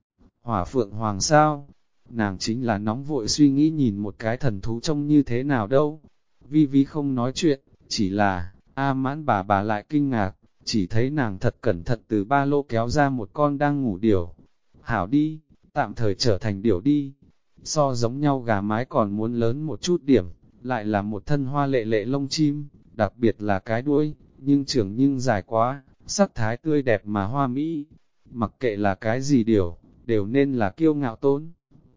Hỏa Phượng Hoàng sao? Nàng chính là nóng vội suy nghĩ nhìn một cái thần thú trông như thế nào đâu. Vi Vi không nói chuyện, chỉ là, A Mãn bà lại kinh ngạc, chỉ thấy nàng thật cẩn thận từ ba lô kéo ra một con đang ngủ điểu. Hảo đi, tạm thời trở thành điểu đi. So giống nhau gà mái còn muốn lớn một chút điểm, lại là một thân hoa lệ lệ lông chim, đặc biệt là cái đuôi, nhưng trưởng nhưng dài quá, sắc thái tươi đẹp mà hoa mỹ. Mặc kệ là cái gì điểu, đều nên là kiêu ngạo tôn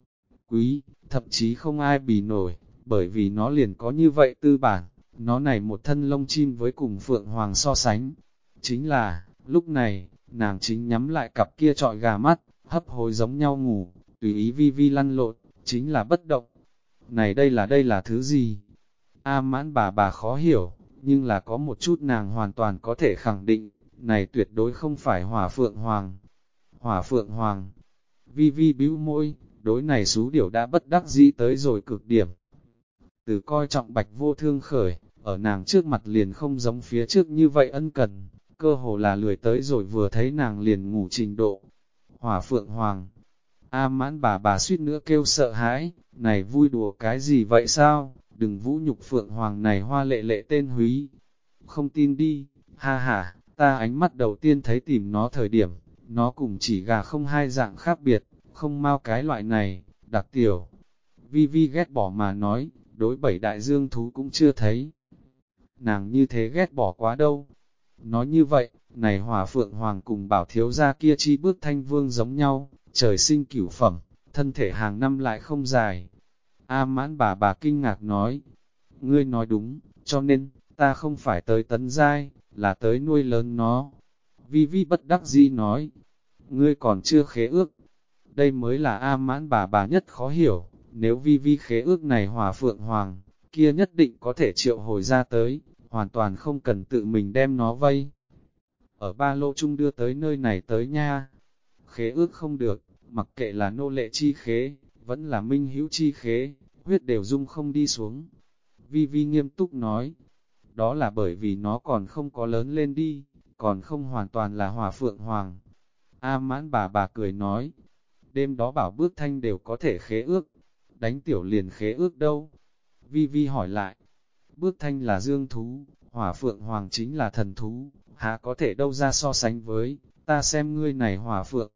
quý, thậm chí không ai bì nổi, bởi vì nó liền có như vậy tư bản, nó này một thân lông chim với cùng Phượng Hoàng so sánh. Chính là, lúc này, nàng chính nhắm lại cặp kia trọi gà mắt, hấp hối giống nhau ngủ, tùy ý Vi Vi lăn lộn, chính là bất động. Này đây là thứ gì? A Mãn bà khó hiểu, nhưng là có một chút nàng hoàn toàn có thể khẳng định, này tuyệt đối không phải Hỏa Phượng Hoàng. Hỏa Phượng Hoàng. Vi Vi bĩu môi, đối này xú điểu đã bất đắc dĩ tới rồi cực điểm. Từ coi trọng Bạch Vô Thương khởi, ở nàng trước mặt liền không giống phía trước như vậy ân cần, cơ hồ là lười tới rồi vừa thấy nàng liền ngủ trình độ. Hỏa Phượng Hoàng. A Mãn bà suýt nữa kêu sợ hãi, này vui đùa cái gì vậy sao, đừng vũ nhục Phượng Hoàng này hoa lệ lệ tên húy. Không tin đi, ha ha, ta ánh mắt đầu tiên thấy tìm nó thời điểm, nó cùng chỉ gà không hai dạng khác biệt, không mau cái loại này, đặc tiểu. Vi Vi ghét bỏ mà nói, đối 7 đại dương thú cũng chưa thấy. Nàng như thế ghét bỏ quá đâu. Nói như vậy, này Hỏa Phượng Hoàng cùng bảo thiếu gia kia chi bước thanh vương giống nhau, trời sinh cửu phẩm, thân thể hàng năm lại không dài. A Mãn bà kinh ngạc nói, ngươi nói đúng, cho nên, ta không phải tới tấn giai, là tới nuôi lớn nó. Vi Vi bất đắc dĩ nói, ngươi còn chưa khế ước. Đây mới là A Mãn bà nhất khó hiểu, nếu Vi Vi khế ước này Hỏa Phượng Hoàng, kia nhất định có thể triệu hồi ra tới, hoàn toàn không cần tự mình đem nó vây. Ở ba lô chung đưa tới nơi này tới nha. Khế ước không được, mặc kệ là nô lệ chi khế, vẫn là minh hữu chi khế, huyết đều dung không đi xuống. Vi Vi nghiêm túc nói, đó là bởi vì nó còn không có lớn lên đi, còn không hoàn toàn là Hỏa Phượng Hoàng. A Mãn bà cười nói, đêm đó bảo bước thanh đều có thể khế ước, đánh tiểu liền khế ước đâu. Vi Vi hỏi lại, bước thanh là dương thú, Hỏa Phượng Hoàng chính là thần thú, há có thể đâu ra so sánh với, ta xem ngươi này Hỏa Phượng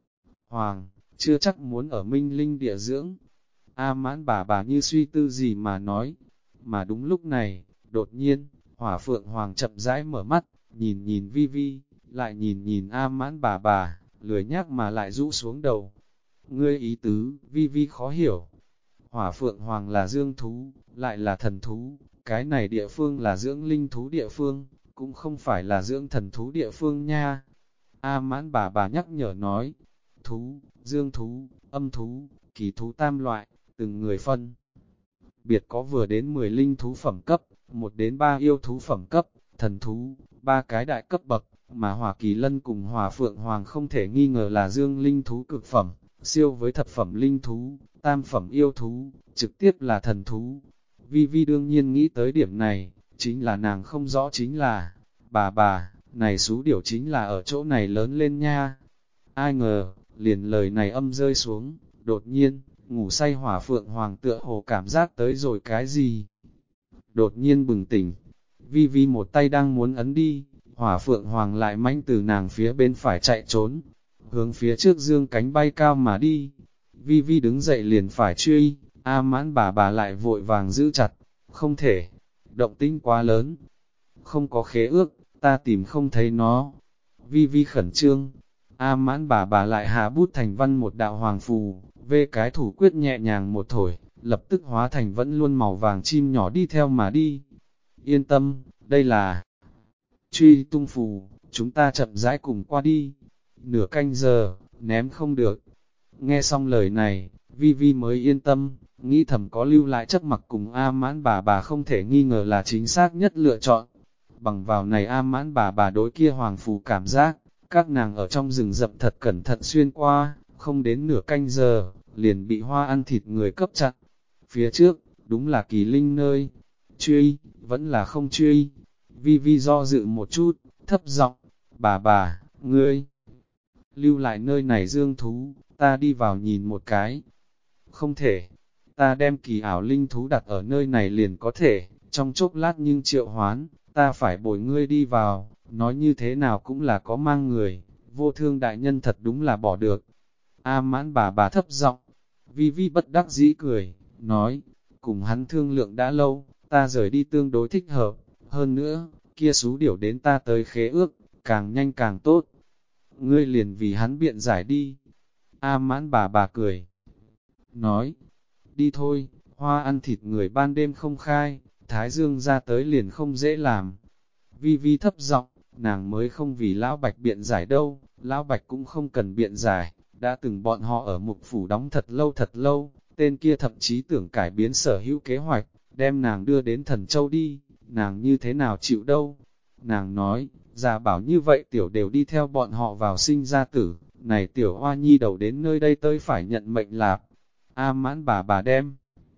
Hoàng, chưa chắc muốn ở Minh Linh địa dưỡng. A Mãn bà như suy tư gì mà nói, mà đúng lúc này, đột nhiên, Hỏa Phượng Hoàng chậm rãi mở mắt, nhìn Vi Vi, lại nhìn A Mãn bà, lười nhác mà lại rũ xuống đầu. Ngươi ý tứ, Vi Vi khó hiểu. Hỏa Phượng Hoàng là dương thú, lại là thần thú, cái này địa phương là dưỡng linh thú địa phương, cũng không phải là dưỡng thần thú địa phương nha. A Mãn bà nhắc nhở nói, thú, dương thú, âm thú, kỳ thú tam loại, từng người phân. Biệt có vừa đến 10 linh thú phẩm cấp, 1 đến 3 yêu thú phẩm cấp, thần thú, 3 cái đại cấp bậc, mà Hỏa Kỳ Lân cùng Hỏa Phượng Hoàng không thể nghi ngờ là dương linh thú cực phẩm, siêu với thập phẩm linh thú, tam phẩm yêu thú, trực tiếp là thần thú. Vi Vi đương nhiên nghĩ tới điểm này, chính là nàng không rõ chính là, bà, này xú điểu chính là ở chỗ này lớn lên nha. Ai ngờ, liền lời này âm rơi xuống, đột nhiên, ngủ say Hỏa Phượng Hoàng tựa hồ cảm giác tới rồi cái gì. Đột nhiên bừng tỉnh, Vi Vi một tay đang muốn ấn đi, Hỏa Phượng Hoàng lại manh từ nàng phía bên phải chạy trốn, hướng phía trước dương cánh bay cao mà đi. Vi Vi đứng dậy liền phải truy, A Mãn bà lại vội vàng giữ chặt, không thể, động tĩnh quá lớn, không có khế ước, ta tìm không thấy nó. Vi Vi khẩn trương, A Mãn bà lại hạ bút thành văn một đạo hoàng phù, về cái thủ quyết nhẹ nhàng một thổi, lập tức hóa thành vẫn luôn màu vàng chim nhỏ đi theo mà đi. Yên tâm, đây là truy tung phù, chúng ta chậm rãi cùng qua đi. Nửa canh giờ, ném không được. Nghe xong lời này, Vi Vi mới yên tâm, nghĩ thầm có lưu lại chấp mặc cùng A Mãn bà không thể nghi ngờ là chính xác nhất lựa chọn. Bằng vào này A Mãn bà đối kia hoàng phù cảm giác, các nàng ở trong rừng rậm thật cẩn thận xuyên qua, không đến nửa canh giờ, liền bị hoa ăn thịt người cấp chặn. Phía trước, đúng là Kỳ Linh nơi. Truy, vẫn là không truy. Vi Vi do dự một chút, thấp giọng, bà, ngươi, lưu lại nơi này dương thú, ta đi vào nhìn một cái. Không thể, ta đem kỳ ảo linh thú đặt ở nơi này liền có thể, trong chốc lát nhưng triệu hoán, ta phải bồi ngươi đi vào, nói như thế nào cũng là có mang người, vô thương đại nhân thật đúng là bỏ được. A Mãn bà thấp giọng, Vi Vi bất đắc dĩ cười, nói, cùng hắn thương lượng đã lâu, ta rời đi tương đối thích hợp, hơn nữa, kia xú điểu đến ta tới khế ước, càng nhanh càng tốt. Ngươi liền vì hắn biện giải đi. A Mãn bà cười, nói, đi thôi, hoa ăn thịt người ban đêm không khai, Thái Dương ra tới liền không dễ làm. Vi Vi thấp giọng, nàng mới không vì Lão Bạch biện giải đâu, Lão Bạch cũng không cần biện giải, đã từng bọn họ ở mục phủ đóng thật lâu, tên kia thậm chí tưởng cải biến sở hữu kế hoạch, đem nàng đưa đến Thần Châu đi, nàng như thế nào chịu đâu. Nàng nói, già bảo như vậy tiểu đều đi theo bọn họ vào sinh ra tử, này tiểu hoa nhi đầu đến nơi đây tới phải nhận mệnh lạp. A Mãn bà đem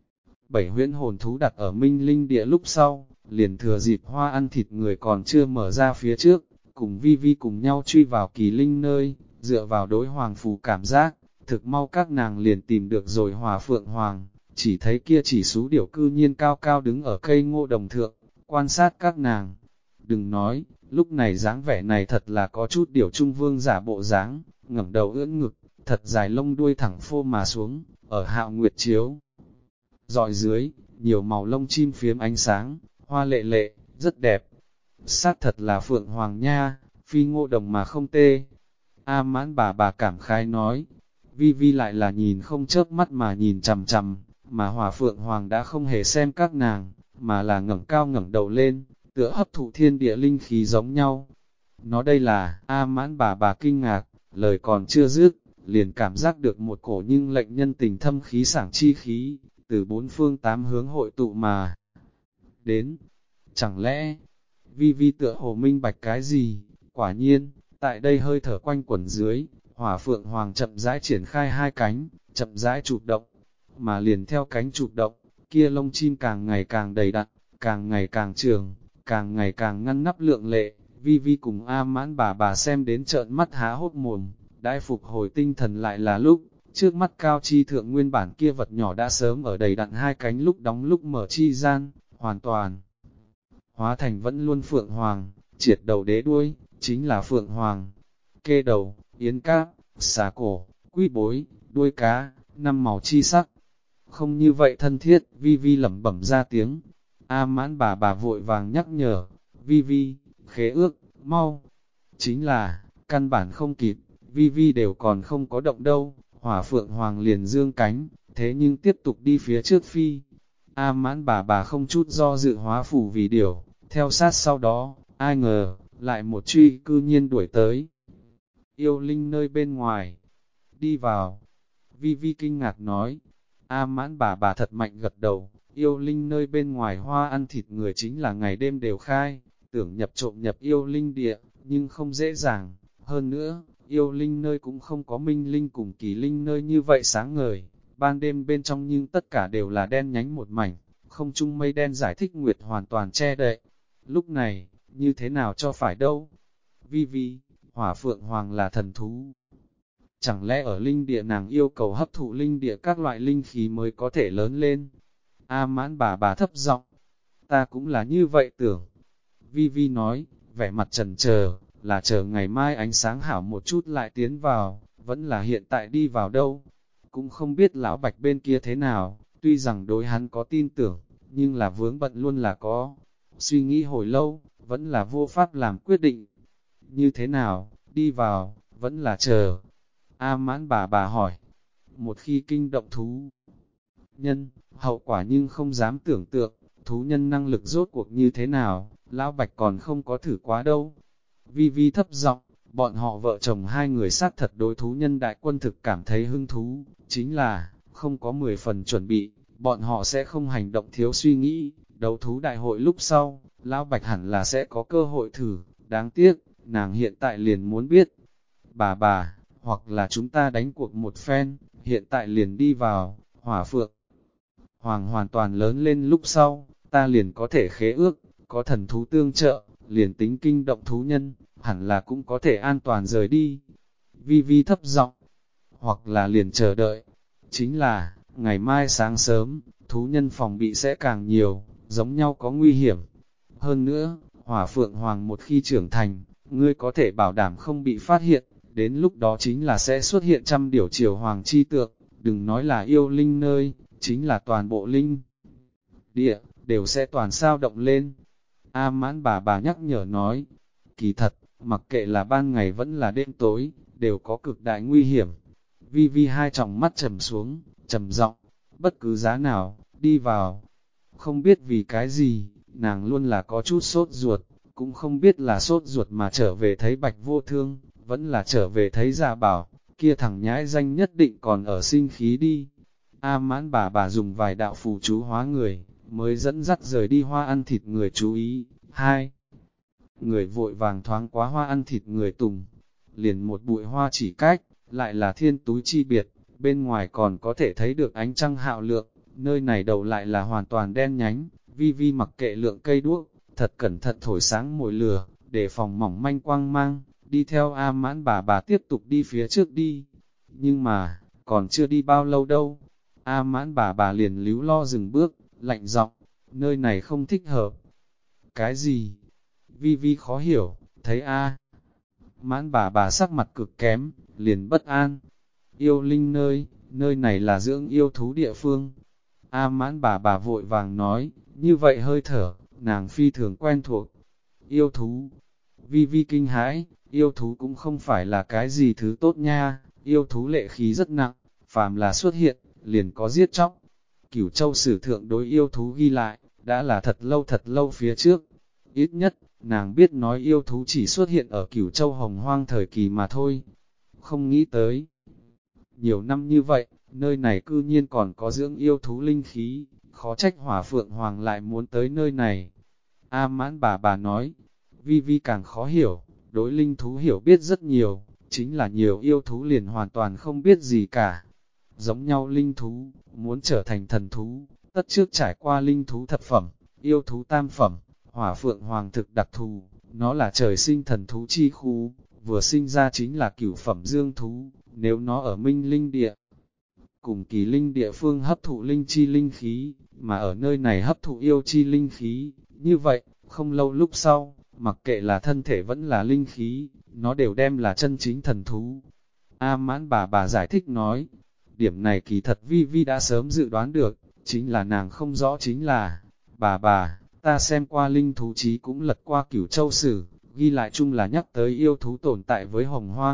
7 huyễn hồn thú đặt ở Minh Linh địa lúc sau, liền thừa dịp hoa ăn thịt người còn chưa mở ra phía trước, cùng Vi Vi cùng nhau truy vào Kỳ Linh nơi, dựa vào đối hoàng phù cảm giác, thực mau các nàng liền tìm được rồi Hỏa Phượng Hoàng, chỉ thấy kia chỉ xú điểu cư nhiên cao cao đứng ở cây ngô đồng thượng, quan sát các nàng. Đừng nói, lúc này dáng vẻ này thật là có chút điểu trung vương giả bộ dáng, ngẩng đầu ưỡn ngực, thật dài lông đuôi thẳng phô mà xuống, ở Hạo Nguyệt chiếu. Dọi dưới, nhiều màu lông chim phiếm ánh sáng, hoa lệ lệ, rất đẹp. Sát thật là Phượng Hoàng nha, phi ngô đồng mà không tê. A Mãn bà cảm khái nói, Vi Vi lại là nhìn không chớp mắt mà nhìn chằm chằm, mà Hỏa Phượng Hoàng đã không hề xem các nàng, mà là ngẩng cao ngẩng đầu lên, tựa hấp thụ thiên địa linh khí giống nhau. Nó đây là, A Mãn bà kinh ngạc, lời còn chưa dứt, liền cảm giác được một cổ nhưng lệnh nhân tình thâm khí sảng chi khí, từ bốn phương tám hướng hội tụ mà đến. Chẳng lẽ, Vi Vi tựa hồ minh bạch cái gì? Quả nhiên, tại đây hơi thở quanh quẩn dưới, Hỏa Phượng Hoàng chậm rãi triển khai hai cánh, chậm rãi chụp động, mà liền theo cánh chụp động, kia lông chim càng ngày càng đầy đặn, càng ngày càng trường, càng ngày càng ngăn nắp lượng lệ. Vi Vi cùng A Mãn bà xem đến trợn mắt há hốt mồm, đãi phục hồi tinh thần lại là lúc, trước mắt cao chi thượng nguyên bản kia vật nhỏ đã sớm ở đầy đặn hai cánh lúc đóng lúc mở chi gian, hoàn toàn hóa thành vẫn luôn Phượng Hoàng, triệt đầu đế đuôi, chính là Phượng Hoàng. Kê đầu, yến cáp, xà cổ, quy bối, đuôi cá, năm màu chi sắc. Không như vậy thân thiết, Vi Vi lẩm bẩm ra tiếng. A Mãn bà vội vàng nhắc nhở, Vi Vi, khế ước, mau. Chính là, căn bản không kịp, Vi Vi đều còn không có động đâu, Hỏa Phượng Hoàng liền dương cánh, thế nhưng tiếp tục đi phía trước phi. A Mãn bà không chút do dự hóa phù vì điểu, theo sát sau đó, ai ngờ, lại một truy cư nhiên đuổi tới. Yêu Linh nơi bên ngoài, đi vào. Vi Vi kinh ngạc nói, A Mãn bà thật mạnh gật đầu, Yêu Linh nơi bên ngoài hoa ăn thịt người chính là ngày đêm đều khai, tưởng nhập trộm nhập Yêu Linh địa, nhưng không dễ dàng. Hơn nữa, Yêu Linh nơi cũng không có Minh Linh cùng Kỳ Linh nơi như vậy sáng ngời, ban đêm bên trong nhưng tất cả đều là đen nhánh một mảnh, không trung mây đen giải thích nguyệt hoàn toàn che đậy. Lúc này, như thế nào cho phải đâu? Vi Vi, Hỏa Phượng Hoàng là thần thú. Chẳng lẽ ở linh địa nàng yêu cầu hấp thụ linh địa các loại linh khí mới có thể lớn lên? A Mãn bà thấp giọng, ta cũng là như vậy tưởng. Vi Vi nói, vẻ mặt chần chờ, là chờ ngày mai ánh sáng hảo một chút lại tiến vào, vẫn là hiện tại đi vào đâu. Cũng không biết lão Bạch bên kia thế nào, tuy rằng đối hắn có tin tưởng, nhưng là vướng bận luôn là có. Suy nghĩ hồi lâu, vẫn là vô pháp làm quyết định. Như thế nào, đi vào, vẫn là chờ. A Mãn bà hỏi, một khi kinh động thú nhân, hậu quả nhưng không dám tưởng tượng, thú nhân năng lực rốt cuộc như thế nào, lão Bạch còn không có thử quá đâu. Vi Vi thấp giọng, bọn họ vợ chồng hai người sát thật đối thú nhân đại quân thực cảm thấy hứng thú, chính là, không có 10 phần chuẩn bị, bọn họ sẽ không hành động thiếu suy nghĩ, đấu thú đại hội lúc sau, lão Bạch hẳn là sẽ có cơ hội thử, đáng tiếc, nàng hiện tại liền muốn biết. Bà, hoặc là chúng ta đánh cuộc một phen, hiện tại liền đi vào, Hỏa Phượng Hoàng hoàn toàn lớn lên lúc sau, ta liền có thể khế ước, có thần thú tương trợ, liền tính kinh động thú nhân, hẳn là cũng có thể an toàn rời đi. Vi Vi thấp giọng, hoặc là liền chờ đợi. Chính là, ngày mai sáng sớm, thú nhân phòng bị sẽ càng nhiều, giống nhau có nguy hiểm. Hơn nữa, Hỏa Phượng Hoàng một khi trưởng thành, ngươi có thể bảo đảm không bị phát hiện, đến lúc đó chính là sẽ xuất hiện trăm điểu triều hoàng chi tượng, đừng nói là yêu linh nơi, chính là toàn bộ linh địa, đều sẽ toàn sao động lên. A Mãn bà nhắc nhở nói, kỳ thật, mặc kệ là ban ngày vẫn là đêm tối, đều có cực đại nguy hiểm. Vi Vi hai tròng mắt trầm xuống, trầm giọng, bất cứ giá nào, đi vào. Không biết vì cái gì, nàng luôn là có chút sốt ruột, cũng không biết là sốt ruột mà trở về thấy Bạch Vô Thương, vẫn là trở về thấy Gia Bảo, kia thằng nhãi danh nhất định còn ở sinh khí đi. A Mãn bà dùng vài đạo phù chú hóa người, mới dẫn dắt rời đi hoa ăn thịt người chú ý. Hai người vội vàng thoáng quá hoa ăn thịt người tùng, liền một bụi hoa chỉ cách, lại là thiên túi chi biệt, bên ngoài còn có thể thấy được ánh trăng hạo lượng, nơi này đầu lại là hoàn toàn đen nhánh. Vi Vi mặc kệ lượng cây đuốc, thật cẩn thận thổi sáng mồi lửa, để phòng mỏng manh quang mang, đi theo A Mãn bà tiếp tục đi phía trước đi. Nhưng mà, còn chưa đi bao lâu đâu, A Mãn bà liền líu lo dừng bước, lạnh giọng, nơi này không thích hợp. Cái gì? Vi Vi khó hiểu, thấy A Mãn bà sắc mặt cực kém, liền bất an. Yêu linh nơi, nơi này là dưỡng yêu thú địa phương. A Mãn bà vội vàng nói, như vậy hơi thở, nàng phi thường quen thuộc. Yêu thú, Vi Vi kinh hãi, yêu thú cũng không phải là cái gì thứ tốt nha, yêu thú lệ khí rất nặng, phàm là xuất hiện, liền có giết chóc. Cửu Châu sử thượng đối yêu thú ghi lại, đã là thật lâu phía trước. Ít nhất, nàng biết nói yêu thú chỉ xuất hiện ở Cửu Châu hồng hoang thời kỳ mà thôi. Không nghĩ tới. Nhiều năm như vậy, nơi này cư nhiên còn có dưỡng yêu thú linh khí, khó trách Hỏa Phượng Hoàng lại muốn tới nơi này. A Mãn bà nói, Vi Vi càng khó hiểu, đối linh thú hiểu biết rất nhiều, chính là nhiều yêu thú liền hoàn toàn không biết gì cả. Giống nhau linh thú, muốn trở thành thần thú, tất trước trải qua linh thú thập phẩm, yêu thú tam phẩm, Hỏa Phượng Hoàng thực đặc thù, nó là trời sinh thần thú chi khu, vừa sinh ra chính là cửu phẩm dương thú, nếu nó ở minh linh địa, cùng Kỳ linh địa phương hấp thụ linh chi linh khí, mà ở nơi này hấp thụ yêu chi linh khí, như vậy, không lâu lúc sau, mặc kệ là thân thể vẫn là linh khí, nó đều đem là chân chính thần thú. A Mãn bà giải thích nói, điểm này kỳ thật Vi Vi đã sớm dự đoán được, chính là nàng không rõ chính là, bà, ta xem qua linh thú chí cũng lật qua Cửu Châu sử, ghi lại chung là nhắc tới yêu thú tồn tại với hồng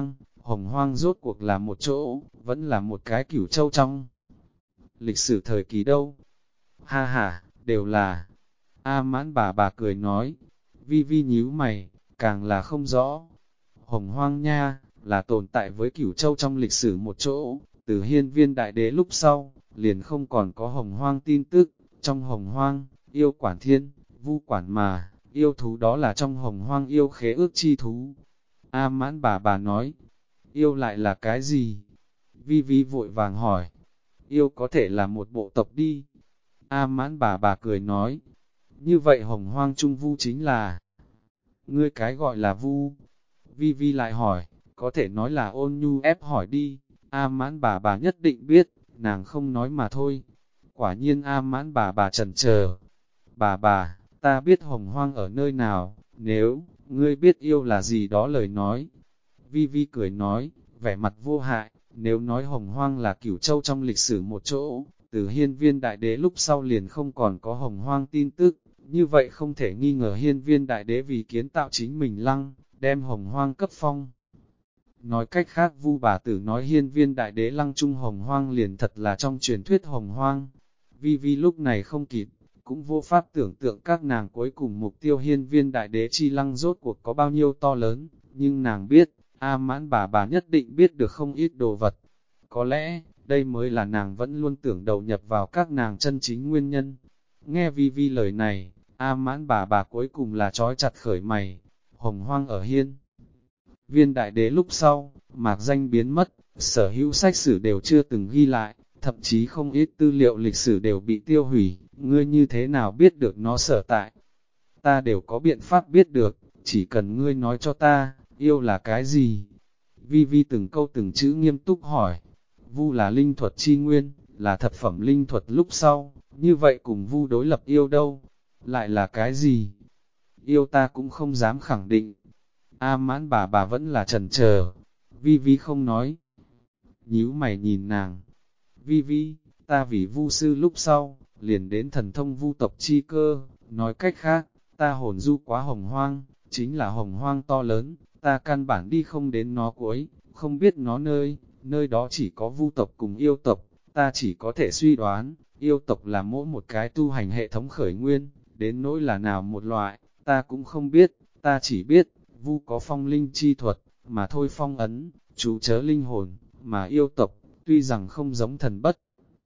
Hồng Hoang rốt cuộc là một chỗ, vẫn là một cái Cửu Châu trong lịch sử thời kỳ đâu. Ha ha, đều là. A Mãn bà cười nói, Vi Vi nhíu mày, càng là không rõ. Hồng Hoang nha, là tồn tại với Cửu Châu trong lịch sử một chỗ, từ Hiên Viên Đại Đế lúc sau, liền không còn có Hồng Hoang tin tức. Trong Hồng Hoang, yêu quản thiên, vu quản mà, yêu thú đó là trong Hồng Hoang yêu khế ước chi thú. A Mãn bà nói, yêu lại là cái gì? Vi Vi vội vàng hỏi, yêu có thể là một bộ tộc đi. A Mãn bà cười nói, như vậy Hồng Hoang Trung Vu chính là, ngươi cái gọi là Vu. Vi Vi lại hỏi, có thể nói là Ôn Nhu ép hỏi đi. A Mãn bà nhất định biết, nàng không nói mà thôi. Quả nhiên A Mãn bà chần chờ. Bà, ta biết Hồng Hoang ở nơi nào, nếu, ngươi biết yêu là gì đó lời nói. Vi Vi cười nói, vẻ mặt vô hại, nếu nói Hồng Hoang là Cửu Châu trong lịch sử một chỗ, từ Hiên Viên Đại Đế lúc sau liền không còn có Hồng Hoang tin tức, như vậy không thể nghi ngờ Hiên Viên Đại Đế vì kiến tạo chính mình lăng, đem Hồng Hoang cấp phong. Nói cách khác Vu bà tử nói Hiên Viên Đại Đế lăng trung Hồng Hoang liền thật là trong truyền thuyết Hồng Hoang. Vi Vi lúc này không kịp, cũng vô pháp tưởng tượng các nàng cuối cùng mục tiêu Hiên Viên Đại Đế chi lăng rốt cuộc có bao nhiêu to lớn, nhưng nàng biết, A Mãn bà nhất định biết được không ít đồ vật. Có lẽ, đây mới là nàng vẫn luôn tưởng đầu nhập vào các nàng chân chính nguyên nhân. Nghe Vi Vi lời này, A Mãn bà cuối cùng là trói chặt khởi mày. Hồng Hoang ở Hiên Viên Đại Đế lúc sau, mạc danh biến mất, sở hữu sách sử đều chưa từng ghi lại, thậm chí không ít tư liệu lịch sử đều bị tiêu hủy, ngươi như thế nào biết được nó sở tại? Ta đều có biện pháp biết được, chỉ cần ngươi nói cho ta, yêu là cái gì? Vi Vi từng câu từng chữ nghiêm túc hỏi, Vu là linh thuật chi nguyên, là thập phẩm linh thuật lúc sau, như vậy cùng Vu đối lập yêu đâu? Lại là cái gì? Yêu ta cũng không dám khẳng định. A Mãn bà vẫn là chần chờ. Vi Vi không nói. Nhíu mày nhìn nàng. Vi Vi, ta vì Vu sư lúc sau, liền đến thần thông Vu tộc chi cơ. Nói cách khác, ta hồn du quá Hồng Hoang, chính là Hồng Hoang to lớn, ta căn bản đi không đến nó cuối, không biết nó nơi đó chỉ có Vu tộc cùng yêu tộc. Ta chỉ có thể suy đoán, yêu tộc là mỗi một cái tu hành hệ thống khởi nguyên, đến nỗi là nào một loại, ta cũng không biết, ta chỉ biết, Vu có phong linh chi thuật, mà thôi phong ấn, chú chớ linh hồn, mà yêu tộc, tuy rằng không giống thần bất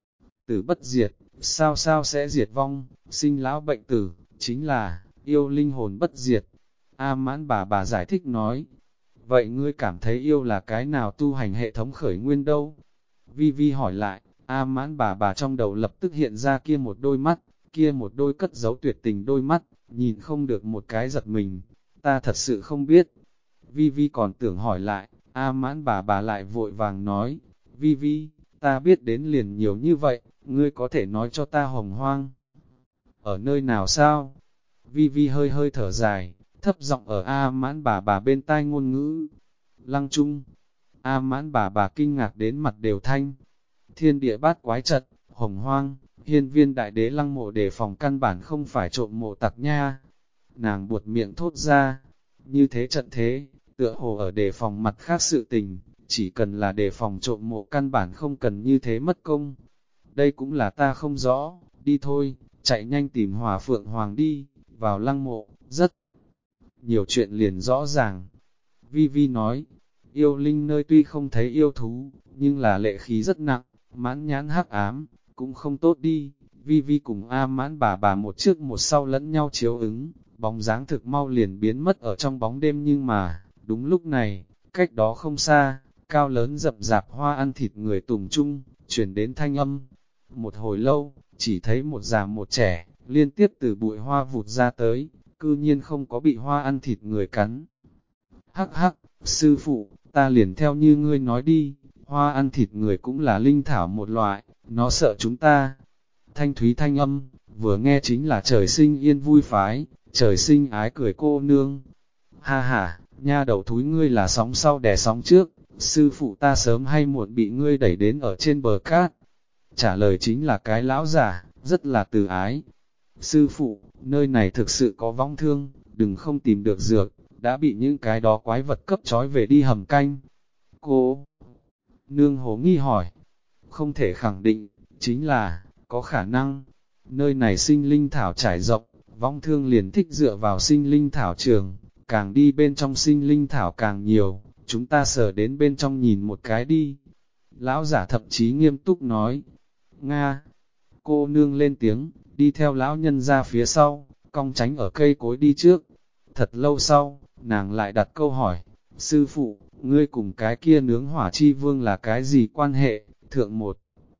tử bất diệt, sao sẽ diệt vong, sinh lão bệnh tử, chính là, yêu linh hồn bất diệt. A Mãn bà giải thích nói, vậy ngươi cảm thấy yêu là cái nào tu hành hệ thống khởi nguyên đâu? Vi Vi hỏi lại, A Mãn bà trong đầu lập tức hiện ra kia một đôi mắt, kia một đôi cất giấu tuyệt tình đôi mắt, nhìn không được một cái giật mình, ta thật sự không biết. Vi Vi còn tưởng hỏi lại, A Mãn bà lại vội vàng nói, Vi Vi, ta biết đến liền nhiều như vậy, ngươi có thể nói cho ta Hồng Hoang. Ở nơi nào sao? Vi Vi hơi thở dài, thấp giọng ở A Mãn bà bên tai ngôn ngữ. Lăng Trung, A Mãn bà kinh ngạc đến mặt đều thanh. Thiên địa bát quái trận, Hồng Hoang, Hiên Viên Đại Đế lăng mộ đề phòng căn bản không phải trộm mộ tặc nha. Nàng buột miệng thốt ra, như thế trận thế, tựa hồ ở đề phòng mặt khác sự tình, chỉ cần là đề phòng trộm mộ căn bản không cần như thế mất công. Đây cũng là ta không rõ, đi thôi, chạy nhanh tìm Hòa Phượng Hoàng đi, vào lăng mộ, rất nhiều chuyện liền rõ ràng. Vi Vi nói, yêu linh nơi tuy không thấy yêu thú, nhưng là lệ khí rất nặng, mãn nhãn hắc ám, cũng không tốt đi. Vi Vi cùng A Mãn bà một trước một sau lẫn nhau chiếu ứng, bóng dáng thực mau liền biến mất ở trong bóng đêm, nhưng mà, đúng lúc này, cách đó không xa, cao lớn rậm rạp hoa ăn thịt người tùng chung, chuyển đến thanh âm. Một hồi lâu, chỉ thấy một già một trẻ, liên tiếp từ bụi hoa vụt ra tới, cư nhiên không có bị hoa ăn thịt người cắn. Hắc hắc, sư phụ, ta liền theo như ngươi nói đi, hoa ăn thịt người cũng là linh thảo một loại, nó sợ chúng ta. Thanh thúy thanh âm, vừa nghe chính là trời sinh yên vui phái, trời sinh ái cười cô nương. Ha ha, nha đầu thúi ngươi là sóng sau đè sóng trước, sư phụ ta sớm hay muộn bị ngươi đẩy đến ở trên bờ cát. Trả lời chính là cái lão giả, rất là từ ái. Sư phụ, nơi này thực sự có vong thương, đừng không tìm được dược, đã bị những cái đó quái vật cấp trói về đi hầm canh. Cô nương hồ nghi hỏi, không thể khẳng định, chính là, có khả năng, nơi này sinh linh thảo trải rộng, vong thương liền thích dựa vào sinh linh thảo trường, càng đi bên trong sinh linh thảo càng nhiều, chúng ta sờ đến bên trong nhìn một cái đi. Lão giả thậm chí nghiêm túc nói, Nga, cô nương lên tiếng, đi theo lão nhân ra phía sau, cong tránh ở cây cối đi trước. Thật lâu sau, nàng lại đặt câu hỏi, sư phụ, ngươi cùng cái kia nướng hỏa chi vương là cái gì quan hệ, thượng một.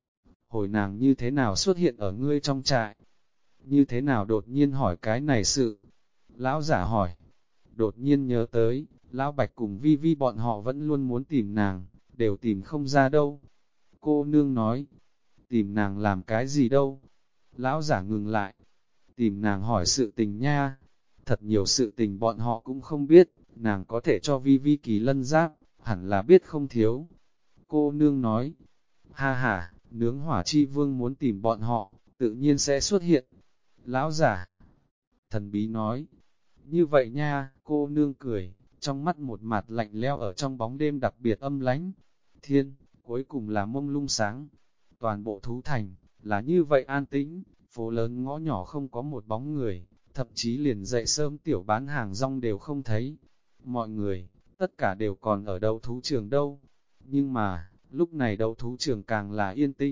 Hồi nàng như thế nào xuất hiện ở ngươi trong trại? Như thế nào đột nhiên hỏi cái này sự? Lão giả hỏi, đột nhiên nhớ tới, lão bạch cùng vi vi bọn họ vẫn luôn muốn tìm nàng, đều tìm không ra đâu. Cô nương nói, tìm nàng làm cái gì đâu? Lão giả ngừng lại, tìm nàng hỏi sự tình nha. Thật nhiều sự tình bọn họ cũng không biết, nàng có thể cho vi vi kỳ lân giáp, hẳn là biết không thiếu. Cô nương nói, ha ha, nướng hỏa chi vương muốn tìm bọn họ, tự nhiên sẽ xuất hiện. Lão giả, thần bí nói, như vậy nha, cô nương cười, trong mắt một mặt lạnh leo ở trong bóng đêm đặc biệt âm lánh. Thiên, cuối cùng là mông lung sáng. Toàn bộ thú thành, là như vậy an tĩnh, phố lớn ngõ nhỏ không có một bóng người, thậm chí liền dậy sớm tiểu bán hàng rong đều không thấy. Mọi người, tất cả đều còn ở đấu thú trường đâu. Nhưng mà, lúc này đấu thú trường càng là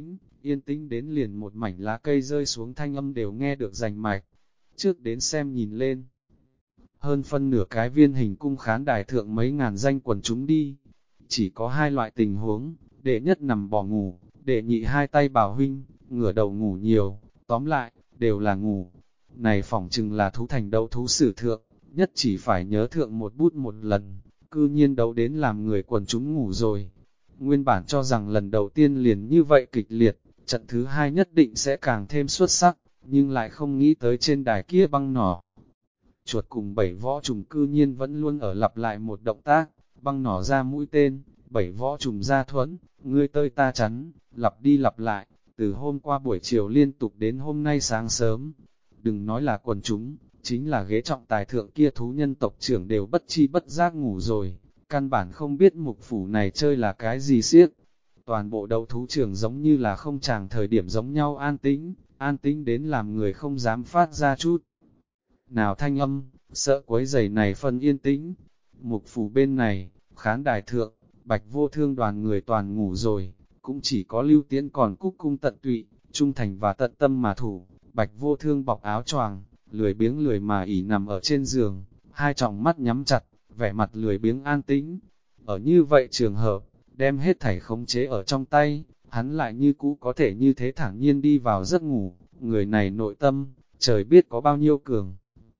yên tĩnh đến liền một mảnh lá cây rơi xuống thanh âm đều nghe được rành mạch. Trước đến xem nhìn lên, hơn phân nửa cái viên hình cung khán đài thượng mấy ngàn danh quần chúng đi. Chỉ có hai loại tình huống, đệ nhất nằm bò ngủ, đệ nhị hai tay bảo huynh, ngửa đầu ngủ nhiều, tóm lại, đều là ngủ. Này phỏng chừng là thú thành đấu thú sử thượng, nhất chỉ phải nhớ thượng một bút một lần, cư nhiên đấu đến làm người quần chúng ngủ rồi. Nguyên bản cho rằng lần đầu tiên liền như vậy kịch liệt, trận thứ hai nhất định sẽ càng thêm xuất sắc, nhưng lại không nghĩ tới trên đài kia băng nỏ. Chuột cùng 7 võ trùng cư nhiên vẫn luôn ở lặp lại một động tác, băng nỏ ra mũi tên, 7 võ trùng ra thuẫn, ngươi tơi ta chắn, lặp đi lặp lại, từ hôm qua buổi chiều liên tục đến hôm nay sáng sớm. Đừng nói là quần chúng, chính là ghế trọng tài thượng kia thú nhân tộc trưởng đều bất chi bất giác ngủ rồi, căn bản không biết mục phủ này chơi là cái gì siếc. Toàn bộ đấu thú trường giống như là không chàng thời điểm giống nhau an tĩnh đến làm người không dám phát ra chút nào thanh âm, sợ quấy giày này phân yên tĩnh. Mục phủ bên này, khán đài thượng, Bạch Vô Thương đoàn người toàn ngủ rồi, cũng chỉ có Lưu Tiễn còn cúc cung tận tụy, trung thành và tận tâm mà thủ. Bạch Vô Thương bọc áo choàng, lười biếng lười mà ỉ nằm ở trên giường, hai tròng mắt nhắm chặt, vẻ mặt lười biếng an tĩnh. Ở như vậy trường hợp, đem hết thảy khống chế ở trong tay, hắn lại như cũ có thể như thế thẳng nhiên đi vào giấc ngủ. Người này nội tâm, trời biết có bao nhiêu cường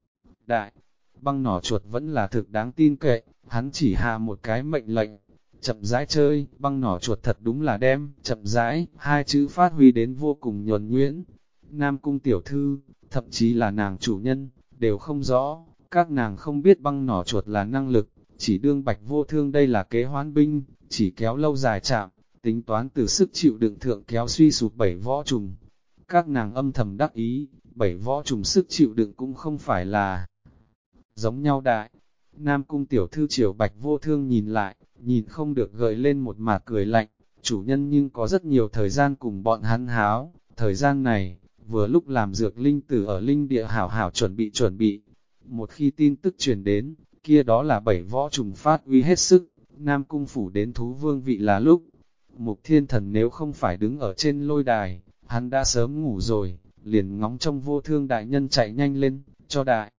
đại. Băng nỏ chuột vẫn là thực đáng tin cậy, hắn chỉ hạ một cái mệnh lệnh, chậm rãi chơi. Băng nỏ chuột thật đúng là đem chậm rãi, hai chữ phát huy đến vô cùng nhuần nhuyễn. Nam cung tiểu thư, thậm chí là nàng chủ nhân, đều không rõ, các nàng không biết băng nỏ chuột là năng lực, chỉ đương Bạch Vô Thương đây là kế hoán binh, chỉ kéo lâu dài chạm, tính toán từ sức chịu đựng thượng kéo suy sụp 7 võ trùng. Các nàng âm thầm đắc ý, 7 võ trùng sức chịu đựng cũng không phải là giống nhau đại. Nam cung tiểu thư triều Bạch Vô Thương nhìn lại, nhìn không được gợi lên một mặt cười lạnh, chủ nhân nhưng có rất nhiều thời gian cùng bọn hắn háo, thời gian này, vừa lúc làm dược linh tử ở linh địa hảo hảo chuẩn bị. Một khi tin tức truyền đến, kia đó là 7 võ trùng phát uy hết sức, Nam cung phủ đến thú vương vị là lúc. Mục Thiên Thần nếu không phải đứng ở trên lôi đài, hắn đã sớm ngủ rồi, liền ngóng trong Vô Thương đại nhân chạy nhanh lên, cho đại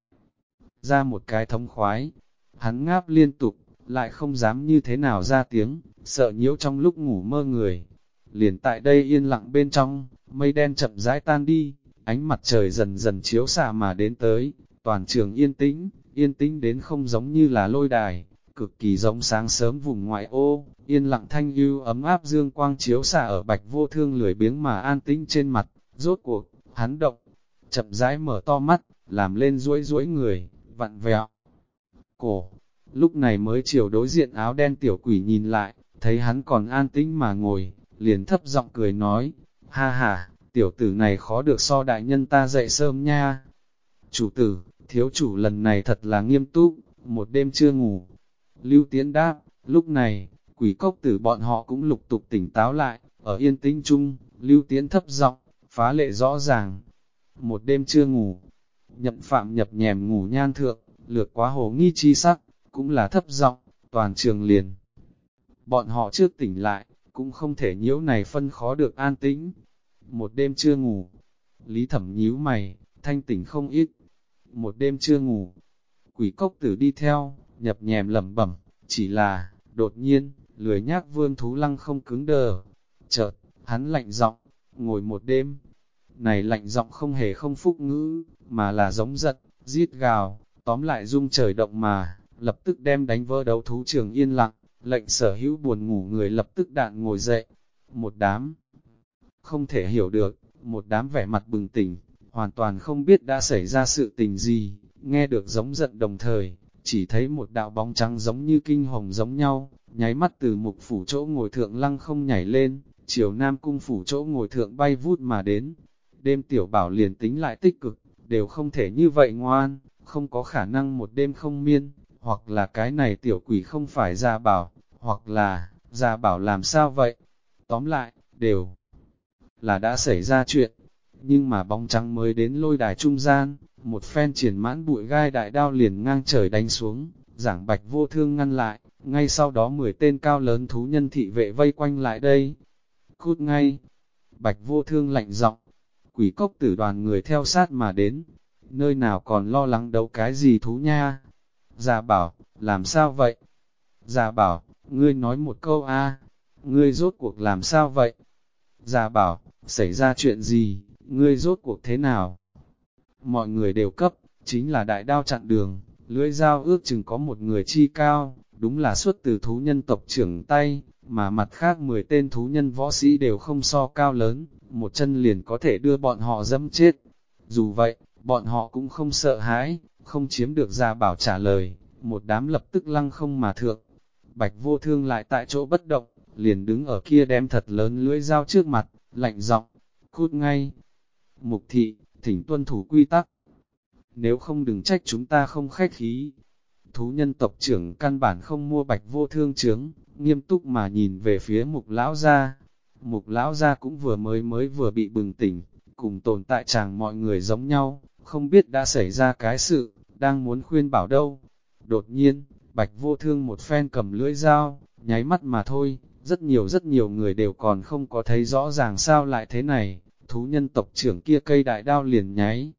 ra một cái thống khoái. Hắn ngáp liên tục, lại không dám như thế nào ra tiếng, sợ nhiễu trong lúc ngủ mơ người. Liền tại đây yên lặng bên trong, mây đen chậm rãi tan đi, ánh mặt trời dần dần chiếu xạ mà đến tới, toàn trường yên tĩnh đến không giống như là lôi đài, cực kỳ giống sáng sớm vùng ngoại ô, yên lặng thanh ưu ấm áp dương quang chiếu xạ ở Bạch Vô Thương lười biếng mà an tĩnh trên mặt. Rốt cuộc, hắn động, chậm rãi mở to mắt, làm lên duỗi duỗi người, vặn vẹo cổ. Lúc này mới chiều đối diện áo đen tiểu quỷ nhìn lại, thấy hắn còn an tĩnh mà ngồi, liền thấp giọng cười nói, ha ha, tiểu tử này khó được so đại nhân ta dậy sớm nha. Chủ tử, thiếu chủ lần này thật là nghiêm túc, một đêm chưa ngủ. Lưu Tiến đáp, lúc này, Quỷ cốc tử bọn họ cũng lục tục tỉnh táo lại, ở yên tĩnh chung, Lưu Tiễn thấp giọng, phá lệ rõ ràng. Một đêm chưa ngủ, Nhậm Phạm nhập nhèm ngủ nhan thượng, lược quá hồ nghi chi sắc, cũng là thấp giọng, toàn trường liền. Bọn họ trước tỉnh lại, cũng không thể nhiễu này phân khó được an tĩnh. Một đêm chưa ngủ, Lý Thẩm nhíu mày, thanh tỉnh không ít. Một đêm chưa ngủ, Quỷ cốc tử đi theo, nhập nhèm lẩm bẩm, chỉ là, đột nhiên, lười nhác Vương Thú Lăng không cứng đờ. Chợt, hắn lạnh giọng, ngồi một đêm. Này lạnh giọng không hề không phúc ngữ, mà là giống giận, giết gào, tóm lại rung trời động mà, lập tức đem đánh vỡ đấu thú trường yên lặng, lệnh sở hữu buồn ngủ người lập tức đạn ngồi dậy. Một đám không thể hiểu được, một đám vẻ mặt bừng tỉnh, hoàn toàn không biết đã xảy ra sự tình gì, nghe được giống giận đồng thời, chỉ thấy một đạo bóng trắng giống như kinh hồng giống nhau, nháy mắt từ mục phủ chỗ ngồi thượng lăng không nhảy lên, chiều nam cung phủ chỗ ngồi thượng bay vút mà đến. Đêm tiểu bảo liền tính lại tích cực, đều không thể như vậy ngoan, không có khả năng một đêm không miên, hoặc là cái này tiểu quỷ không phải Gia Bảo, hoặc là, Gia Bảo làm sao vậy? Tóm lại, đều là đã xảy ra chuyện, nhưng mà bóng trắng mới đến lôi đài trung gian, một phen triển mãn bụi gai đại đao liền ngang trời đánh xuống, Giảng Bạch Vô Thương ngăn lại, ngay sau đó 10 tên cao lớn thú nhân thị vệ vây quanh lại đây. Cút ngay! Bạch Vô Thương lạnh giọng, Quỷ cốc tử đoàn người theo sát mà đến, nơi nào còn lo lắng đấu cái gì thú nha. Gia Bảo, làm sao vậy? Gia Bảo, ngươi nói một câu a, ngươi rốt cuộc làm sao vậy? Gia Bảo, xảy ra chuyện gì, ngươi rốt cuộc thế nào? Mọi người đều cấp, chính là đại đao chặn đường, lưỡi dao ước chừng có một người chi cao, đúng là xuất từ thú nhân tộc trưởng tay, mà mặt khác 10 tên thú nhân võ sĩ đều không so cao lớn, một chân liền có thể đưa bọn họ dẫm chết. Dù vậy, bọn họ cũng không sợ hãi, không chiếm được Gia Bảo trả lời, một đám lập tức lăng không mà thượng. Bạch Vô Thương lại tại chỗ bất động, liền đứng ở kia đem thật lớn lưỡi dao trước mặt, lạnh giọng, cút ngay. Mục thị, thỉnh tuân thủ quy tắc. Nếu không đừng trách chúng ta không khách khí. Thú nhân tộc trưởng căn bản không mua Bạch Vô Thương chướng, nghiêm túc mà nhìn về phía mục lão gia. Mục lão gia cũng vừa bị bừng tỉnh, cùng tồn tại chàng mọi người giống nhau, không biết đã xảy ra cái sự, đang muốn khuyên bảo đâu. Đột nhiên, Bạch Vô Thương một phen cầm lưỡi dao, nháy mắt mà thôi, rất nhiều người đều còn không có thấy rõ ràng sao lại thế này, thú nhân tộc trưởng kia cây đại đao liền nháy.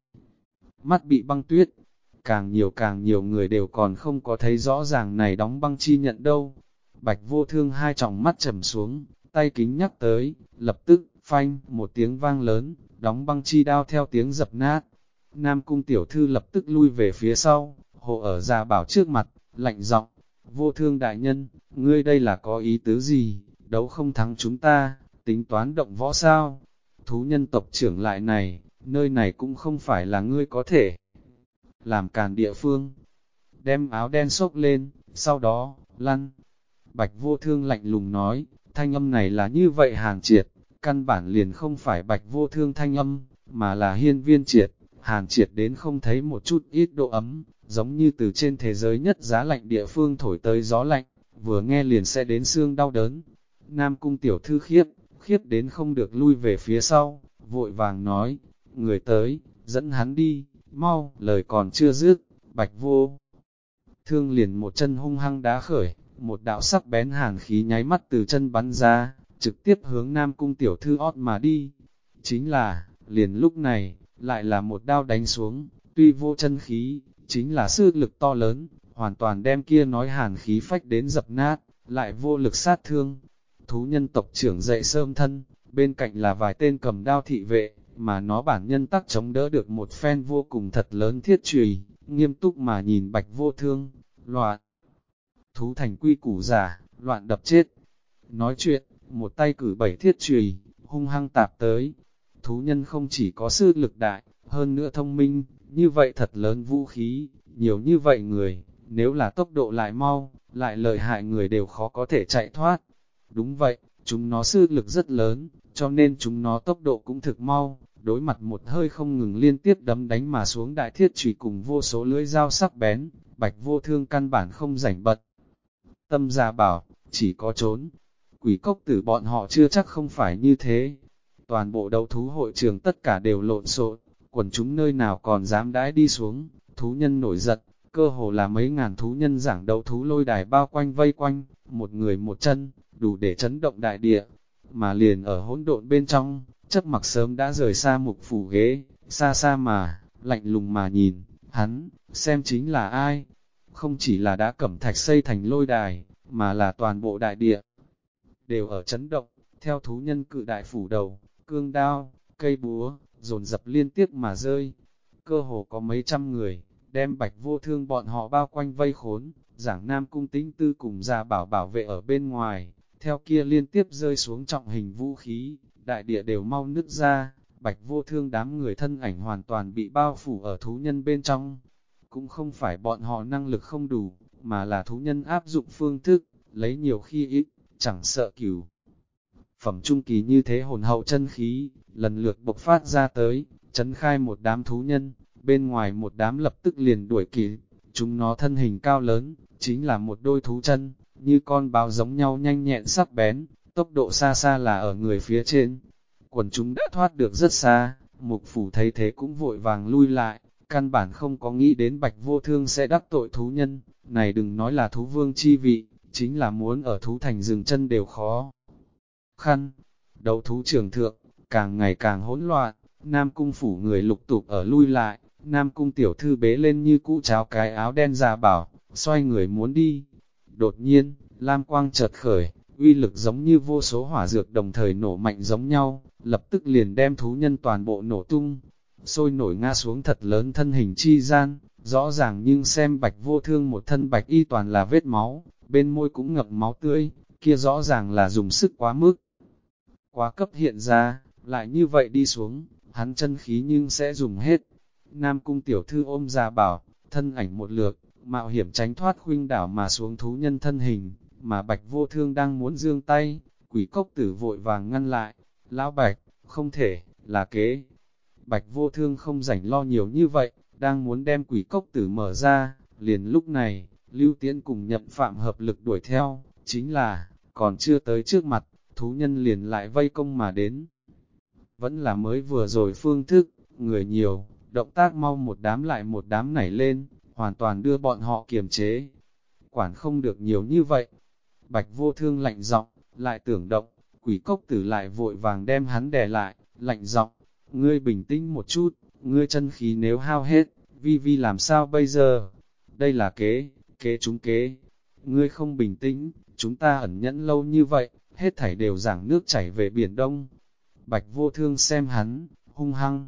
Mắt bị băng tuyết, càng nhiều người đều còn không có thấy rõ ràng này đóng băng chi nhận đâu. Bạch Vô Thương hai tròng mắt trầm xuống, tay kính nhắc tới, lập tức, phanh, một tiếng vang lớn, đóng băng chi đao theo tiếng dập nát. Nam cung tiểu thư lập tức lui về phía sau, hộ ở Gia Bảo trước mặt, lạnh giọng, Vô Thương đại nhân, ngươi đây là có ý tứ gì, đấu không thắng chúng ta, tính toán động võ sao? Thú nhân tộc trưởng lại này, nơi này cũng không phải là ngươi có thể làm càn địa phương. Đem áo đen xốc lên, sau đó, lăn. Bạch Vô Thương lạnh lùng nói, thanh âm này là như vậy Hàn Triệt, căn bản liền không phải Bạch Vô Thương thanh âm, mà là Hiên Viên Triệt. Hàn Triệt đến không thấy một chút ít độ ấm, giống như từ trên thế giới nhất giá lạnh địa phương thổi tới gió lạnh, vừa nghe liền sẽ đến xương đau đớn. Nam cung tiểu thư khiếp đến không được lui về phía sau, vội vàng nói, người tới, dẫn hắn đi, mau, lời còn chưa dứt, Bạch Vô Thương liền một chân hung hăng đá khởi, một đạo sắc bén hàn khí nháy mắt từ chân bắn ra, trực tiếp hướng Nam cung tiểu thư ót mà đi. Chính là, liền lúc này, lại là một đao đánh xuống, tuy vô chân khí, chính là sức lực to lớn, hoàn toàn đem kia nói hàn khí phách đến dập nát, lại vô lực sát thương. Thú nhân tộc trưởng dậy sơm thân, bên cạnh là vài tên cầm đao thị vệ, mà nó bản nhân tắc chống đỡ được một phen vô cùng thật lớn thiết chùy, nghiêm túc mà nhìn Bạch Vô Thương, loạn. Thú thành quy củ giả, loạn đập chết. Nói chuyện, một tay cử 7 thiết chùy, hung hăng tạp tới. Thú nhân không chỉ có sư lực đại, hơn nữa thông minh, như vậy thật lớn vũ khí, nhiều như vậy người, nếu là tốc độ lại mau, lại lợi hại người đều khó có thể chạy thoát. Đúng vậy, chúng nó sư lực rất lớn, cho nên chúng nó tốc độ cũng thực mau, đối mặt một hơi không ngừng liên tiếp đấm đánh mà xuống đại thiết chùy cùng vô số lưỡi dao sắc bén, Bạch Vô Thương căn bản không rảnh bật. Tâm Gia Bảo, chỉ có trốn. Quỷ cốc tử bọn họ chưa chắc không phải như thế. Toàn bộ đấu thú hội trường tất cả đều lộn xộn, quần chúng nơi nào còn dám đãi đi xuống, thú nhân nổi giận, cơ hồ là mấy ngàn thú nhân giảng đấu thú lôi đài bao quanh vây quanh, một người một chân, đủ để chấn động đại địa. Mà liền ở hỗn độn bên trong, chấp mặc sớm đã rời xa mục phủ ghế, xa xa mà, lạnh lùng mà nhìn, hắn, xem chính là ai. Không chỉ là đá cẩm thạch xây thành lôi đài, mà là toàn bộ đại địa, đều ở chấn động, theo thú nhân cự đại phủ đầu, cương đao, cây búa, dồn dập liên tiếp mà rơi. Cơ hồ có mấy trăm người, đem Bạch Vô Thương bọn họ bao quanh vây khốn, Giảng Nam Cung Tĩnh Tư cùng Gia Bảo bảo vệ ở bên ngoài, theo kia liên tiếp rơi xuống trọng hình vũ khí, đại địa đều mau nứt ra, Bạch Vô Thương đám người thân ảnh hoàn toàn bị bao phủ ở thú nhân bên trong. Cũng không phải bọn họ năng lực không đủ, mà là thú nhân áp dụng phương thức, lấy nhiều khi ít, chẳng sợ cửu. Phẩm trung kỳ như thế hồn hậu chân khí, lần lượt bộc phát ra tới, chấn khai một đám thú nhân, bên ngoài một đám lập tức liền đuổi kịp, chúng nó thân hình cao lớn, chính là một đôi thú chân, như con báo giống nhau nhanh nhẹn sắc bén, tốc độ xa xa là ở người phía trên. Quần chúng đã thoát được rất xa, mục phủ thấy thế cũng vội vàng lui lại, căn bản không có nghĩ đến Bạch Vô Thương sẽ đắc tội thú nhân, này đừng nói là thú vương chi vị, chính là muốn ở thú thành dừng chân đều khó khăn. Đấu thú trường thượng, càng ngày càng hỗn loạn, Nam Cung phủ người lục tục ở lui lại, Nam Cung tiểu thư bế lên như cũ cháo cái áo đen Gia Bảo, xoay người muốn đi. Đột nhiên, lam quang chợt khởi, uy lực giống như vô số hỏa dược đồng thời nổ mạnh giống nhau, lập tức liền đem thú nhân toàn bộ nổ tung, sôi nổi ngã xuống thật lớn thân hình chi gian, rõ ràng nhưng xem Bạch Vô Thương một thân bạch y toàn là vết máu, bên môi cũng ngập máu tươi, kia rõ ràng là dùng sức quá mức. Quá cấp hiện ra, lại như vậy đi xuống, hắn chân khí nhưng sẽ dùng hết. Nam Cung tiểu thư ôm Gia Bảo, thân ảnh một lượt, mạo hiểm tránh thoát khuynh đảo mà xuống thú nhân thân hình, mà Bạch Vô Thương đang muốn giương tay, quỷ cốc tử vội vàng ngăn lại. Lão Bạch, không thể, là kế. Bạch Vô Thương không rảnh lo nhiều như vậy, đang muốn đem quỷ cốc tử mở ra, liền lúc này, Lưu Tiễn cùng Nhậm Phạm hợp lực đuổi theo, chính là, còn chưa tới trước mặt, thú nhân liền lại vây công mà đến. Vẫn là mới vừa rồi phương thức, người nhiều, động tác mau một đám lại một đám nảy lên, hoàn toàn đưa bọn họ kiềm chế. Quản không được nhiều như vậy. Bạch Vô Thương lạnh giọng, lại tưởng động, quỷ cốc tử lại vội vàng đem hắn đè lại, lạnh giọng, ngươi bình tĩnh một chút, ngươi chân khí nếu hao hết, vi vi làm sao bây giờ? Đây là kế, kế chúng kế. Ngươi không bình tĩnh, chúng ta ẩn nhẫn lâu như vậy, hết thảy đều giảng nước chảy về biển Đông. Bạch Vô Thương xem hắn, hung hăng.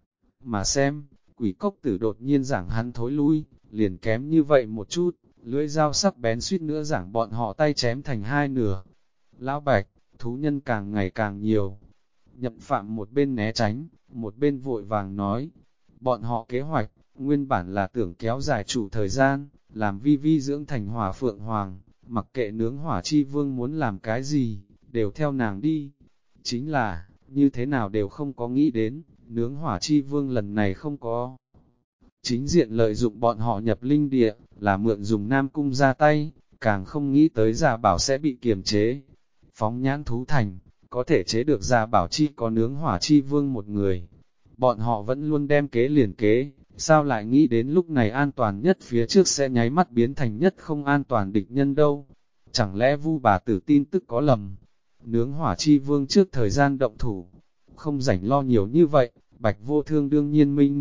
Mà xem, quỷ cốc tử đột nhiên giảng hắn thối lui, liền kém như vậy một chút, lưỡi dao sắc bén suýt nữa giảng bọn họ tay chém thành hai nửa. Lão Bạch, thú nhân càng ngày càng nhiều. Nhậm Phạm một bên né tránh, một bên vội vàng nói, bọn họ kế hoạch, nguyên bản là tưởng kéo dài chủ thời gian, làm vi vi dưỡng thành hỏa phượng hoàng, mặc kệ nướng hỏa chi vương muốn làm cái gì, đều theo nàng đi. Chính là, như thế nào đều không có nghĩ đến, nướng hỏa chi vương lần này không có. Chính diện lợi dụng bọn họ nhập linh địa, là mượn dùng Nam Cung ra tay, càng không nghĩ tới Gia Bảo sẽ bị kiềm chế. Phóng nhãn thú thành, có thể chế được Gia Bảo chi có nướng hỏa chi vương một người. Bọn họ vẫn luôn đem kế liền kế, sao lại nghĩ đến lúc này an toàn nhất phía trước sẽ nháy mắt biến thành nhất không an toàn địch nhân đâu. Chẳng lẽ Vu bà tử tin tức có lầm? Nướng hỏa chi vương trước thời gian động thủ, không rảnh lo nhiều như vậy, Bạch Vô Thương đương nhiên minh.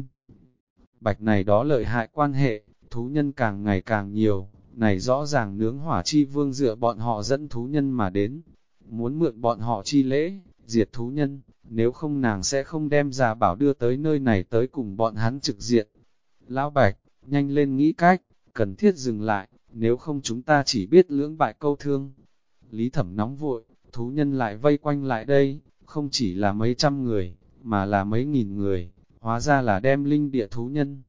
Bạch này đó lợi hại quan hệ, thú nhân càng ngày càng nhiều, này rõ ràng nướng hỏa chi vương dựa bọn họ dẫn thú nhân mà đến, muốn mượn bọn họ chi lễ, diệt thú nhân, nếu không nàng sẽ không đem Gia Bảo đưa tới nơi này tới cùng bọn hắn trực diện. Lão Bạch, nhanh lên nghĩ cách, cần thiết dừng lại, nếu không chúng ta chỉ biết lưỡng bại câu thương. Lý Thẩm nóng vội, thú nhân lại vây quanh lại đây, không chỉ là mấy trăm người, mà là mấy nghìn người, hóa ra là đem linh địa thú nhân.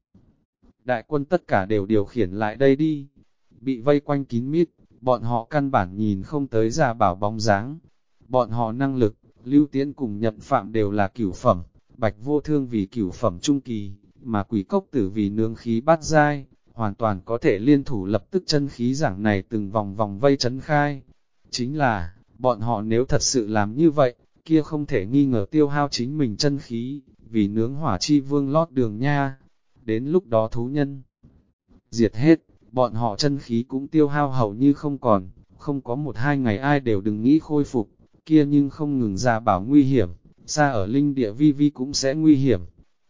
Đại quân tất cả đều điều khiển lại đây đi, bị vây quanh kín mít, bọn họ căn bản nhìn không tới Gia Bảo bóng dáng. Bọn họ năng lực, Lưu Tiễn cùng Nhậm Phạm đều là cửu phẩm, Bạch Vô Thương vì cửu phẩm trung kỳ, mà quỷ cốc tử vì nương khí bát giai, hoàn toàn có thể liên thủ lập tức chân khí giảng này từng vòng vòng vây chấn khai. Chính là, bọn họ nếu thật sự làm như vậy, kia không thể nghi ngờ tiêu hao chính mình chân khí, vì nướng hỏa chi vương lót đường nha. Đến lúc đó thú nhân diệt hết, bọn họ chân khí cũng tiêu hao hầu như không còn, không có 1-2 ngày ai đều đừng nghĩ khôi phục, kia nhưng không ngừng ra bảo nguy hiểm, xa ở linh địa vi vi cũng sẽ nguy hiểm.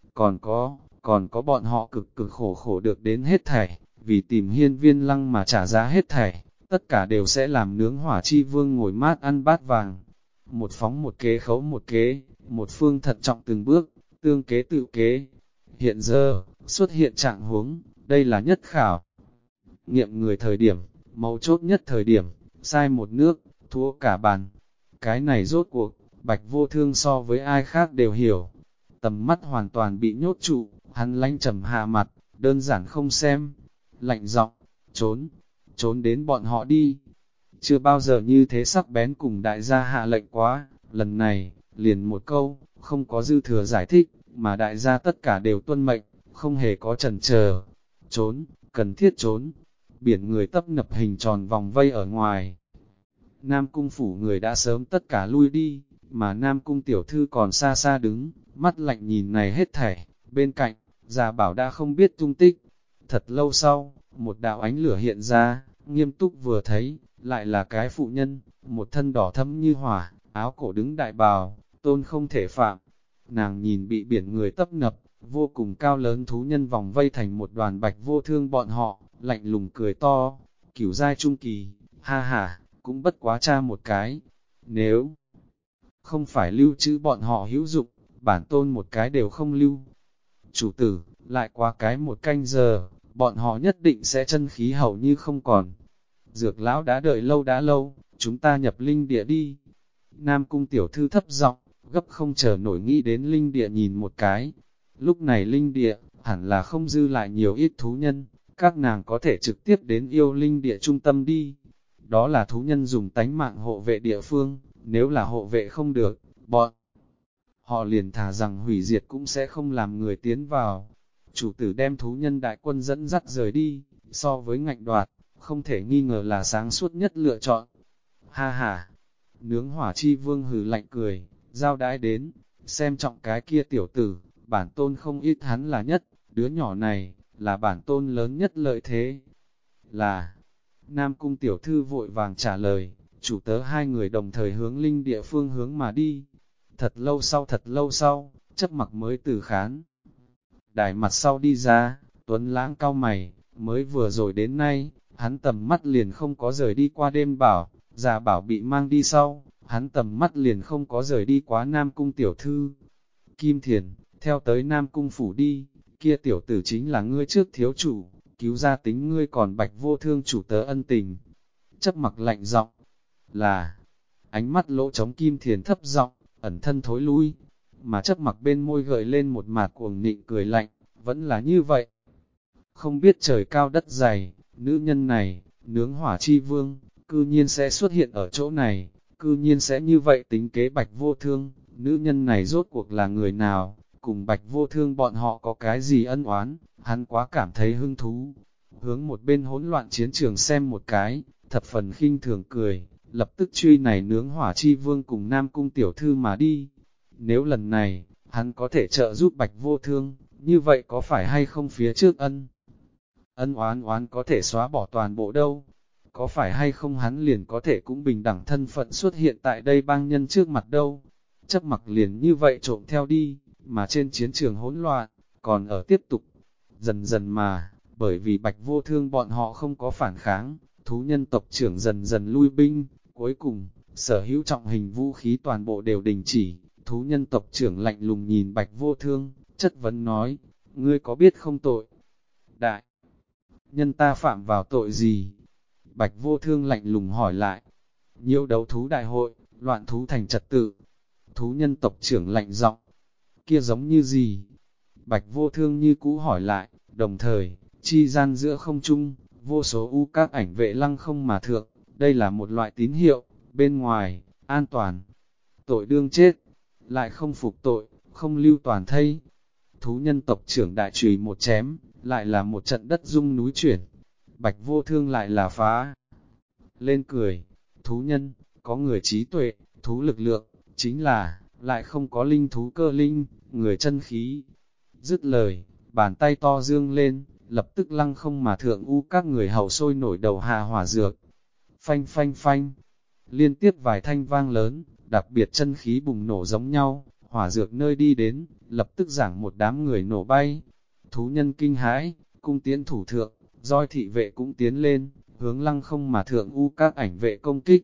Còn có bọn họ cực cực khổ khổ được đến hết thảy, vì tìm hiên viên lăng mà trả giá hết thảy, tất cả đều sẽ làm nướng hỏa chi vương ngồi mát ăn bát vàng. Một phóng một kế khấu một kế, một phương thận trọng từng bước, tương kế tự kế. Hiện giờ, xuất hiện trạng huống, đây là nhất khảo. Nghiệm người thời điểm, mấu chốt nhất thời điểm, sai một nước, thua cả bàn. Cái này rốt cuộc, Bạch Vô Thương so với ai khác đều hiểu. Tầm mắt hoàn toàn bị nhốt trụ, hắn lanh trầm hạ mặt, đơn giản không xem. Lạnh giọng, trốn đến bọn họ đi. Chưa bao giờ như thế sắc bén cùng đại gia hạ lệnh quá, lần này, liền một câu, không có dư thừa giải thích, mà đại gia tất cả đều tuân mệnh, không hề có chần chờ. Trốn, cần thiết trốn. Biển người tấp nập hình tròn vòng vây ở ngoài. Nam cung phủ người đã sớm tất cả lui đi, mà Nam cung tiểu thư còn xa xa đứng, mắt lạnh nhìn này hết thảy, bên cạnh, già bảo đã không biết tung tích. Thật lâu sau, một đạo ánh lửa hiện ra, nghiêm túc vừa thấy, lại là cái phụ nhân, một thân đỏ thẫm như hỏa, áo cổ đứng đại bào, tôn không thể phạm. Nàng nhìn bị biển người tấp nập, vô cùng cao lớn thú nhân vòng vây thành một đoàn Bạch Vô Thương bọn họ, lạnh lùng cười to, cửu giai trung kỳ, ha ha, cũng bất quá cha một cái. Nếu không phải lưu trữ bọn họ hữu dụng, bản tôn một cái đều không lưu. Chủ tử, lại qua cái một canh giờ, bọn họ nhất định sẽ chân khí hầu như không còn. Dược lão đã đợi lâu đã lâu, chúng ta nhập linh địa đi. Nam cung tiểu thư thấp giọng, gấp không chờ nổi nghĩ đến linh địa nhìn một cái. Lúc này linh địa, hẳn là không dư lại nhiều ít thú nhân, các nàng có thể trực tiếp đến yêu linh địa trung tâm đi. Đó là thú nhân dùng tánh mạng hộ vệ địa phương, nếu là hộ vệ không được, bọn họ liền thả rằng hủy diệt cũng sẽ không làm người tiến vào. Chủ tử đem thú nhân đại quân dẫn dắt rời đi, so với ngạnh đoạt, không thể nghi ngờ là sáng suốt nhất lựa chọn. Ha ha, nướng hỏa chi vương hừ lạnh cười, giao đãi đến, xem trọng cái kia tiểu tử, bản tôn không ít hắn là nhất, đứa nhỏ này, là bản tôn lớn nhất lợi thế. Là, Nam cung tiểu thư vội vàng trả lời, chủ tớ hai người đồng thời hướng linh địa phương hướng mà đi. Thật lâu sau, chấp mặc mới từ khán. Đài mặt sau đi ra, Tuấn lãng cao mày, mới vừa rồi đến nay, hắn tầm mắt liền không có rời đi qua đêm bảo, già bảo bị mang đi sau, hắn tầm mắt liền không có rời đi quá Nam cung tiểu thư. Kim Thiền, theo tới Nam cung phủ đi, kia tiểu tử chính là ngươi trước thiếu chủ, cứu ra tính ngươi còn Bạch Vô Thương chủ tớ ân tình. Chấp mặc lạnh giọng là, ánh mắt lỗ trống Kim Thiền thấp giọng ẩn thân thối lui, mà chấp mặc bên môi gợi lên một mạt cuồng nịnh cười lạnh, vẫn là như vậy. Không biết trời cao đất dày, nữ nhân này, nướng hỏa chi vương, cư nhiên sẽ xuất hiện ở chỗ này, cư nhiên sẽ như vậy tính kế Bạch Vô Thương, nữ nhân này rốt cuộc là người nào, cùng Bạch Vô Thương bọn họ có cái gì ân oán, hắn quá cảm thấy hứng thú. Hướng một bên hỗn loạn chiến trường xem một cái, thập phần khinh thường cười, lập tức truy này nướng hỏa chi vương cùng Nam cung tiểu thư mà đi. Nếu lần này, hắn có thể trợ giúp Bạch Vô Thương, như vậy có phải hay không phía trước ân oán có thể xóa bỏ toàn bộ đâu? Có phải hay không hắn liền có thể cũng bình đẳng thân phận xuất hiện tại đây bang nhân trước mặt đâu? Chấp mặc liền như vậy trộm theo đi, mà trên chiến trường hỗn loạn, còn ở tiếp tục. Dần dần mà, bởi vì Bạch Vô Thương bọn họ không có phản kháng, thú nhân tộc trưởng dần dần lui binh, cuối cùng, sở hữu trọng hình vũ khí toàn bộ đều đình chỉ, thú nhân tộc trưởng lạnh lùng nhìn Bạch Vô Thương, chất vấn nói, ngươi có biết không tội? Đại nhân ta phạm vào tội gì? Bạch Vô Thương lạnh lùng hỏi lại, nhiễu đấu thú đại hội, loạn thú thành trật tự. Thú nhân tộc trưởng lạnh giọng, kia giống như gì? Bạch Vô Thương như cũ hỏi lại, đồng thời, chi gian giữa không trung, vô số u các ảnh vệ lăng không mà thượng, đây là một loại tín hiệu, bên ngoài, an toàn, tội đương chết, lại không phục tội, không lưu toàn thây. Thú nhân tộc trưởng đại chùy một chém, lại là một trận đất rung núi chuyển. Bạch Vô Thương lại là phá lên cười, thú nhân, có người trí tuệ, thú lực lượng, chính là, lại không có linh thú cơ linh, người chân khí. Dứt lời, bàn tay to dương lên, lập tức lăng không mà thượng u các người hầu sôi nổi đầu hạ hỏa dược. Phanh phanh phanh, liên tiếp vài thanh vang lớn, đặc biệt chân khí bùng nổ giống nhau, hỏa dược nơi đi đến, lập tức giảng một đám người nổ bay. Thú nhân kinh hãi, cung tiến thủ thượng, roi thị vệ cũng tiến lên, hướng lăng không mà thượng u các ảnh vệ công kích.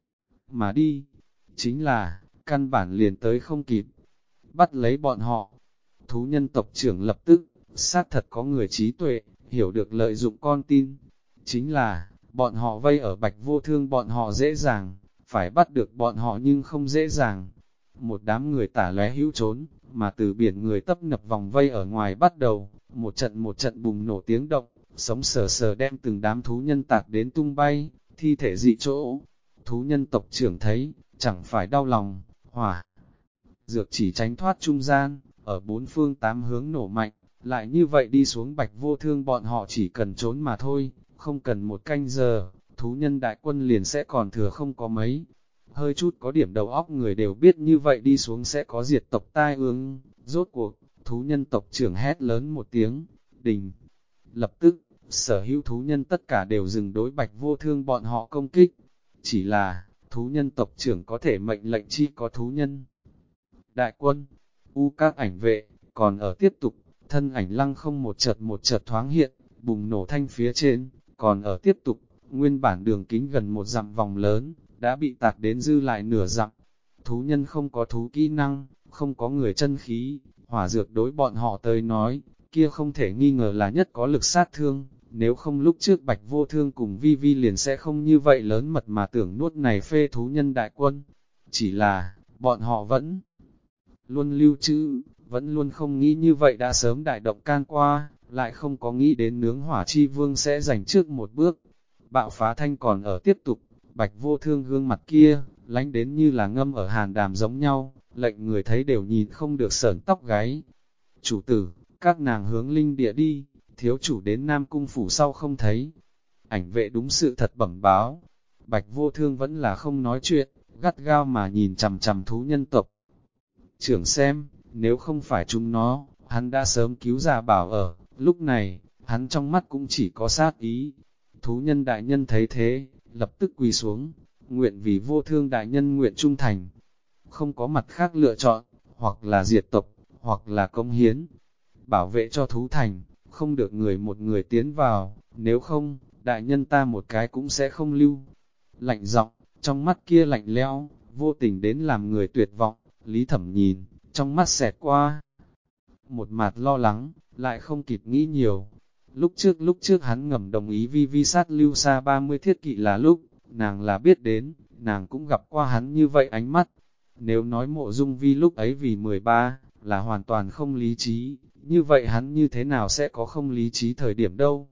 Mà đi, chính là, căn bản liền tới không kịp, bắt lấy bọn họ. Thú nhân tộc trưởng lập tức, xác thật có người trí tuệ, hiểu được lợi dụng con tin. Chính là, bọn họ vây ở Bạch Vô Thương bọn họ dễ dàng, phải bắt được bọn họ nhưng không dễ dàng. Một đám người tả lóe hữu trốn, mà từ biển người tấp nập vòng vây ở ngoài bắt đầu, một trận bùng nổ tiếng động, sống sờ sờ đem từng đám thú nhân tạc đến tung bay, thi thể dị chỗ. Thú nhân tộc trưởng thấy, chẳng phải đau lòng, hỏa. Dược chỉ tránh thoát trung gian, ở bốn phương tám hướng nổ mạnh, lại như vậy đi xuống Bạch Vô Thương bọn họ chỉ cần trốn mà thôi, không cần một canh giờ, thú nhân đại quân liền sẽ còn thừa không có mấy. Hơi chút có điểm đầu óc người đều biết như vậy đi xuống sẽ có diệt tộc tai ương, rốt cuộc, thú nhân tộc trưởng hét lớn một tiếng, đình. Lập tức, sở hữu thú nhân tất cả đều dừng đối Bạch Vô Thương bọn họ công kích. Chỉ là, thú nhân tộc trưởng có thể mệnh lệnh chi có thú nhân. Đại quân, các ảnh vệ, còn ở tiếp tục, thân ảnh lăng không một chợt thoáng hiện, bùng nổ thanh phía trên, còn ở tiếp tục, nguyên bản đường kính gần một dặm vòng lớn, đã bị tạc đến dư lại nửa dặm. Thú nhân không có thú kỹ năng, không có người chân khí, hỏa dược đối bọn họ tới nói, kia không thể nghi ngờ là nhất có lực sát thương, nếu không lúc trước Bạch Vô Thương cùng Vi Vi liền sẽ không như vậy lớn mật mà tưởng nuốt này phê thú nhân đại quân. Chỉ là, bọn họ vẫn luôn lưu trữ, vẫn luôn không nghĩ như vậy đã sớm đại động can qua, lại không có nghĩ đến nướng hỏa chi vương sẽ giành trước một bước. Bạo phá thanh còn ở tiếp tục, Bạch Vô Thương gương mặt kia, lánh đến như là ngâm ở hàn đàm giống nhau, lệnh người thấy đều nhìn không được sởn tóc gáy. Chủ tử, các nàng hướng linh địa đi, thiếu chủ đến Nam Cung phủ sau không thấy. Ảnh vệ đúng sự thật bẩm báo, Bạch Vô Thương vẫn là không nói chuyện, gắt gao mà nhìn chằm chằm thú nhân tộc. Trưởng xem, nếu không phải chúng nó, hắn đã sớm cứu già bảo ở, lúc này, hắn trong mắt cũng chỉ có sát ý. Thú nhân đại nhân thấy thế, lập tức quỳ xuống, nguyện vì Vô Thương đại nhân nguyện trung thành. Không có mặt khác lựa chọn, hoặc là diệt tộc, hoặc là công hiến. Bảo vệ cho thú thành, không được người một người tiến vào, nếu không, đại nhân ta một cái cũng sẽ không lưu. Lạnh giọng, trong mắt kia lạnh lẽo, vô tình đến làm người tuyệt vọng. Lý Thẩm nhìn, trong mắt xẹt qua. Một mặt lo lắng, lại không kịp nghĩ nhiều. Lúc trước hắn ngầm đồng ý Vi Vi sát lưu xa 30 thiết kỵ là lúc, nàng là biết đến, nàng cũng gặp qua hắn như vậy ánh mắt. Nếu nói Mộ Dung Vi lúc ấy vì 13, là hoàn toàn không lý trí, như vậy hắn như thế nào sẽ có không lý trí thời điểm đâu?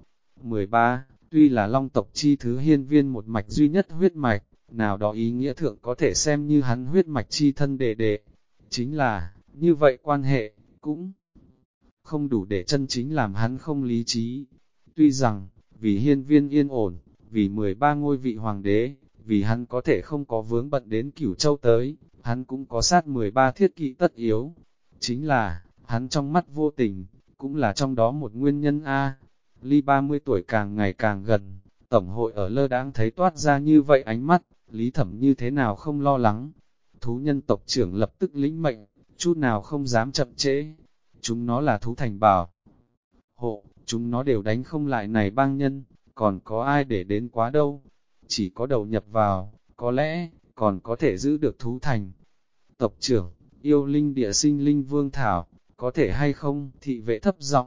13, tuy là long tộc chi thứ hiên viên một mạch duy nhất huyết mạch, nào đó ý nghĩa thượng có thể xem như hắn huyết mạch chi thân đệ đệ. Chính là, như vậy quan hệ, cũng không đủ để chân chính làm hắn không lý trí. Tuy rằng, vì hiên viên yên ổn, vì 13 ngôi vị hoàng đế, vì hắn có thể không có vướng bận đến Cửu Châu tới, hắn cũng có sát 13 thiết kỵ tất yếu. Chính là, hắn trong mắt vô tình, cũng là trong đó một nguyên nhân A. Ly 30 tuổi càng ngày càng gần, Tổng hội ở lơ đãng thấy toát ra như vậy ánh mắt, Lý Thẩm như thế nào không lo lắng. Thú nhân tộc trưởng lập tức lĩnh mệnh, chút nào không dám chậm trễ. Chúng nó là thú thành bảo hộ, chúng nó đều đánh không lại này bang nhân, còn có ai để đến quá đâu. Chỉ có đầu nhập vào, có lẽ, còn có thể giữ được thú thành. Tộc trưởng, yêu linh địa sinh linh vương thảo, có thể hay không, thị vệ thấp giọng.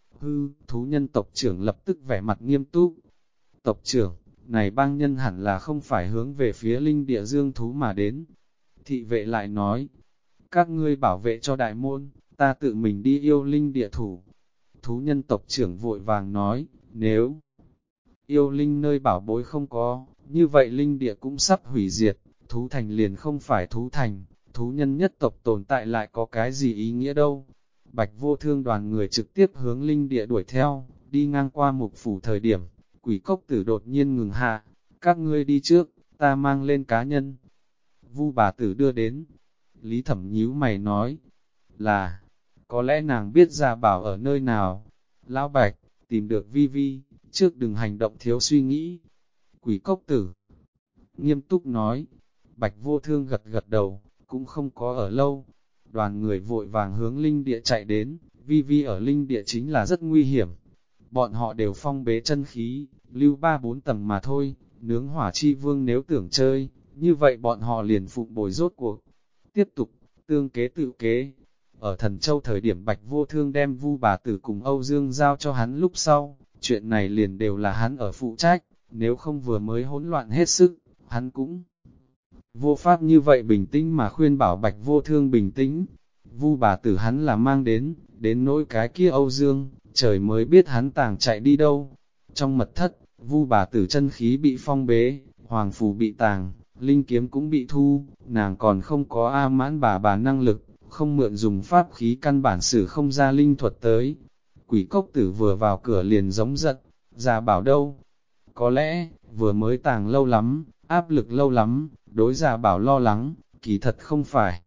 Thú nhân tộc trưởng lập tức vẻ mặt nghiêm túc. Tộc trưởng, này bang nhân hẳn là không phải hướng về phía linh địa dương thú mà đến. Thị vệ lại nói, các ngươi bảo vệ cho đại môn, ta tự mình đi yêu linh địa thủ. Thú nhân tộc trưởng vội vàng nói, nếu yêu linh nơi bảo bối không có, như vậy linh địa cũng sắp hủy diệt, thú thành liền không phải thú thành, thú nhân nhất tộc tồn tại lại có cái gì ý nghĩa đâu. Bạch Vô Thương đoàn người trực tiếp hướng linh địa đuổi theo, đi ngang qua mục phủ thời điểm, Quỷ Cốc Tử đột nhiên ngừng hạ, các ngươi đi trước, ta mang lên cá nhân. Vu bà tử đưa đến. Lý Thẩm nhíu mày nói, là, có lẽ nàng biết Gia Bảo ở nơi nào. Lão Bạch, tìm được Vi Vi, trước đừng hành động thiếu suy nghĩ. Quỷ cốc tử nghiêm túc nói. Bạch Vô Thương gật gật đầu, cũng không có ở lâu. Đoàn người vội vàng hướng linh địa chạy đến, Vi Vi ở linh địa chính là rất nguy hiểm. Bọn họ đều phong bế chân khí, lưu 3-4 tầng mà thôi, nướng hỏa chi vương nếu tưởng chơi, như vậy bọn họ liền phụng bồi rốt cuộc. Tiếp tục, tương kế tự kế. Ở Thần Châu thời điểm Bạch Vô Thương đem Vu bà tử cùng Âu Dương giao cho hắn lúc sau, chuyện này liền đều là hắn ở phụ trách, nếu không vừa mới hỗn loạn hết sức, hắn cũng vô pháp như vậy bình tĩnh mà khuyên bảo Bạch Vô Thương bình tĩnh. Vu bà tử hắn là mang đến nỗi cái kia Âu Dương, trời mới biết hắn tàng chạy đi đâu. Trong mật thất, Vu bà tử chân khí bị phong bế, hoàng phù bị tàng, linh kiếm cũng bị thu, nàng còn không có A Mãn bà năng lực, không mượn dùng pháp khí căn bản sử không ra linh thuật tới. Quỷ cốc tử vừa vào cửa liền giống giận, Gia Bảo đâu? Có lẽ, vừa mới tàng lâu lắm, áp lực lâu lắm, đối Gia Bảo lo lắng, kỳ thật không phải.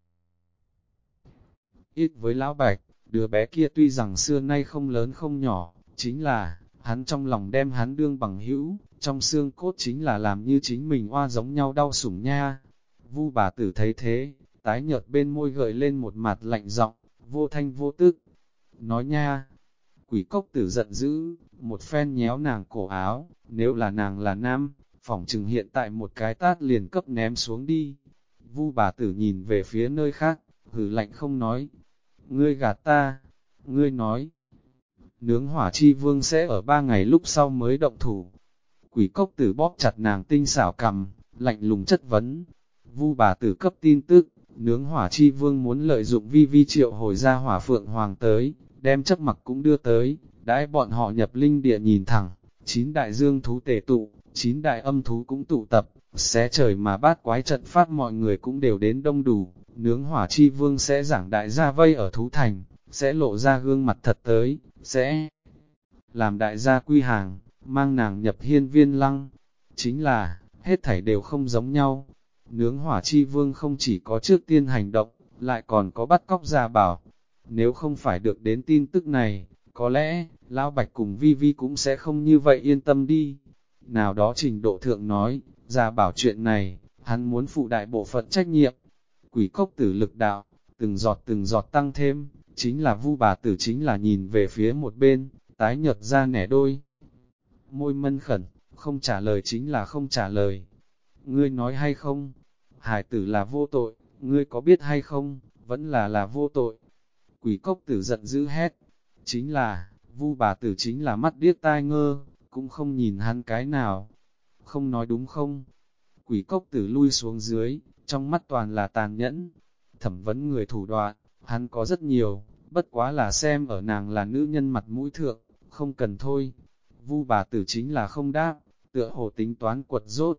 Ít với Lão Bạch, đứa bé kia tuy rằng xưa nay không lớn không nhỏ, chính là, hắn trong lòng đem hắn đương bằng hữu, trong xương cốt chính là làm như chính mình oa giống nhau đau sủng nha. Vu bà tử thấy thế, tái nhợt bên môi gợi lên một mặt lạnh giọng, vô thanh vô tức. Nói nha, quỷ cốc tử giận dữ, một phen nhéo nàng cổ áo, nếu là nàng là nam, phỏng chừng hiện tại một cái tát liền cấp ném xuống đi. Vu bà tử nhìn về phía nơi khác, hừ lạnh không nói. Ngươi gạt ta, ngươi nói, nướng hỏa chi vương sẽ ở 3 ngày lúc sau mới động thủ. Quỷ cốc tử bóp chặt nàng tinh xảo cằm, lạnh lùng chất vấn. Vu bà tử cấp tin tức, nướng hỏa chi vương muốn lợi dụng Vi Vi triệu hồi ra hỏa phượng hoàng tới, đem chấp mặc cũng đưa tới, đãi bọn họ nhập linh địa nhìn thẳng, 9 đại dương thú tề tụ, 9 đại âm thú cũng tụ tập, xé trời mà bát quái trận pháp mọi người cũng đều đến đông đủ, nướng hỏa chi vương sẽ giảng đại gia vây ở thú thành, sẽ lộ ra gương mặt thật tới, sẽ làm đại gia quy hàng, mang nàng nhập hiên viên lăng. Chính là, hết thảy đều không giống nhau. Nướng hỏa chi vương không chỉ có trước tiên hành động, lại còn có bắt cóc Gia Bảo. Nếu không phải được đến tin tức này, có lẽ, Lão Bạch cùng Vi Vi cũng sẽ không như vậy yên tâm đi. Nào đó trình độ thượng nói, Gia Bảo chuyện này, hắn muốn phụ đại bộ phận trách nhiệm. Quỷ cốc tử lực đạo, từng giọt tăng thêm, chính là Vu bà tử chính là nhìn về phía một bên, tái nhợt ra nẻ đôi. Môi mân khẩn, không trả lời chính là không trả lời. Ngươi nói hay không? Hải tử là vô tội, ngươi có biết hay không? Vẫn là vô tội. Quỷ cốc tử giận dữ hét. Chính là, Vu bà tử chính là mắt điếc tai ngơ, cũng không nhìn hắn cái nào. Không nói đúng không? Quỷ cốc tử lui xuống dưới, trong mắt toàn là tàn nhẫn. Thẩm vấn người thủ đoạn, hắn có rất nhiều, bất quá là xem ở nàng là nữ nhân mặt mũi thượng, không cần thôi. Vu bà tử chính là không đáp, tựa hồ tính toán quật rốt.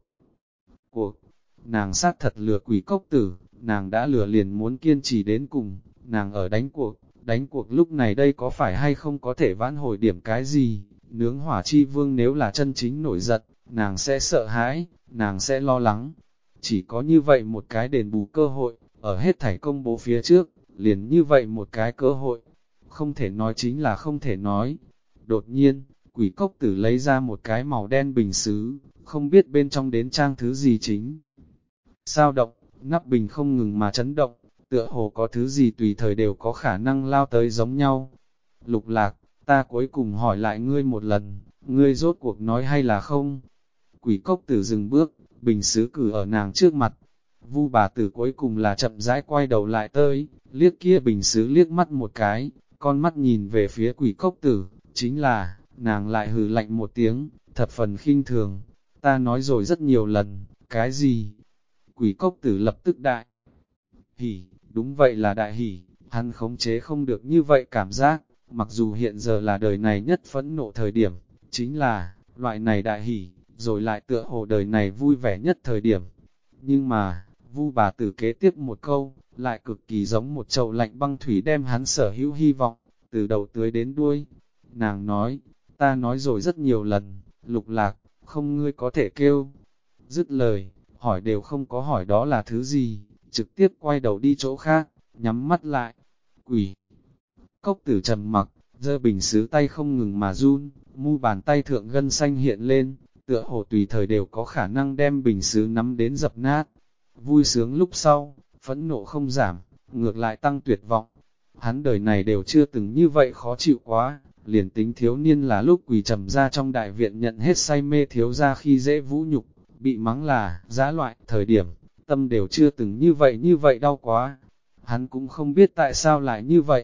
Cuộc, nàng sát thật lừa quỷ cốc tử, nàng đã lừa liền muốn kiên trì đến cùng, nàng ở đánh cuộc lúc này đây có phải hay không có thể vãn hồi điểm cái gì, nướng hỏa chi vương nếu là chân chính nổi giận, nàng sẽ sợ hãi, nàng sẽ lo lắng. Chỉ có như vậy một cái đền bù cơ hội, ở hết thảy công bố phía trước, liền như vậy một cái cơ hội, không thể nói chính là không thể nói. Đột nhiên, quỷ cốc tử lấy ra một cái màu đen bình sứ, không biết bên trong đến trang thứ gì chính. Sao động, nắp bình không ngừng mà chấn động, tựa hồ có thứ gì tùy thời đều có khả năng lao tới giống nhau. Lục Lạc, ta cuối cùng hỏi lại ngươi một lần, ngươi rốt cuộc nói hay là không? Quỷ cốc tử dừng bước, bình sứ cử ở nàng trước mặt. Vu bà tử cuối cùng là chậm rãi quay đầu lại tới, liếc kia bình sứ liếc mắt một cái, con mắt nhìn về phía quỷ cốc tử, chính là, nàng lại hừ lạnh một tiếng, thập phần khinh thường. Ta nói rồi rất nhiều lần, cái gì? Quỷ cốc tử lập tức đại hỉ, đúng vậy là đại hỉ, hắn khống chế không được như vậy cảm giác, mặc dù hiện giờ là đời này nhất phẫn nộ thời điểm, chính là, loại này đại hỉ, rồi lại tựa hồ đời này vui vẻ nhất thời điểm. Nhưng mà, Vu bà tử kế tiếp một câu, lại cực kỳ giống một chậu lạnh băng thủy đem hắn sở hữu hy vọng, từ đầu tưới đến đuôi. Nàng nói, ta nói rồi rất nhiều lần, Lục Lạc, không ngươi có thể kêu. Dứt lời, hỏi đều không có hỏi đó là thứ gì, trực tiếp quay đầu đi chỗ khác, nhắm mắt lại. Quỷ cốc tử trầm mặc, giơ bình sứ tay không ngừng mà run, mu bàn tay thượng gân xanh hiện lên, tựa hồ tùy thời đều có khả năng đem bình sứ nắm đến dập nát. Vui sướng lúc sau, phẫn nộ không giảm, ngược lại tăng tuyệt vọng. Hắn đời này đều chưa từng như vậy khó chịu quá, liền tính thiếu niên là lúc quỳ trầm ra trong đại viện nhận hết say mê thiếu ra khi dễ vũ nhục, bị mắng là dã loại, thời điểm, tâm đều chưa từng như vậy đau quá. Hắn cũng không biết tại sao lại như vậy.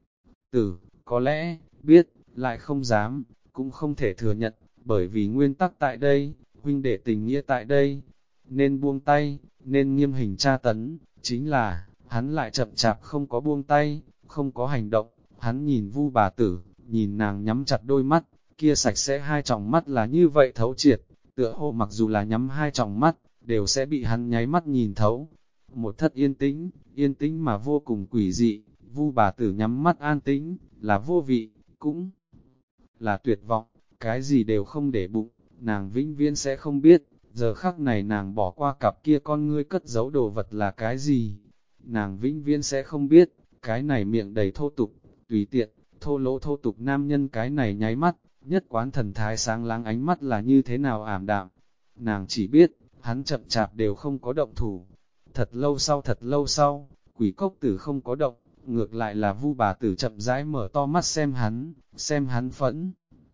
Có lẽ, biết, lại không dám, cũng không thể thừa nhận, bởi vì nguyên tắc tại đây, huynh đệ tình nghĩa tại đây, nên buông tay, nên nghiêm hình tra tấn, chính là, hắn lại chậm chạp không có buông tay, không có hành động, hắn nhìn Vu bà tử, nhìn nàng nhắm chặt đôi mắt, kia sạch sẽ hai tròng mắt là như vậy thấu triệt, tựa hồ mặc dù là nhắm hai tròng mắt, đều sẽ bị hắn nháy mắt nhìn thấu. Một thất yên tĩnh mà vô cùng quỷ dị, Vu bà tử nhắm mắt an tĩnh, là vô vị, cũng là tuyệt vọng, cái gì đều không để bụng, nàng vĩnh viễn sẽ không biết, giờ khắc này nàng bỏ qua cặp kia con ngươi cất giấu đồ vật là cái gì. Nàng vĩnh viễn sẽ không biết, cái này miệng đầy thô tục, tùy tiện, thô lỗ thô tục nam nhân cái này nháy mắt, nhất quán thần thái sáng láng ánh mắt là như thế nào ảm đạm. Nàng chỉ biết, hắn chậm chạp đều không có động thủ. Thật lâu sau, quỷ cốc tử không có động, ngược lại là Vu bà tử chậm rãi mở to mắt xem hắn phẫn.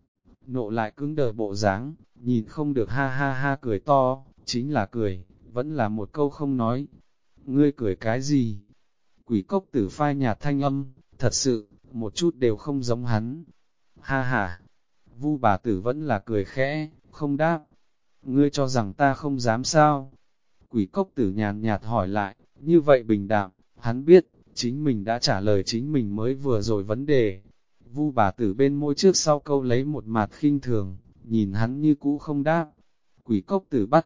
Nộ lại cứng đờ bộ dáng, nhìn không được ha ha ha cười to, chính là cười, vẫn là một câu không nói. Ngươi cười cái gì? Quỷ cốc tử phai nhạt thanh âm, thật sự, một chút đều không giống hắn. Ha ha, Vu bà tử vẫn là cười khẽ, không đáp. Ngươi cho rằng ta không dám sao? Quỷ cốc tử nhàn nhạt hỏi lại, như vậy bình đạm, hắn biết, chính mình đã trả lời chính mình mới vừa rồi vấn đề. Vu bà tử bên môi trước sau câu lấy một mặt khinh thường, nhìn hắn như cũ không đáp. Quỷ cốc tử bắt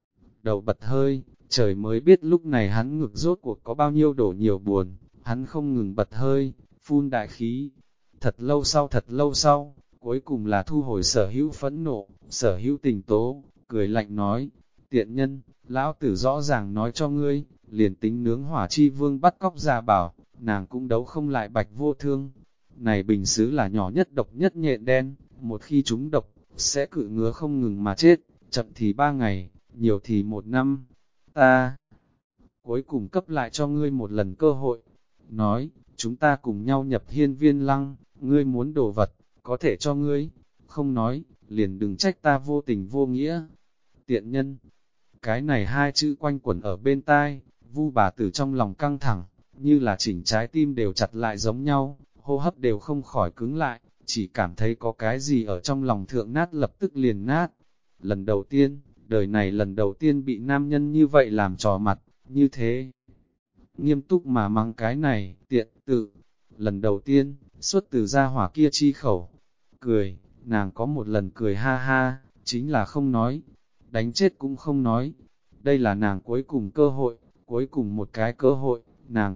đầu bật hơi, trời mới biết lúc này hắn ngực rốt cuộc có bao nhiêu đổ nhiều buồn, hắn không ngừng bật hơi, phun đại khí. Thật lâu sau, cuối cùng là thu hồi sở hữu phẫn nộ, sở hữu tình tố, cười lạnh nói, tiện nhân, lão tử rõ ràng nói cho ngươi, liền tính nướng hỏa chi vương bắt cóc ra bảo, nàng cũng đấu không lại bạch vô thương. Này bình sứ là nhỏ nhất độc nhất nhện đen, một khi chúng độc, sẽ cự ngứa không ngừng mà chết, chậm thì 3 ngày, nhiều thì 1 năm. Ta cuối cùng cấp lại cho ngươi một lần cơ hội. Nói, chúng ta cùng nhau nhập hiên viên lăng, ngươi muốn đồ vật, có thể cho ngươi. Không nói, liền đừng trách ta vô tình vô nghĩa. Tiện nhân, cái này hai chữ quanh quẩn ở bên tai, Vu bà tử trong lòng căng thẳng, như là chỉnh trái tim đều chặt lại giống nhau, hô hấp đều không khỏi cứng lại, chỉ cảm thấy có cái gì ở trong lòng thượng nát lập tức liền nát. Lần đầu tiên, đời này lần đầu tiên bị nam nhân như vậy làm trò mặt, như thế. Nghiêm túc mà mắng cái này, tiện tự. Lần đầu tiên, xuất từ gia hỏa kia chi khẩu. Cười, nàng có một lần cười ha ha, chính là không nói. Đánh chết cũng không nói. Đây là nàng cuối cùng cơ hội, cuối cùng một cái cơ hội, nàng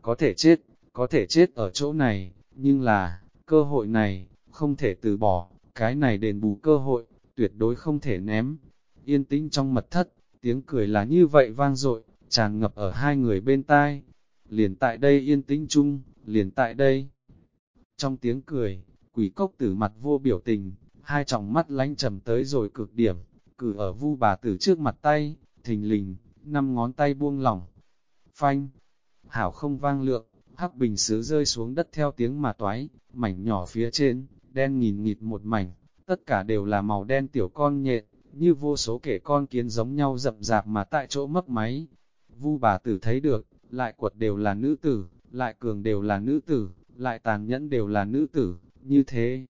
có thể chết ở chỗ này, nhưng là, cơ hội này, không thể từ bỏ, cái này đền bù cơ hội, tuyệt đối không thể ném. Yên tĩnh trong mật thất, tiếng cười là như vậy vang dội, tràn ngập ở hai người bên tai. Liền tại đây yên tĩnh chung, liền tại đây. Trong tiếng cười, quỷ cốc tử mặt vô biểu tình, hai tròng mắt lánh trầm tới rồi cực điểm, cử ở Vu bà tử trước mặt tay, thình lình, 5 ngón tay buông lỏng. Phanh, hảo không vang lượng, hắc bình sứ rơi xuống đất theo tiếng mà toái, mảnh nhỏ phía trên, đen nghìn nghịt một mảnh, tất cả đều là màu đen tiểu con nhện, như vô số kẻ con kiến giống nhau rậm rạp mà tại chỗ mấp máy. Vu bà tử thấy được, lại quật đều là nữ tử, lại cường đều là nữ tử, lại tàn nhẫn đều là nữ tử, như thế.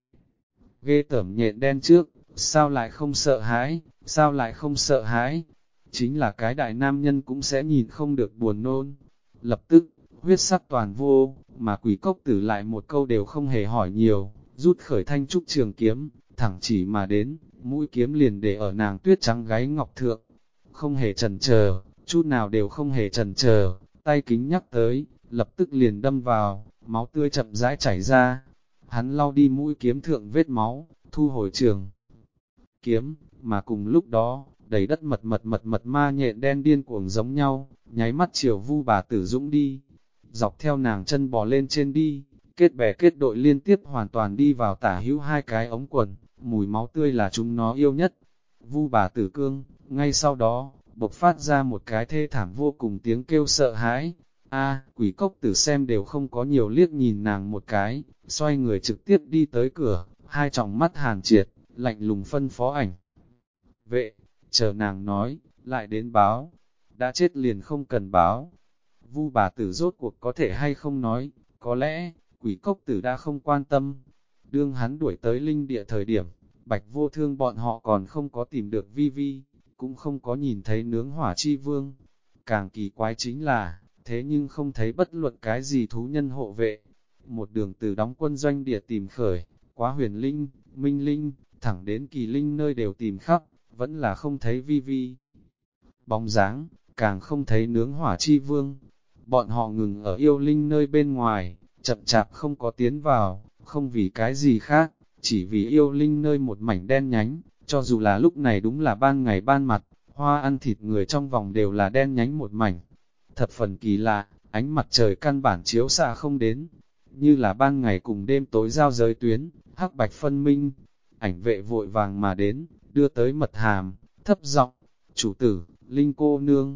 Ghê tởm nhện đen trước, sao lại không sợ hãi, sao lại không sợ hãi? Chính là cái đại nam nhân cũng sẽ nhìn không được buồn nôn. Lập tức, huyết sắc toàn vô, mà quỷ cốc tử lại một câu đều không hề hỏi nhiều, rút khởi thanh trúc trường kiếm, thẳng chỉ mà đến, mũi kiếm liền để ở nàng tuyết trắng gáy ngọc thượng. Không hề chần chờ, chút nào đều không hề chần chờ, tay kính nhắc tới, lập tức liền đâm vào, máu tươi chậm rãi chảy ra. Hắn lau đi mũi kiếm thượng vết máu, thu hồi trường kiếm, mà cùng lúc đó, đầy đất mật ma nhện đen điên cuồng giống nhau, nháy mắt chiều Vu bà tử dũng đi, dọc theo nàng chân bò lên trên đi, kết bè kết đội liên tiếp hoàn toàn đi vào tả hữu hai cái ống quần, mùi máu tươi là chúng nó yêu nhất. Vu bà tử cương, ngay sau đó, bộc phát ra một cái thê thảm vô cùng tiếng kêu sợ hãi. Quỷ cốc tử xem đều không có nhiều liếc nhìn nàng một cái, xoay người trực tiếp đi tới cửa, hai tròng mắt hàn triệt, lạnh lùng phân phó ảnh. Vệ, chờ nàng nói, lại đến báo, đã chết liền không cần báo. Vu bà tử rốt cuộc có thể hay không nói, có lẽ, quỷ cốc tử đã không quan tâm. Đương hắn đuổi tới linh địa thời điểm, Bạch Vô Thương bọn họ còn không có tìm được Vi Vi, cũng không có nhìn thấy nướng hỏa chi vương. Càng kỳ quái chính là, thế nhưng không thấy bất luận cái gì thú nhân hộ vệ. Một đường từ đóng quân doanh địa tìm khởi, quá huyền linh, minh linh, thẳng đến kỳ linh nơi đều tìm khắp, vẫn là không thấy Vi Vi bóng dáng, càng không thấy nướng hỏa chi vương. Bọn họ ngừng ở yêu linh nơi bên ngoài, chậm chạp không có tiến vào, không vì cái gì khác, chỉ vì yêu linh nơi một mảnh đen nhánh, cho dù là lúc này đúng là ban ngày ban mặt, hoa ăn thịt người trong vòng đều là đen nhánh một mảnh. Thập phần kỳ lạ, ánh mặt trời căn bản chiếu xạ không đến, như là ban ngày cùng đêm tối giao giới tuyến, hắc bạch phân minh. Ảnh vệ vội vàng mà đến, đưa tới mật hàm, thấp giọng, chủ tử, Linh cô nương.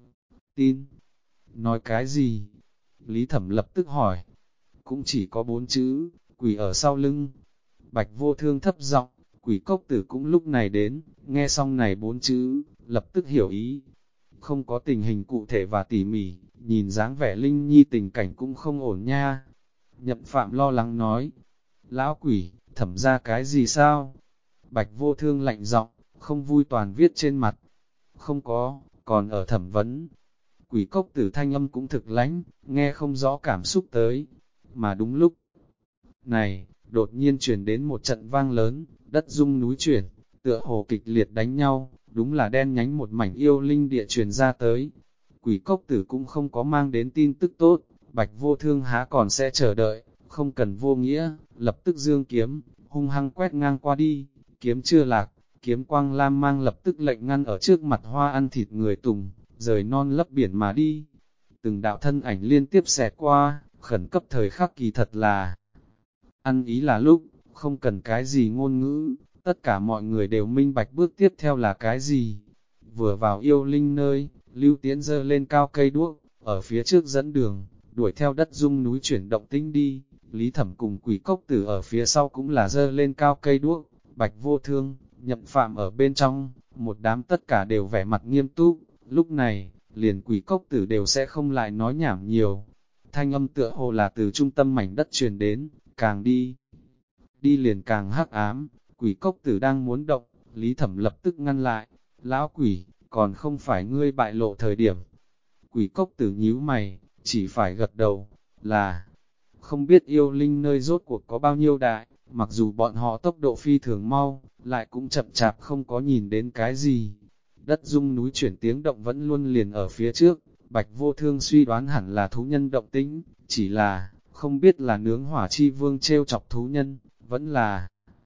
Tin. Nói cái gì? Lý Thẩm lập tức hỏi. Cũng chỉ có 4 chữ, quỷ ở sau lưng. Bạch Vô Thương thấp giọng, quỷ cốc tử cũng lúc này đến, nghe xong này 4 chữ, lập tức hiểu ý. Không có tình hình cụ thể và tỉ mỉ, nhìn dáng vẻ Linh Nhi tình cảnh cũng không ổn nha. Nhậm Phạm lo lắng nói, lão quỷ, thẩm ra cái gì sao? Bạch Vô Thương lạnh giọng, không vui toàn viết trên mặt. Không có, còn ở thẩm vấn. Quỷ cốc tử thanh âm cũng thực lánh, nghe không rõ cảm xúc tới. Mà đúng lúc này, đột nhiên truyền đến một trận vang lớn, đất rung núi chuyển, tựa hồ kịch liệt đánh nhau, đúng là đen nhánh một mảnh yêu linh địa truyền ra tới. Quỷ cốc tử cũng không có mang đến tin tức tốt, Bạch Vô Thương há còn sẽ chờ đợi, không cần vô nghĩa, lập tức dương kiếm, hung hăng quét ngang qua đi, kiếm chưa lạc, kiếm quang lam mang lập tức lệnh ngăn ở trước mặt hoa ăn thịt người tùng, rời non lấp biển mà đi. Từng đạo thân ảnh liên tiếp xẹt qua, khẩn cấp thời khắc kỳ thật là ăn ý là lúc, không cần cái gì ngôn ngữ, tất cả mọi người đều minh bạch bước tiếp theo là cái gì. Vừa vào yêu linh nơi, Lưu Tiễn giơ lên cao cây đuốc, ở phía trước dẫn đường, đuổi theo đất rung núi chuyển động tĩnh đi. Lý Thẩm cùng quỷ cốc tử ở phía sau cũng là giơ lên cao cây đuốc, Bạch Vô Thương, Nhậm Phạm ở bên trong, một đám tất cả đều vẻ mặt nghiêm túc. Lúc này, liền quỷ cốc tử đều sẽ không lại nói nhảm nhiều. Thanh âm tựa hồ là từ trung tâm mảnh đất truyền đến, càng đi liền càng hắc ám. Quỷ cốc tử đang muốn động, Lý Thẩm lập tức ngăn lại. Lão quỷ, còn không phải ngươi bại lộ thời điểm. Quỷ cốc tử nhíu mày, chỉ phải gật đầu, là không biết yêu linh nơi rốt cuộc có bao nhiêu đại, mặc dù bọn họ tốc độ phi thường mau, lại cũng chậm chạp không có nhìn đến cái gì. Đất rung núi chuyển tiếng động vẫn luôn liền ở phía trước, Bạch Vô Thương suy đoán hẳn là thú nhân động tĩnh, chỉ là, không biết là nướng hỏa chi vương treo chọc thú nhân, vẫn là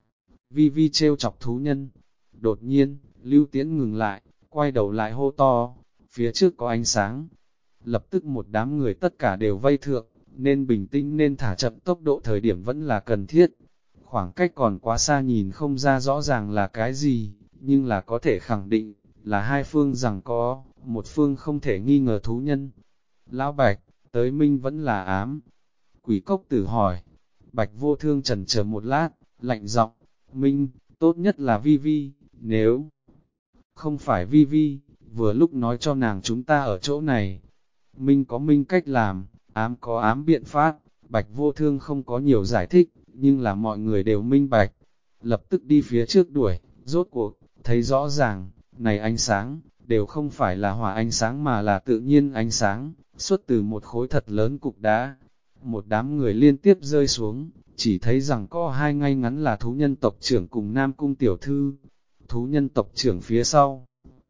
Vi Vi treo chọc thú nhân. Đột nhiên, Lưu Tiễn ngừng lại, quay đầu lại hô to, phía trước có ánh sáng. Lập tức một đám người tất cả đều vây thượng, nên bình tĩnh nên thả chậm tốc độ thời điểm vẫn là cần thiết. Khoảng cách còn quá xa nhìn không ra rõ ràng là cái gì, nhưng là có thể khẳng định, là hai phương rằng có, một phương không thể nghi ngờ thú nhân. Lão Bạch, tới minh vẫn là ám. Quỷ cốc tử hỏi, Bạch Vô Thương chần chờ một lát, lạnh giọng, minh, tốt nhất là Vi Vi, nếu không phải Vi Vi, vừa lúc nói cho nàng chúng ta ở chỗ này. Minh có minh cách làm, ám có ám biện pháp, Bạch Vô Thương không có nhiều giải thích, nhưng là mọi người đều minh bạch. Lập tức đi phía trước đuổi, rốt cuộc, thấy rõ ràng, này ánh sáng, đều không phải là hỏa ánh sáng mà là tự nhiên ánh sáng, xuất từ một khối thật lớn cục đá. Một đám người liên tiếp rơi xuống, chỉ thấy rằng có hai ngay ngắn là thú nhân tộc trưởng cùng Nam Cung tiểu thư. Thú nhân tộc trưởng phía sau,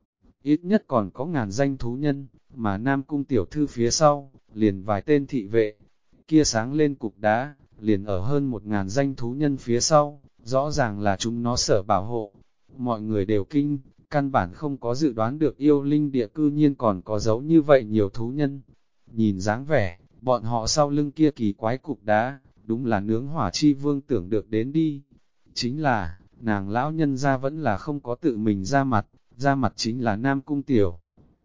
ít nhất còn có ngàn danh thú nhân, mà Nam Cung tiểu thư phía sau, liền vài tên thị vệ. Kia sáng lên cục đá, liền ở hơn 1000 danh thú nhân phía sau, rõ ràng là chúng nó sở bảo hộ. Mọi người đều kinh, căn bản không có dự đoán được yêu linh địa cư nhiên còn có dấu như vậy nhiều thú nhân. Nhìn dáng vẻ, bọn họ sau lưng kia kỳ quái cục đá, đúng là nướng hỏa chi vương tưởng được đến đi. Chính là, nàng lão nhân ra vẫn là không có tự mình ra mặt chính là Nam Cung Tiểu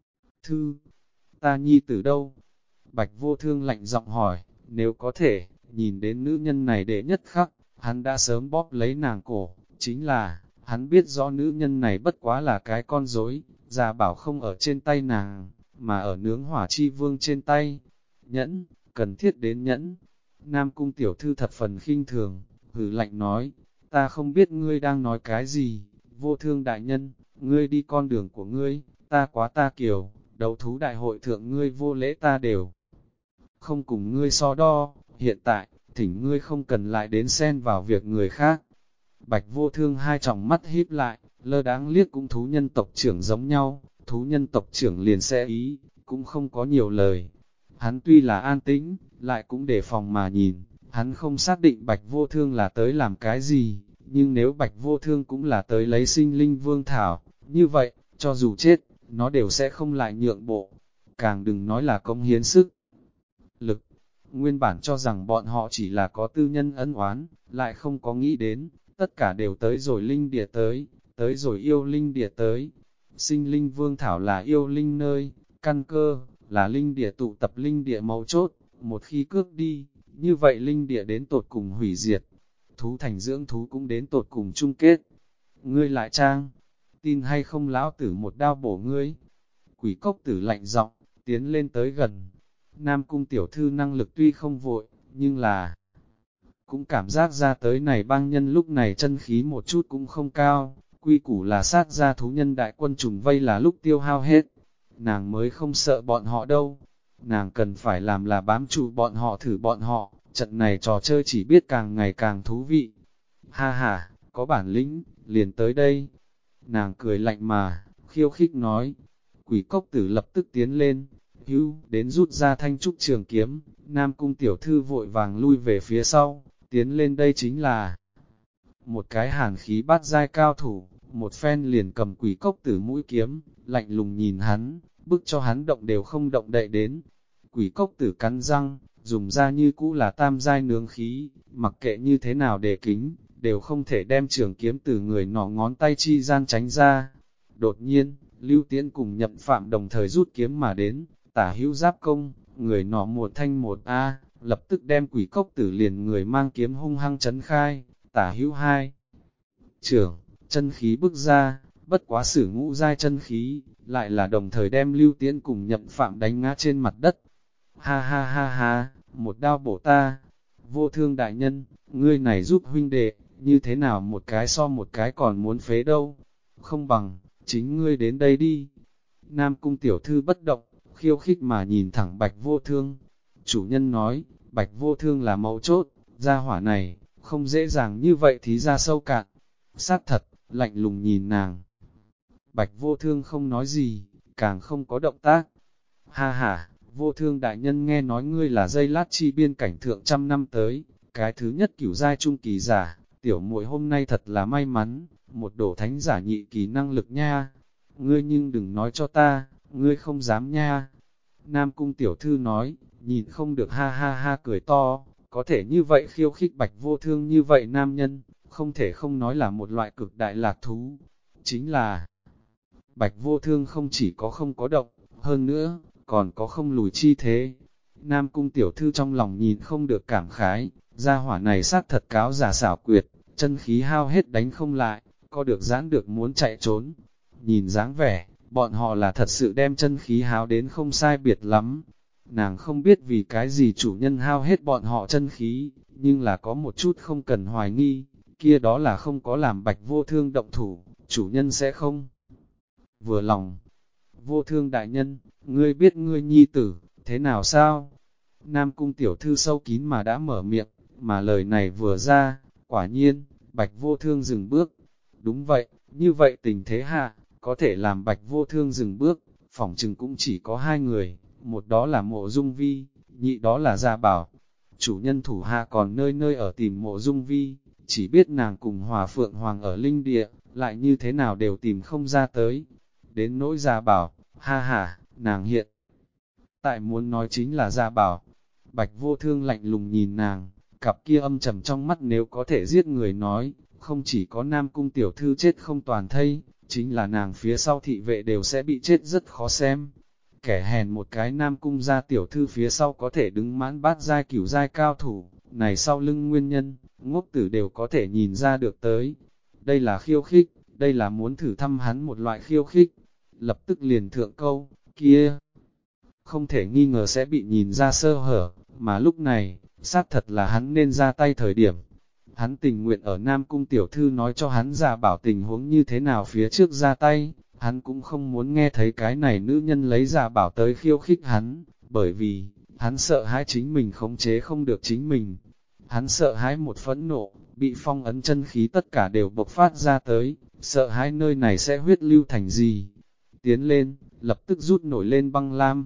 Thư. Ta nhi từ đâu? Bạch Vô Thương lạnh giọng hỏi, nếu có thể, nhìn đến nữ nhân này để nhất khắc, hắn đã sớm bóp lấy nàng cổ, chính là, hắn biết rõ nữ nhân này bất quá là cái con rối, già bảo không ở trên tay nàng, mà ở nướng hỏa chi vương trên tay. Nhẫn, cần thiết đến nhẫn. Nam Cung Tiểu Thư thập phần khinh thường, hừ lạnh nói, ta không biết ngươi đang nói cái gì, Vô Thương đại nhân, ngươi đi con đường của ngươi, ta quá ta kiều, đấu thú đại hội thượng ngươi vô lễ ta đều không cùng ngươi so đo, hiện tại, thỉnh ngươi không cần lại đến xen vào việc người khác. Bạch Vô Thương hai tròng mắt híp lại, lơ đáng liếc cũng thú nhân tộc trưởng giống nhau, thú nhân tộc trưởng liền sẽ ý, cũng không có nhiều lời. Hắn tuy là an tĩnh, lại cũng đề phòng mà nhìn, hắn không xác định Bạch Vô Thương là tới làm cái gì, nhưng nếu Bạch Vô Thương cũng là tới lấy sinh linh vương thảo, như vậy, cho dù chết, nó đều sẽ không lại nhượng bộ, càng đừng nói là cống hiến sức lực. Nguyên bản cho rằng bọn họ chỉ là có tư nhân ân oán, lại không có nghĩ đến, tất cả đều tới rồi linh địa tới rồi yêu linh địa tới. Sinh linh vương thảo là yêu linh nơi, căn cơ, là linh địa tụ tập linh địa mấu chốt, một khi cướp đi, như vậy linh địa đến tột cùng hủy diệt. Thú thành dưỡng thú cũng đến tột cùng chung kết. Ngươi lại trang, tin hay không lão tử một đao bổ ngươi. Quỷ cốc tử lạnh giọng, tiến lên tới gần. Nam Cung Tiểu Thư năng lực tuy không vội, nhưng là cũng cảm giác ra tới này băng nhân lúc này chân khí một chút cũng không cao, quy củ là sát ra thú nhân đại quân trùng vây là lúc tiêu hao hết. Nàng mới không sợ bọn họ đâu, nàng cần phải làm là bám trụ bọn họ thử bọn họ, trận này trò chơi chỉ biết càng ngày càng thú vị. Ha ha, có bản lĩnh, liền tới đây. Nàng cười lạnh mà, khiêu khích nói. Quỷ cốc tử lập tức tiến lên, đến rút ra thanh trúc trường kiếm, Nam Cung Tiểu Thư vội vàng lui về phía sau, tiến lên đây chính là một cái hàn khí bát giai cao thủ, một phen liền cầm quỷ cốc tử mũi kiếm, lạnh lùng nhìn hắn, bức cho hắn động đều không động đậy đến. Quỷ cốc tử cắn răng, dùng ra như cũ là tam giai nướng khí, mặc kệ như thế nào để kính, đều không thể đem trường kiếm từ người nọ ngón tay chi gian tránh ra. Đột nhiên, Lưu Tiễn cùng Nhậm Phạm đồng thời rút kiếm mà đến, tả hữu giáp công, người nọ một thanh một A, lập tức đem quỷ cốc tử liền người mang kiếm hung hăng chấn khai, tả hữu hai. Trưởng, chân khí bức ra, bất quá sử ngũ giai chân khí, lại là đồng thời đem Lưu Tiễn cùng Nhậm Phạm đánh ngã trên mặt đất. Ha ha ha ha, một đao bổ ta. Vô Thương đại nhân, ngươi này giúp huynh đệ, như thế nào một cái so một cái còn muốn phế đâu. Không bằng, chính ngươi đến đây đi. Nam Cung Tiểu Thư bất động, khiêu khích mà nhìn thẳng Bạch Vô Thương. Chủ nhân nói, Bạch Vô Thương là mấu chốt, gia hỏa này, không dễ dàng như vậy thì ra sâu cạn. Sát thật, lạnh lùng nhìn nàng. Bạch Vô Thương không nói gì, càng không có động tác. Ha ha, Vô Thương đại nhân nghe nói ngươi là dây lát chi biên cảnh thượng trăm năm tới, cái thứ nhất cửu giai trung kỳ giả, tiểu muội hôm nay thật là may mắn, một đổ thánh giả nhị kỳ năng lực nha. Ngươi nhưng đừng nói cho ta, ngươi không dám nha. Nam Cung Tiểu Thư nói, nhìn không được ha ha ha cười to, có thể như vậy khiêu khích Bạch Vô Thương như vậy nam nhân, không thể không nói là một loại cực đại lạc thú. Chính là, Bạch Vô Thương không chỉ có không có động, hơn nữa, còn có không lùi chi thế. Nam Cung Tiểu Thư trong lòng nhìn không được cảm khái, gia hỏa này sát thật cáo giả xảo quyệt, chân khí hao hết đánh không lại, có được giãn được muốn chạy trốn. Nhìn dáng vẻ, bọn họ là thật sự đem chân khí hao đến không sai biệt lắm. Nàng không biết vì cái gì chủ nhân hao hết bọn họ chân khí, nhưng là có một chút không cần hoài nghi, kia đó là không có làm Bạch Vô Thương động thủ, chủ nhân sẽ không vừa lòng. Vô Thương đại nhân, ngươi biết ngươi nhi tử, thế nào sao? Nam Cung Tiểu Thư sâu kín mà đã mở miệng, mà lời này vừa ra, quả nhiên, Bạch Vô Thương dừng bước. Đúng vậy, như vậy tình thế hạ, có thể làm Bạch Vô Thương dừng bước, phỏng chừng cũng chỉ có hai người, một đó là Mộ Dung Vi, nhị đó là Gia Bảo. Chủ nhân thủ hạ còn nơi nơi ở tìm Mộ Dung Vi, chỉ biết nàng cùng Hòa Phượng Hoàng ở Linh Địa, lại như thế nào đều tìm không ra tới. Đến nỗi Gia Bảo, ha ha, nàng hiện tại muốn nói chính là Gia Bảo. Bạch Vô Thương lạnh lùng nhìn nàng, cặp kia âm trầm trong mắt, nếu có thể giết người nói, không chỉ có Nam Cung tiểu thư chết không toàn thây, chính là nàng phía sau thị vệ đều sẽ bị chết rất khó xem. Kẻ hèn một cái Nam Cung gia tiểu thư phía sau có thể đứng mãn bát giai cửu giai cao thủ, này sau lưng nguyên nhân, ngốc tử đều có thể nhìn ra được tới. Đây là khiêu khích, đây là muốn thử thăm hắn một loại khiêu khích. Lập tức liền thượng câu, kia không thể nghi ngờ sẽ bị nhìn ra sơ hở, mà lúc này, xác thật là hắn nên ra tay thời điểm. Hắn tình nguyện ở Nam Cung tiểu thư nói cho hắn Gia Bảo tình huống như thế nào phía trước ra tay, hắn cũng không muốn nghe thấy cái này nữ nhân lấy Gia Bảo tới khiêu khích hắn, bởi vì, hắn sợ hãi chính mình khống chế không được chính mình. Hắn sợ hãi một phẫn nộ, bị phong ấn chân khí tất cả đều bộc phát ra tới, sợ hãi nơi này sẽ huyết lưu thành gì. Tiến lên, lập tức rút nổi lên băng lam.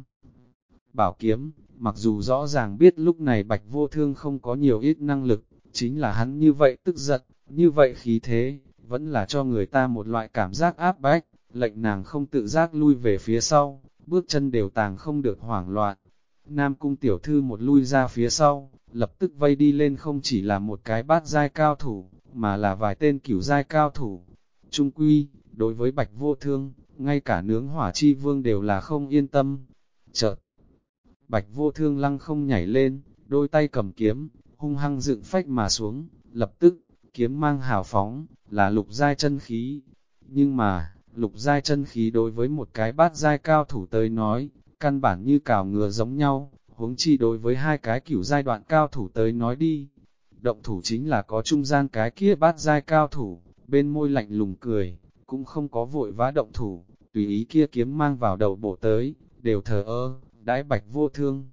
Bảo kiếm, mặc dù rõ ràng biết lúc này Bạch Vô Thương không có nhiều ít năng lực, chính là hắn như vậy tức giận, như vậy khí thế, vẫn là cho người ta một loại cảm giác áp bách, lệnh nàng không tự giác lui về phía sau, bước chân đều tàng không được hoảng loạn. Nam Cung tiểu thư một lui ra phía sau, lập tức vây đi lên không chỉ là một cái bát giai cao thủ, mà là vài tên cửu giai cao thủ. Trung quy, đối với Bạch Vô Thương, ngay cả nướng hỏa chi vương đều là không yên tâm. Chợt, Bạch Vô Thương lăng không nhảy lên, đôi tay cầm kiếm, hung hăng dựng phách mà xuống, lập tức, kiếm mang hào phóng, là lục giai chân khí. Nhưng mà, lục giai chân khí đối với một cái bát giai cao thủ tới nói, căn bản như cào ngựa giống nhau, huống chi đối với hai cái cửu giai đoạn cao thủ tới nói đi. Động thủ chính là có trung gian cái kia bát giai cao thủ, bên môi lạnh lùng cười, cũng không có vội vã động thủ, tùy ý kia kiếm mang vào đầu bổ tới, đều thờ ơ, đãi Bạch Vô Thương.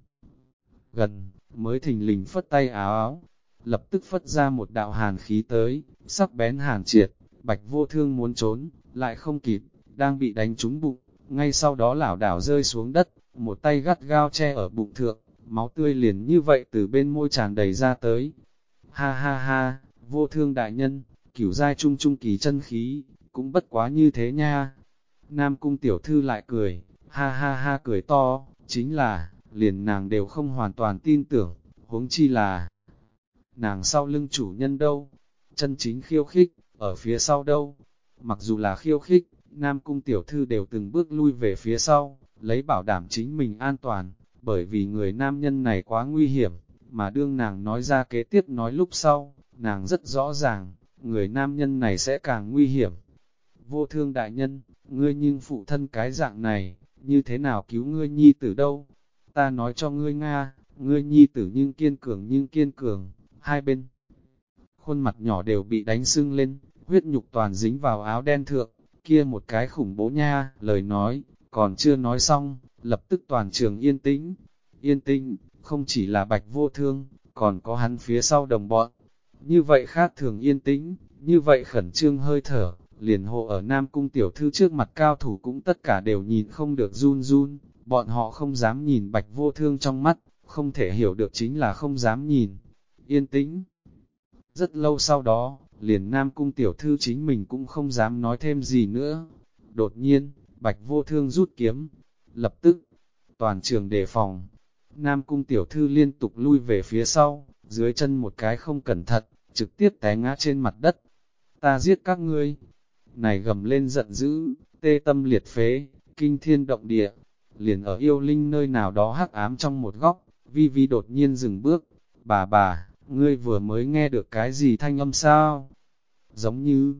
Gần, mới thình lình phất tay áo áo, lập tức phất ra một đạo hàn khí tới, sắc bén hàn triệt, Bạch Vô Thương muốn trốn, lại không kịp, đang bị đánh trúng bụng, ngay sau đó lảo đảo rơi xuống đất, một tay gắt gao che ở bụng thượng, máu tươi liền như vậy từ bên môi tràn đầy ra tới. Ha ha ha, Vô Thương đại nhân, cửu giai trung trung kỳ chân khí, cũng bất quá như thế nha. Nam Cung tiểu thư lại cười, ha ha ha cười to, chính là, liền nàng đều không hoàn toàn tin tưởng, huống chi là nàng sau lưng chủ nhân đâu, chân chính khiêu khích, ở phía sau đâu. Mặc dù là khiêu khích, Nam Cung tiểu thư đều từng bước lui về phía sau, lấy bảo đảm chính mình an toàn, bởi vì người nam nhân này quá nguy hiểm, mà đương nàng nói ra kế tiếp nói lúc sau, nàng rất rõ ràng, người nam nhân này sẽ càng nguy hiểm. Vô Thương đại nhân, ngươi nhưng phụ thân cái dạng này, như thế nào cứu ngươi nhi tử đâu? Ta nói cho ngươi Nga, ngươi nhi tử nhưng kiên cường, hai bên. Khuôn mặt nhỏ đều bị đánh sưng lên, huyết nhục toàn dính vào áo đen thượng, kia một cái khủng bố nha, lời nói, còn chưa nói xong, lập tức toàn trường yên tĩnh. Yên tĩnh, không chỉ là Bạch Vô Thương, còn có hắn phía sau đồng bọn. Như vậy khác thường yên tĩnh, như vậy khẩn trương hơi thở, liền hộ ở Nam Cung tiểu thư trước mặt cao thủ cũng tất cả đều nhìn không được run run, bọn họ không dám nhìn Bạch Vô Thương trong mắt, không thể hiểu được chính là không dám nhìn. Yên tĩnh. Rất lâu sau đó, liền Nam Cung tiểu thư chính mình cũng không dám nói thêm gì nữa. Đột nhiên, Bạch Vô Thương rút kiếm. Lập tức, toàn trường đề phòng. Nam Cung tiểu thư liên tục lui về phía sau, dưới chân một cái không cẩn thận, trực tiếp té ngã trên mặt đất. Ta giết các ngươi. Này gầm lên giận dữ, tê tâm liệt phế, kinh thiên động địa. Liền ở yêu linh nơi nào đó hắc ám trong một góc, Vi Vi đột nhiên dừng bước. Bà, ngươi vừa mới nghe được cái gì thanh âm sao? Giống như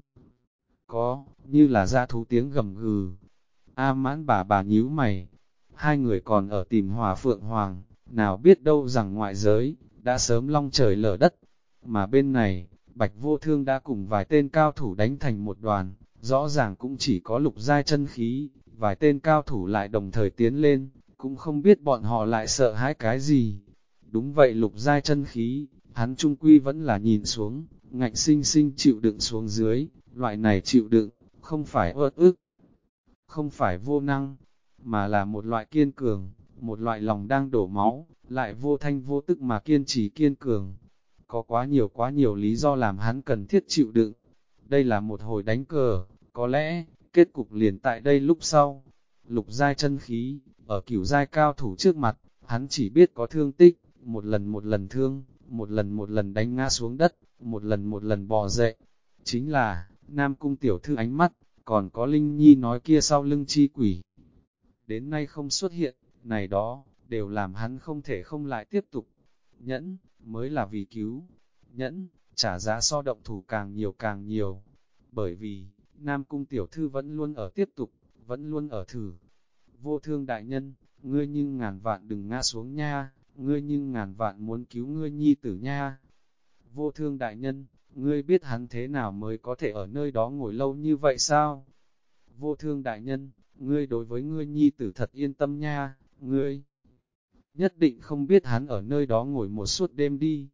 như là dã thú tiếng gầm gừ. A Mãn bà nhíu mày. Hai người còn ở tìm Hòa Phượng Hoàng, nào biết đâu rằng ngoại giới, đã sớm long trời lở đất. Mà bên này, Bạch Vô Thương đã cùng vài tên cao thủ đánh thành một đoàn, rõ ràng cũng chỉ có lục giai chân khí, vài tên cao thủ lại đồng thời tiến lên, cũng không biết bọn họ lại sợ hãi cái gì. Đúng vậy, lục giai chân khí, hắn trung quy vẫn là nhìn xuống, ngạnh sinh sinh chịu đựng xuống dưới, loại này chịu đựng, không phải uất ức, không phải vô năng, mà là một loại kiên cường, một loại lòng đang đổ máu, lại vô thanh vô tức mà kiên trì kiên cường. Có quá nhiều lý do làm hắn cần thiết chịu đựng. Đây là một hồi đánh cờ, có lẽ, kết cục liền tại đây lúc sau. Lục giai chân khí, ở cửu giai cao thủ trước mặt, hắn chỉ biết có thương tích, một lần thương, một lần đánh ngã xuống đất, một lần bò dậy. Chính là, Nam Cung tiểu thư ánh mắt, còn có Linh Nhi nói kia sau lưng chi quỷ. Đến nay không xuất hiện, này đó, đều làm hắn không thể không lại tiếp tục. Nhẫn, mới là vì cứu. Nhẫn, trả giá so động thủ càng nhiều càng nhiều. Bởi vì, Nam Cung tiểu thư vẫn luôn ở tiếp tục, vẫn luôn ở thử. Vô thương đại nhân, ngươi nhưng ngàn vạn đừng ngã xuống nha, ngươi nhưng ngàn vạn muốn cứu ngươi nhi tử nha. Vô thương đại nhân, ngươi biết hắn thế nào mới có thể ở nơi đó ngồi lâu như vậy sao? Vô thương đại nhân, ngươi đối với ngươi nhi tử thật yên tâm nha, ngươi nhất định không biết hắn ở nơi đó ngồi một suốt đêm đi.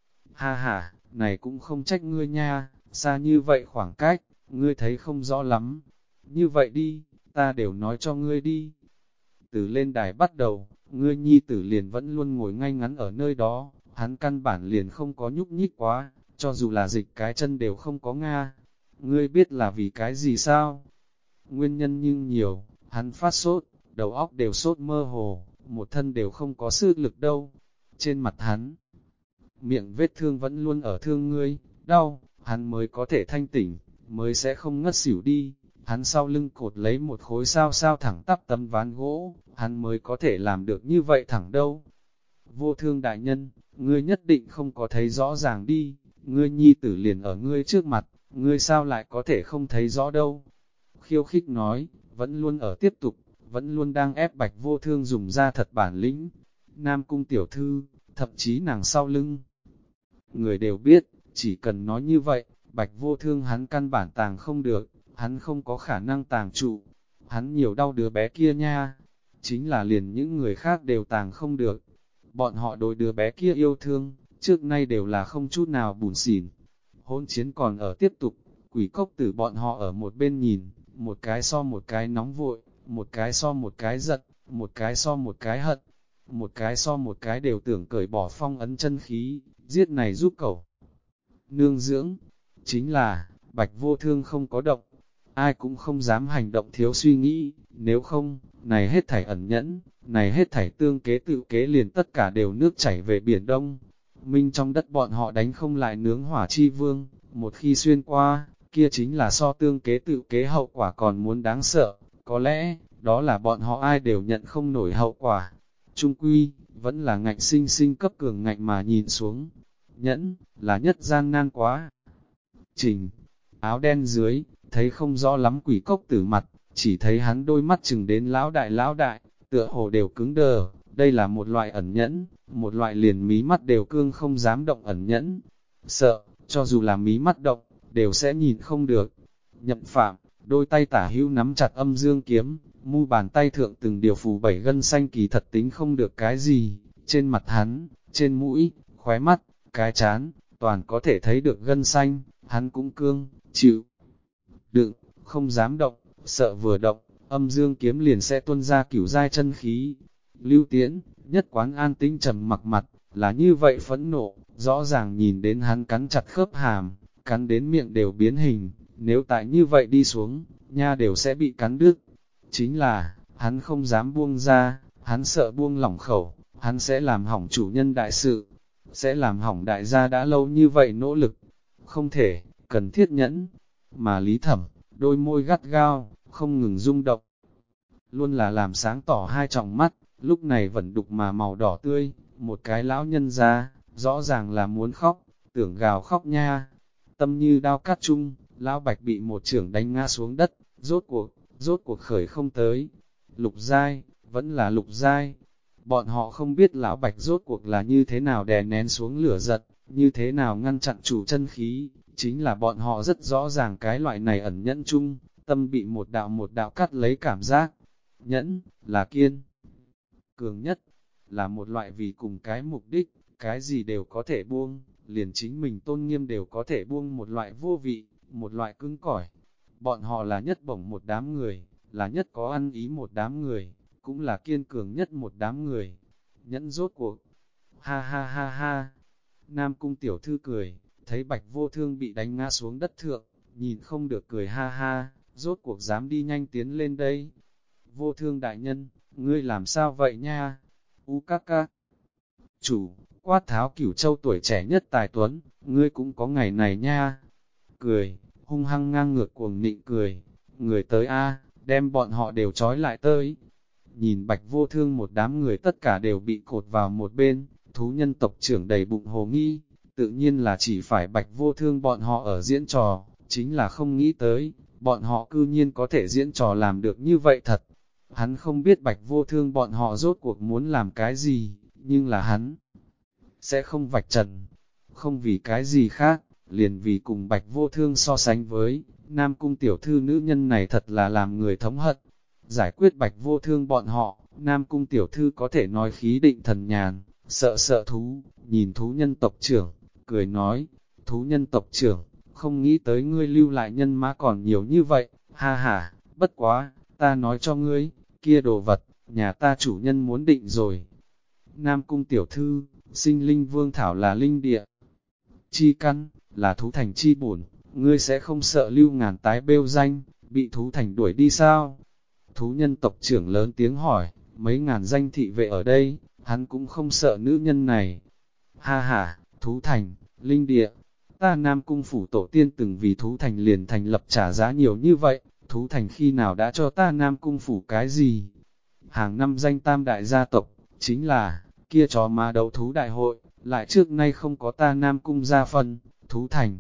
Ha ha, này cũng không trách ngươi nha, xa như vậy khoảng cách, ngươi thấy không rõ lắm. Như vậy đi, ta đều nói cho ngươi đi. Từ lên đài bắt đầu, ngươi nhi tử liền vẫn luôn ngồi ngay ngắn ở nơi đó, hắn căn bản liền không có nhúc nhích quá, cho dù là dịch cái chân đều không có nga. Ngươi biết là vì cái gì sao? Nguyên nhân nhưng nhiều, hắn phát sốt, đầu óc đều sốt mơ hồ, một thân đều không có sức lực đâu. Trên mặt hắn, miệng vết thương vẫn luôn ở thương ngươi, đau, hắn mới có thể thanh tỉnh, mới sẽ không ngất xỉu đi. Hắn sau lưng cột lấy một khối sao sao thẳng tắp tấm ván gỗ, hắn mới có thể làm được như vậy thẳng đâu. Vô thương đại nhân, ngươi nhất định không có thấy rõ ràng đi, ngươi nhi tử liền ở ngươi trước mặt, ngươi sao lại có thể không thấy rõ đâu. Khiêu khích nói, vẫn luôn ở tiếp tục, vẫn luôn đang ép Bạch Vô Thương dùng ra thật bản lĩnh. Nam Cung tiểu thư, thậm chí nàng sau lưng. Người đều biết, chỉ cần nói như vậy, Bạch Vô Thương hắn căn bản tàng không được, hắn không có khả năng tàng trụ. Hắn nhiều đau đứa bé kia nha, chính là liền những người khác đều tàng không được. Bọn họ đối đứa bé kia yêu thương, trước nay đều là không chút nào bủn xỉn. Hôn chiến còn ở tiếp tục, quỷ cốc tử bọn họ ở một bên nhìn, một cái so một cái nóng vội, một cái so một cái giận, một cái so một cái hận, một cái so một cái đều tưởng cởi bỏ phong ấn chân khí, giết này giúp cẩu. Nương dưỡng, chính là, Bạch Vô Thương không có động, ai cũng không dám hành động thiếu suy nghĩ, nếu không, này hết thảy ẩn nhẫn, này hết thảy tương kế tự kế liền tất cả đều nước chảy về Biển Đông. Minh trong đất bọn họ đánh không lại nướng hỏa chi vương, một khi xuyên qua, kia chính là so tương kế tự kế hậu quả còn muốn đáng sợ, có lẽ, đó là bọn họ ai đều nhận không nổi hậu quả. Trung quy, vẫn là ngạnh sinh sinh cấp cường ngạnh mà nhìn xuống. Nhẫn, là nhất gian nan quá. Trình, áo đen dưới, thấy không rõ lắm quỷ cốc tử mặt, chỉ thấy hắn đôi mắt chừng đến lão đại, tựa hồ đều cứng đờ, đây là một loại ẩn nhẫn, một loại liền mí mắt đều cương không dám động ẩn nhẫn. Sợ, cho dù là mí mắt động, đều sẽ nhìn không được. Nhậm Phạm, đôi tay tả hữu nắm chặt âm dương kiếm, mu bàn tay thượng từng điều phù bảy gân xanh kỳ thật tính không được cái gì, trên mặt hắn, trên mũi, khóe mắt, cái chán, toàn có thể thấy được gân xanh, hắn cũng cương, chịu đựng, không dám động, sợ vừa động, âm dương kiếm liền sẽ tuôn ra cửu giai chân khí. Lưu Tiễn, nhất quán an tĩnh trầm mặc mặt, là như vậy phẫn nộ, rõ ràng nhìn đến hắn cắn chặt khớp hàm, cắn đến miệng đều biến hình, nếu tại như vậy đi xuống, nha đều sẽ bị cắn đứt. Chính là, hắn không dám buông ra, hắn sợ buông lỏng khẩu, hắn sẽ làm hỏng chủ nhân đại sự, sẽ làm hỏng đại gia đã lâu như vậy nỗ lực. Không thể, cần thiết nhẫn, mà Lý Thẩm, đôi môi gắt gao, không ngừng rung động. Luôn là làm sáng tỏ hai tròng mắt, lúc này vẫn đục mà màu đỏ tươi, một cái lão nhân ra, rõ ràng là muốn khóc, tưởng gào khóc nha. Tâm như đao cắt chung, lão Bạch bị một trưởng đánh ngã xuống đất, rốt cuộc khởi không tới. Lục giai, vẫn là lục giai. Bọn họ không biết lão Bạch rốt cuộc là như thế nào đè nén xuống lửa giật, như thế nào ngăn chặn chủ chân khí, chính là bọn họ rất rõ ràng cái loại này ẩn nhẫn chung, tâm bị một đạo cắt lấy cảm giác. Nhẫn, là kiên cường nhất, là một loại vì cùng cái mục đích, cái gì đều có thể buông, liền chính mình tôn nghiêm đều có thể buông một loại vô vị, một loại cứng cỏi. Bọn họ là nhất bổng một đám người, là nhất có ăn ý một đám người, cũng là kiên cường nhất một đám người. Nhẫn rốt cuộc, ha ha ha ha, Nam Cung tiểu thư cười, thấy Bạch Vô Thương bị đánh ngã xuống đất thượng, nhìn không được cười ha ha, rốt cuộc dám đi nhanh tiến lên đây. Vô Thương đại nhân, ngươi làm sao vậy nha? U các ca. Chủ, Quát Tháo Cửu Châu tuổi trẻ nhất tài tuấn, ngươi cũng có ngày này nha. Cười, hung hăng ngang ngược cuồng nịnh cười, người tới a, đem bọn họ đều trói lại tới. Nhìn Bạch Vô Thương một đám người tất cả đều bị cột vào một bên, thú nhân tộc trưởng đầy bụng hồ nghi, tự nhiên là chỉ phải Bạch Vô Thương bọn họ ở diễn trò, chính là không nghĩ tới, bọn họ cư nhiên có thể diễn trò làm được như vậy thật. Hắn không biết Bạch Vô Thương bọn họ rốt cuộc muốn làm cái gì, nhưng là hắn sẽ không vạch trần, không vì cái gì khác, liền vì cùng Bạch Vô Thương so sánh với, Nam Cung tiểu thư nữ nhân này thật là làm người thống hận. Giải quyết Bạch Vô Thương bọn họ, Nam Cung tiểu thư có thể nói khí định thần nhàn, sợ thú, nhìn thú nhân tộc trưởng, cười nói, thú nhân tộc trưởng, không nghĩ tới ngươi lưu lại nhân mã còn nhiều như vậy, ha ha, bất quá, ta nói cho ngươi, kia đồ vật, nhà ta chủ nhân muốn định rồi. Nam Cung tiểu thư, sinh linh vương thảo là linh địa, chi căn, là thú thành chi bổn, ngươi sẽ không sợ Lưu Ngàn tái bêu danh, bị thú thành đuổi đi sao? Thú nhân tộc trưởng lớn tiếng hỏi, mấy ngàn danh thị vệ ở đây, hắn cũng không sợ nữ nhân này. Ha ha, thú thành, linh địa, ta Nam Cung phủ tổ tiên từng vì thú thành liền thành lập trả giá nhiều như vậy, thú thành khi nào đã cho ta Nam Cung phủ cái gì? Hàng năm danh tam đại gia tộc, chính là, kia chó má đấu thú đại hội, lại trước nay không có ta Nam Cung gia phân, thú thành.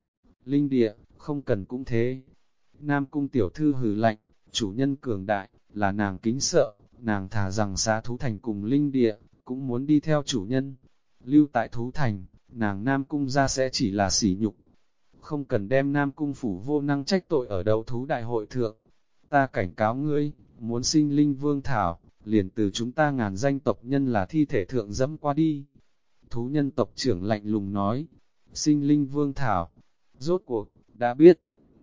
Linh địa, không cần cũng thế. Nam Cung tiểu thư hừ lạnh, chủ nhân cường đại, là nàng kính sợ, nàng thà rằng xá thú thành cùng linh địa, cũng muốn đi theo chủ nhân. Lưu tại thú thành, nàng Nam Cung gia sẽ chỉ là sỉ nhục. Không cần đem Nam Cung phủ vô năng trách tội ở đấu thú đại hội thượng. Ta cảnh cáo ngươi, muốn sinh linh vương thảo, liền từ chúng ta ngàn danh tộc nhân là thi thể thượng dẫm qua đi. Thú nhân tộc trưởng lạnh lùng nói, sinh linh vương thảo, rốt cuộc, đã biết,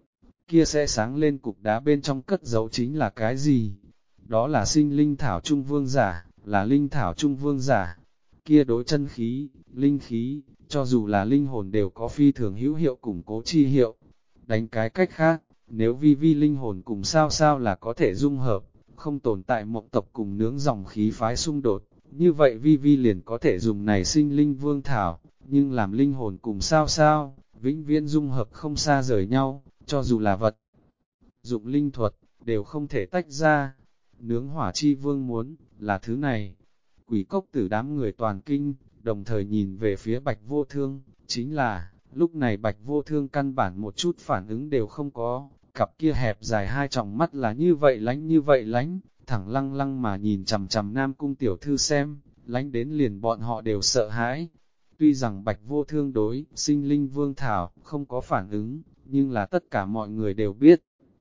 kia sẽ sáng lên cục đá bên trong cất giấu chính là cái gì? Đó là sinh linh thảo trung vương giả, là linh thảo trung vương giả, kia đối chân khí, linh khí, cho dù là linh hồn đều có phi thường hữu hiệu củng cố chi hiệu. Đánh cái cách khác, nếu vi vi linh hồn cùng sao sao là có thể dung hợp, không tồn tại mộng tộc cùng nướng dòng khí phái xung đột, như vậy vi vi liền có thể dùng này sinh linh vương thảo, nhưng làm linh hồn cùng sao sao, vĩnh viễn dung hợp không xa rời nhau, cho dù là vật dụng linh thuật, đều không thể tách ra. Nướng hỏa chi vương muốn, là thứ này. Quỷ cốc tử đám người toàn kinh, đồng thời nhìn về phía Bạch Vô Thương, chính là, lúc này Bạch Vô Thương căn bản một chút phản ứng đều không có, cặp kia hẹp dài hai tròng mắt là như vậy lánh, thẳng lăng lăng mà nhìn chằm chằm Nam Cung tiểu thư xem, lánh đến liền bọn họ đều sợ hãi. Tuy rằng Bạch Vô Thương đối sinh linh vương thảo không có phản ứng, nhưng là tất cả mọi người đều biết.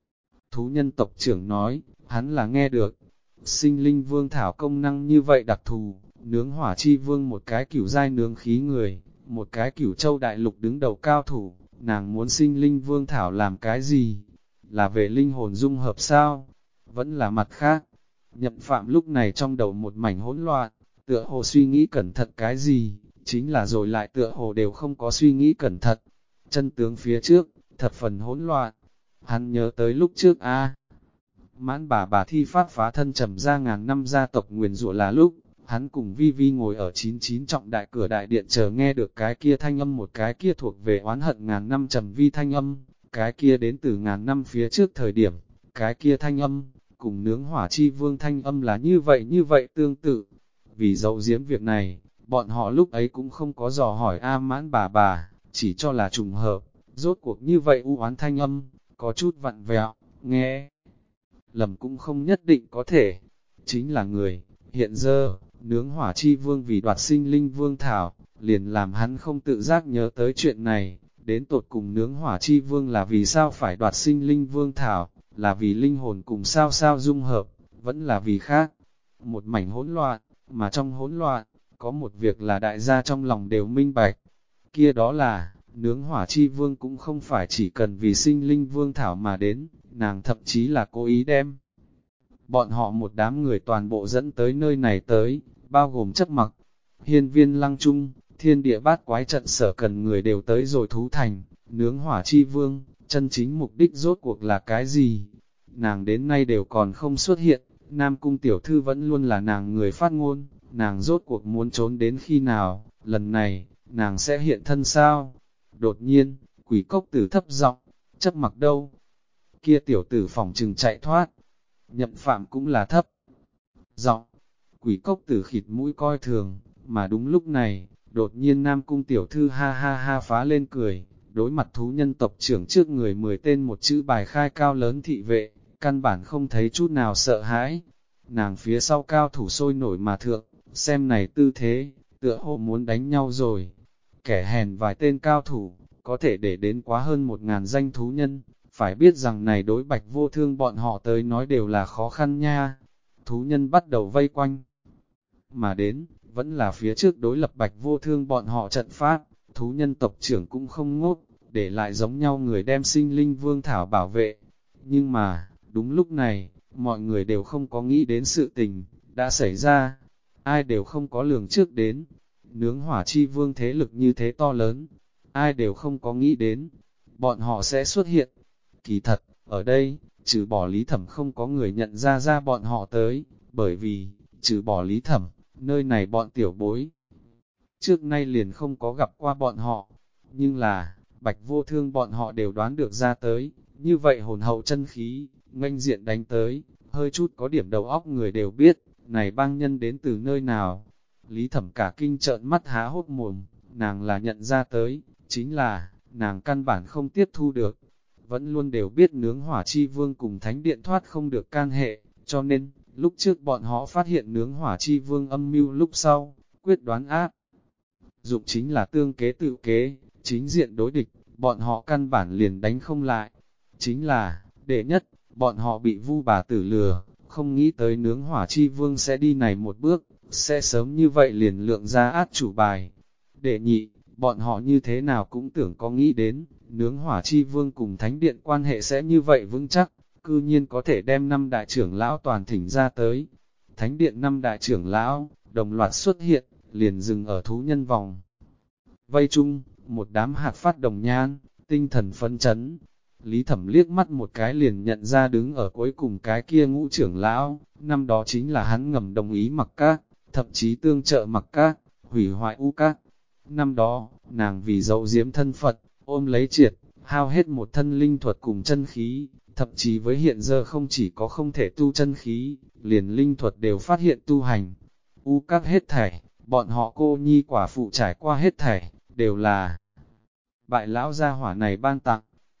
Thú nhân tộc trưởng nói, hắn là nghe được, sinh linh vương thảo công năng như vậy đặc thù, nướng hỏa chi vương một cái cửu giai nướng khí người, một cái cửu châu đại lục đứng đầu cao thủ, nàng muốn sinh linh vương thảo làm cái gì? Là về linh hồn dung hợp sao? Vẫn là mặt khác. Nhậm Phạm lúc này trong đầu một mảnh hỗn loạn, tựa hồ suy nghĩ cẩn thận cái gì, chính là rồi lại tựa hồ đều không có suy nghĩ cẩn thận. Chân tướng phía trước, thập phần hỗn loạn. Hắn nhớ tới lúc trước Mãn bà thi pháp phá thân trầm ra ngàn năm gia tộc nguyền rủa là lúc, hắn cùng Vi Vi ngồi ở 99 trọng đại cửa đại điện chờ nghe được cái kia thanh âm, một cái kia thuộc về oán hận ngàn năm trầm vi thanh âm, cái kia đến từ ngàn năm phía trước thời điểm, cái kia thanh âm, cùng nướng hỏa chi vương thanh âm là như vậy tương tự. Vì giấu giếm việc này, bọn họ lúc ấy cũng không có dò hỏi Mãn bà, chỉ cho là trùng hợp, rốt cuộc như vậy u oán thanh âm, có chút vặn vẹo, nghe lầm cũng không nhất định có thể, chính là người. Hiện giờ, nướng hỏa chi vương vì đoạt sinh linh vương thảo, liền làm hắn không tự giác nhớ tới chuyện này, đến tột cùng nướng hỏa chi vương là vì sao phải đoạt sinh linh vương thảo, là vì linh hồn cùng sao sao dung hợp, vẫn là vì khác. Một mảnh hỗn loạn, mà trong hỗn loạn, có một việc là đại gia trong lòng đều minh bạch, kia đó là, nướng hỏa chi vương cũng không phải chỉ cần vì sinh linh vương thảo mà đến, nàng thậm chí là cố ý đem bọn họ một đám người toàn bộ dẫn tới nơi này tới, bao gồm chấp mặc, hiên viên lăng trung, thiên địa bát quái trận sở cần người đều tới rồi thú thành, nướng hỏa chi vương, chân chính mục đích rốt cuộc là cái gì? Nàng đến nay đều còn không xuất hiện, Nam Cung tiểu thư vẫn luôn là nàng người phát ngôn, nàng rốt cuộc muốn trốn đến khi nào, lần này, nàng sẽ hiện thân sao? Đột nhiên, Quỷ Cốc Tử thấp giọng, chấp mặc đâu? Kia tiểu tử phòng trừng chạy thoát. Nhậm Phạm cũng là thấp giọng. Quỷ Cốc Tử khịt mũi coi thường, mà đúng lúc này, đột nhiên Nam Cung tiểu thư ha ha ha phá lên cười, đối mặt thú nhân tộc trưởng trước người 10 tên một chữ bài khai cao lớn thị vệ, căn bản không thấy chút nào sợ hãi. Nàng phía sau cao thủ sôi nổi mà thượng, xem này tư thế, tựa hồ muốn đánh nhau rồi. Kẻ hèn vài tên cao thủ, có thể để đến quá hơn 1000 danh thú nhân, phải biết rằng này đối Bạch Vô Thương bọn họ tới nói đều là khó khăn nha. Thú nhân bắt đầu vây quanh, mà đến, vẫn là phía trước đối lập Bạch Vô Thương bọn họ trận pháp, thú nhân tộc trưởng cũng không ngốc, để lại giống nhau người đem sinh linh vương thảo bảo vệ. Nhưng mà, đúng lúc này, mọi người đều không có nghĩ đến sự tình, đã xảy ra, ai đều không có lường trước đến. Nướng hỏa chi vương thế lực như thế to lớn, ai đều không có nghĩ đến, bọn họ sẽ xuất hiện. Kỳ thật, ở đây, trừ bỏ Lý Thẩm không có người nhận ra bọn họ tới, bởi vì, trừ bỏ Lý Thẩm, nơi này bọn tiểu bối. Trước nay liền không có gặp qua bọn họ, nhưng là, Bạch Vô Thương bọn họ đều đoán được ra tới, như vậy hồn hậu chân khí, nghênh diện đánh tới, hơi chút có điểm đầu óc người đều biết, này bang nhân đến từ nơi nào. Lý Thẩm cả kinh trợn mắt há hốt mồm, nàng là nhận ra tới, chính là, nàng căn bản không tiếp thu được. Vẫn luôn đều biết nướng hỏa chi vương cùng thánh điện thoát không được can hệ, cho nên, lúc trước bọn họ phát hiện nướng hỏa chi vương âm mưu lúc sau, quyết đoán áp. Dụng chính là tương kế tự kế, chính diện đối địch, bọn họ căn bản liền đánh không lại. Chính là, đệ nhất, bọn họ bị Vu bà tử lừa, không nghĩ tới nướng hỏa chi vương sẽ đi này một bước, sẽ sớm như vậy liền lượng ra át chủ bài. Đệ nhị, bọn họ như thế nào cũng tưởng có nghĩ đến, nướng hỏa chi vương cùng thánh điện quan hệ sẽ như vậy vững chắc, cư nhiên có thể đem 5 đại trưởng lão toàn thỉnh ra tới. Thánh điện 5 đại trưởng lão, đồng loạt xuất hiện, liền dừng ở thú nhân vòng. Vây chung, một đám hạt phát đồng nhan, tinh thần phấn chấn. Lý Thẩm liếc mắt một cái liền nhận ra đứng ở cuối cùng cái kia ngũ trưởng lão, năm đó chính là hắn ngầm đồng ý mặc các, thậm chí tương trợ mặc các, hủy hoại u các. Năm đó, nàng vì dấu diếm thân Phật, ôm lấy triệt, hao hết một thân linh thuật cùng chân khí, thậm chí với hiện giờ không chỉ có không thể tu chân khí, liền linh thuật đều phát hiện tu hành. U các hết thảy, bọn họ cô nhi quả phụ trải qua hết thảy, đều là bại lão gia hỏa này ban tặng.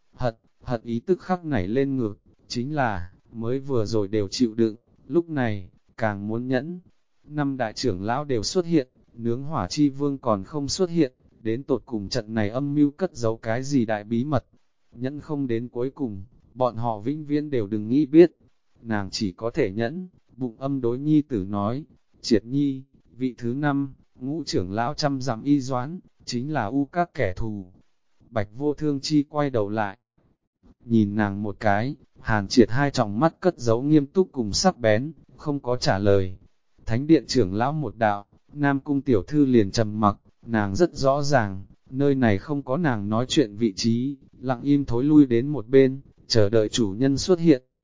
Hận ý tức khắc nảy lên ngược, chính là, mới vừa rồi đều chịu đựng, lúc này, càng muốn nhẫn. 5 đại trưởng lão đều xuất hiện, nướng hỏa chi vương còn không xuất hiện, đến tột cùng trận này âm mưu cất giấu cái gì đại bí mật. Nhẫn không đến cuối cùng, bọn họ vĩnh viễn đều đừng nghĩ biết. Nàng chỉ có thể nhẫn, bụng âm đối nhi tử nói, Triệt nhi, vị thứ 5, ngũ trưởng lão trăm dặm y doán, chính là u các kẻ thù. Bạch Vô Thương chi quay đầu lại, nhìn nàng một cái, Hàn Triệt hai tròng mắt cất giấu nghiêm túc cùng sắc bén, không có trả lời. Thánh điện trưởng lão một đạo, Nam Cung tiểu thư liền trầm mặc, nàng rất rõ ràng, nơi này không có nàng nói chuyện vị trí, lặng im thối lui đến một bên, chờ đợi chủ nhân xuất hiện.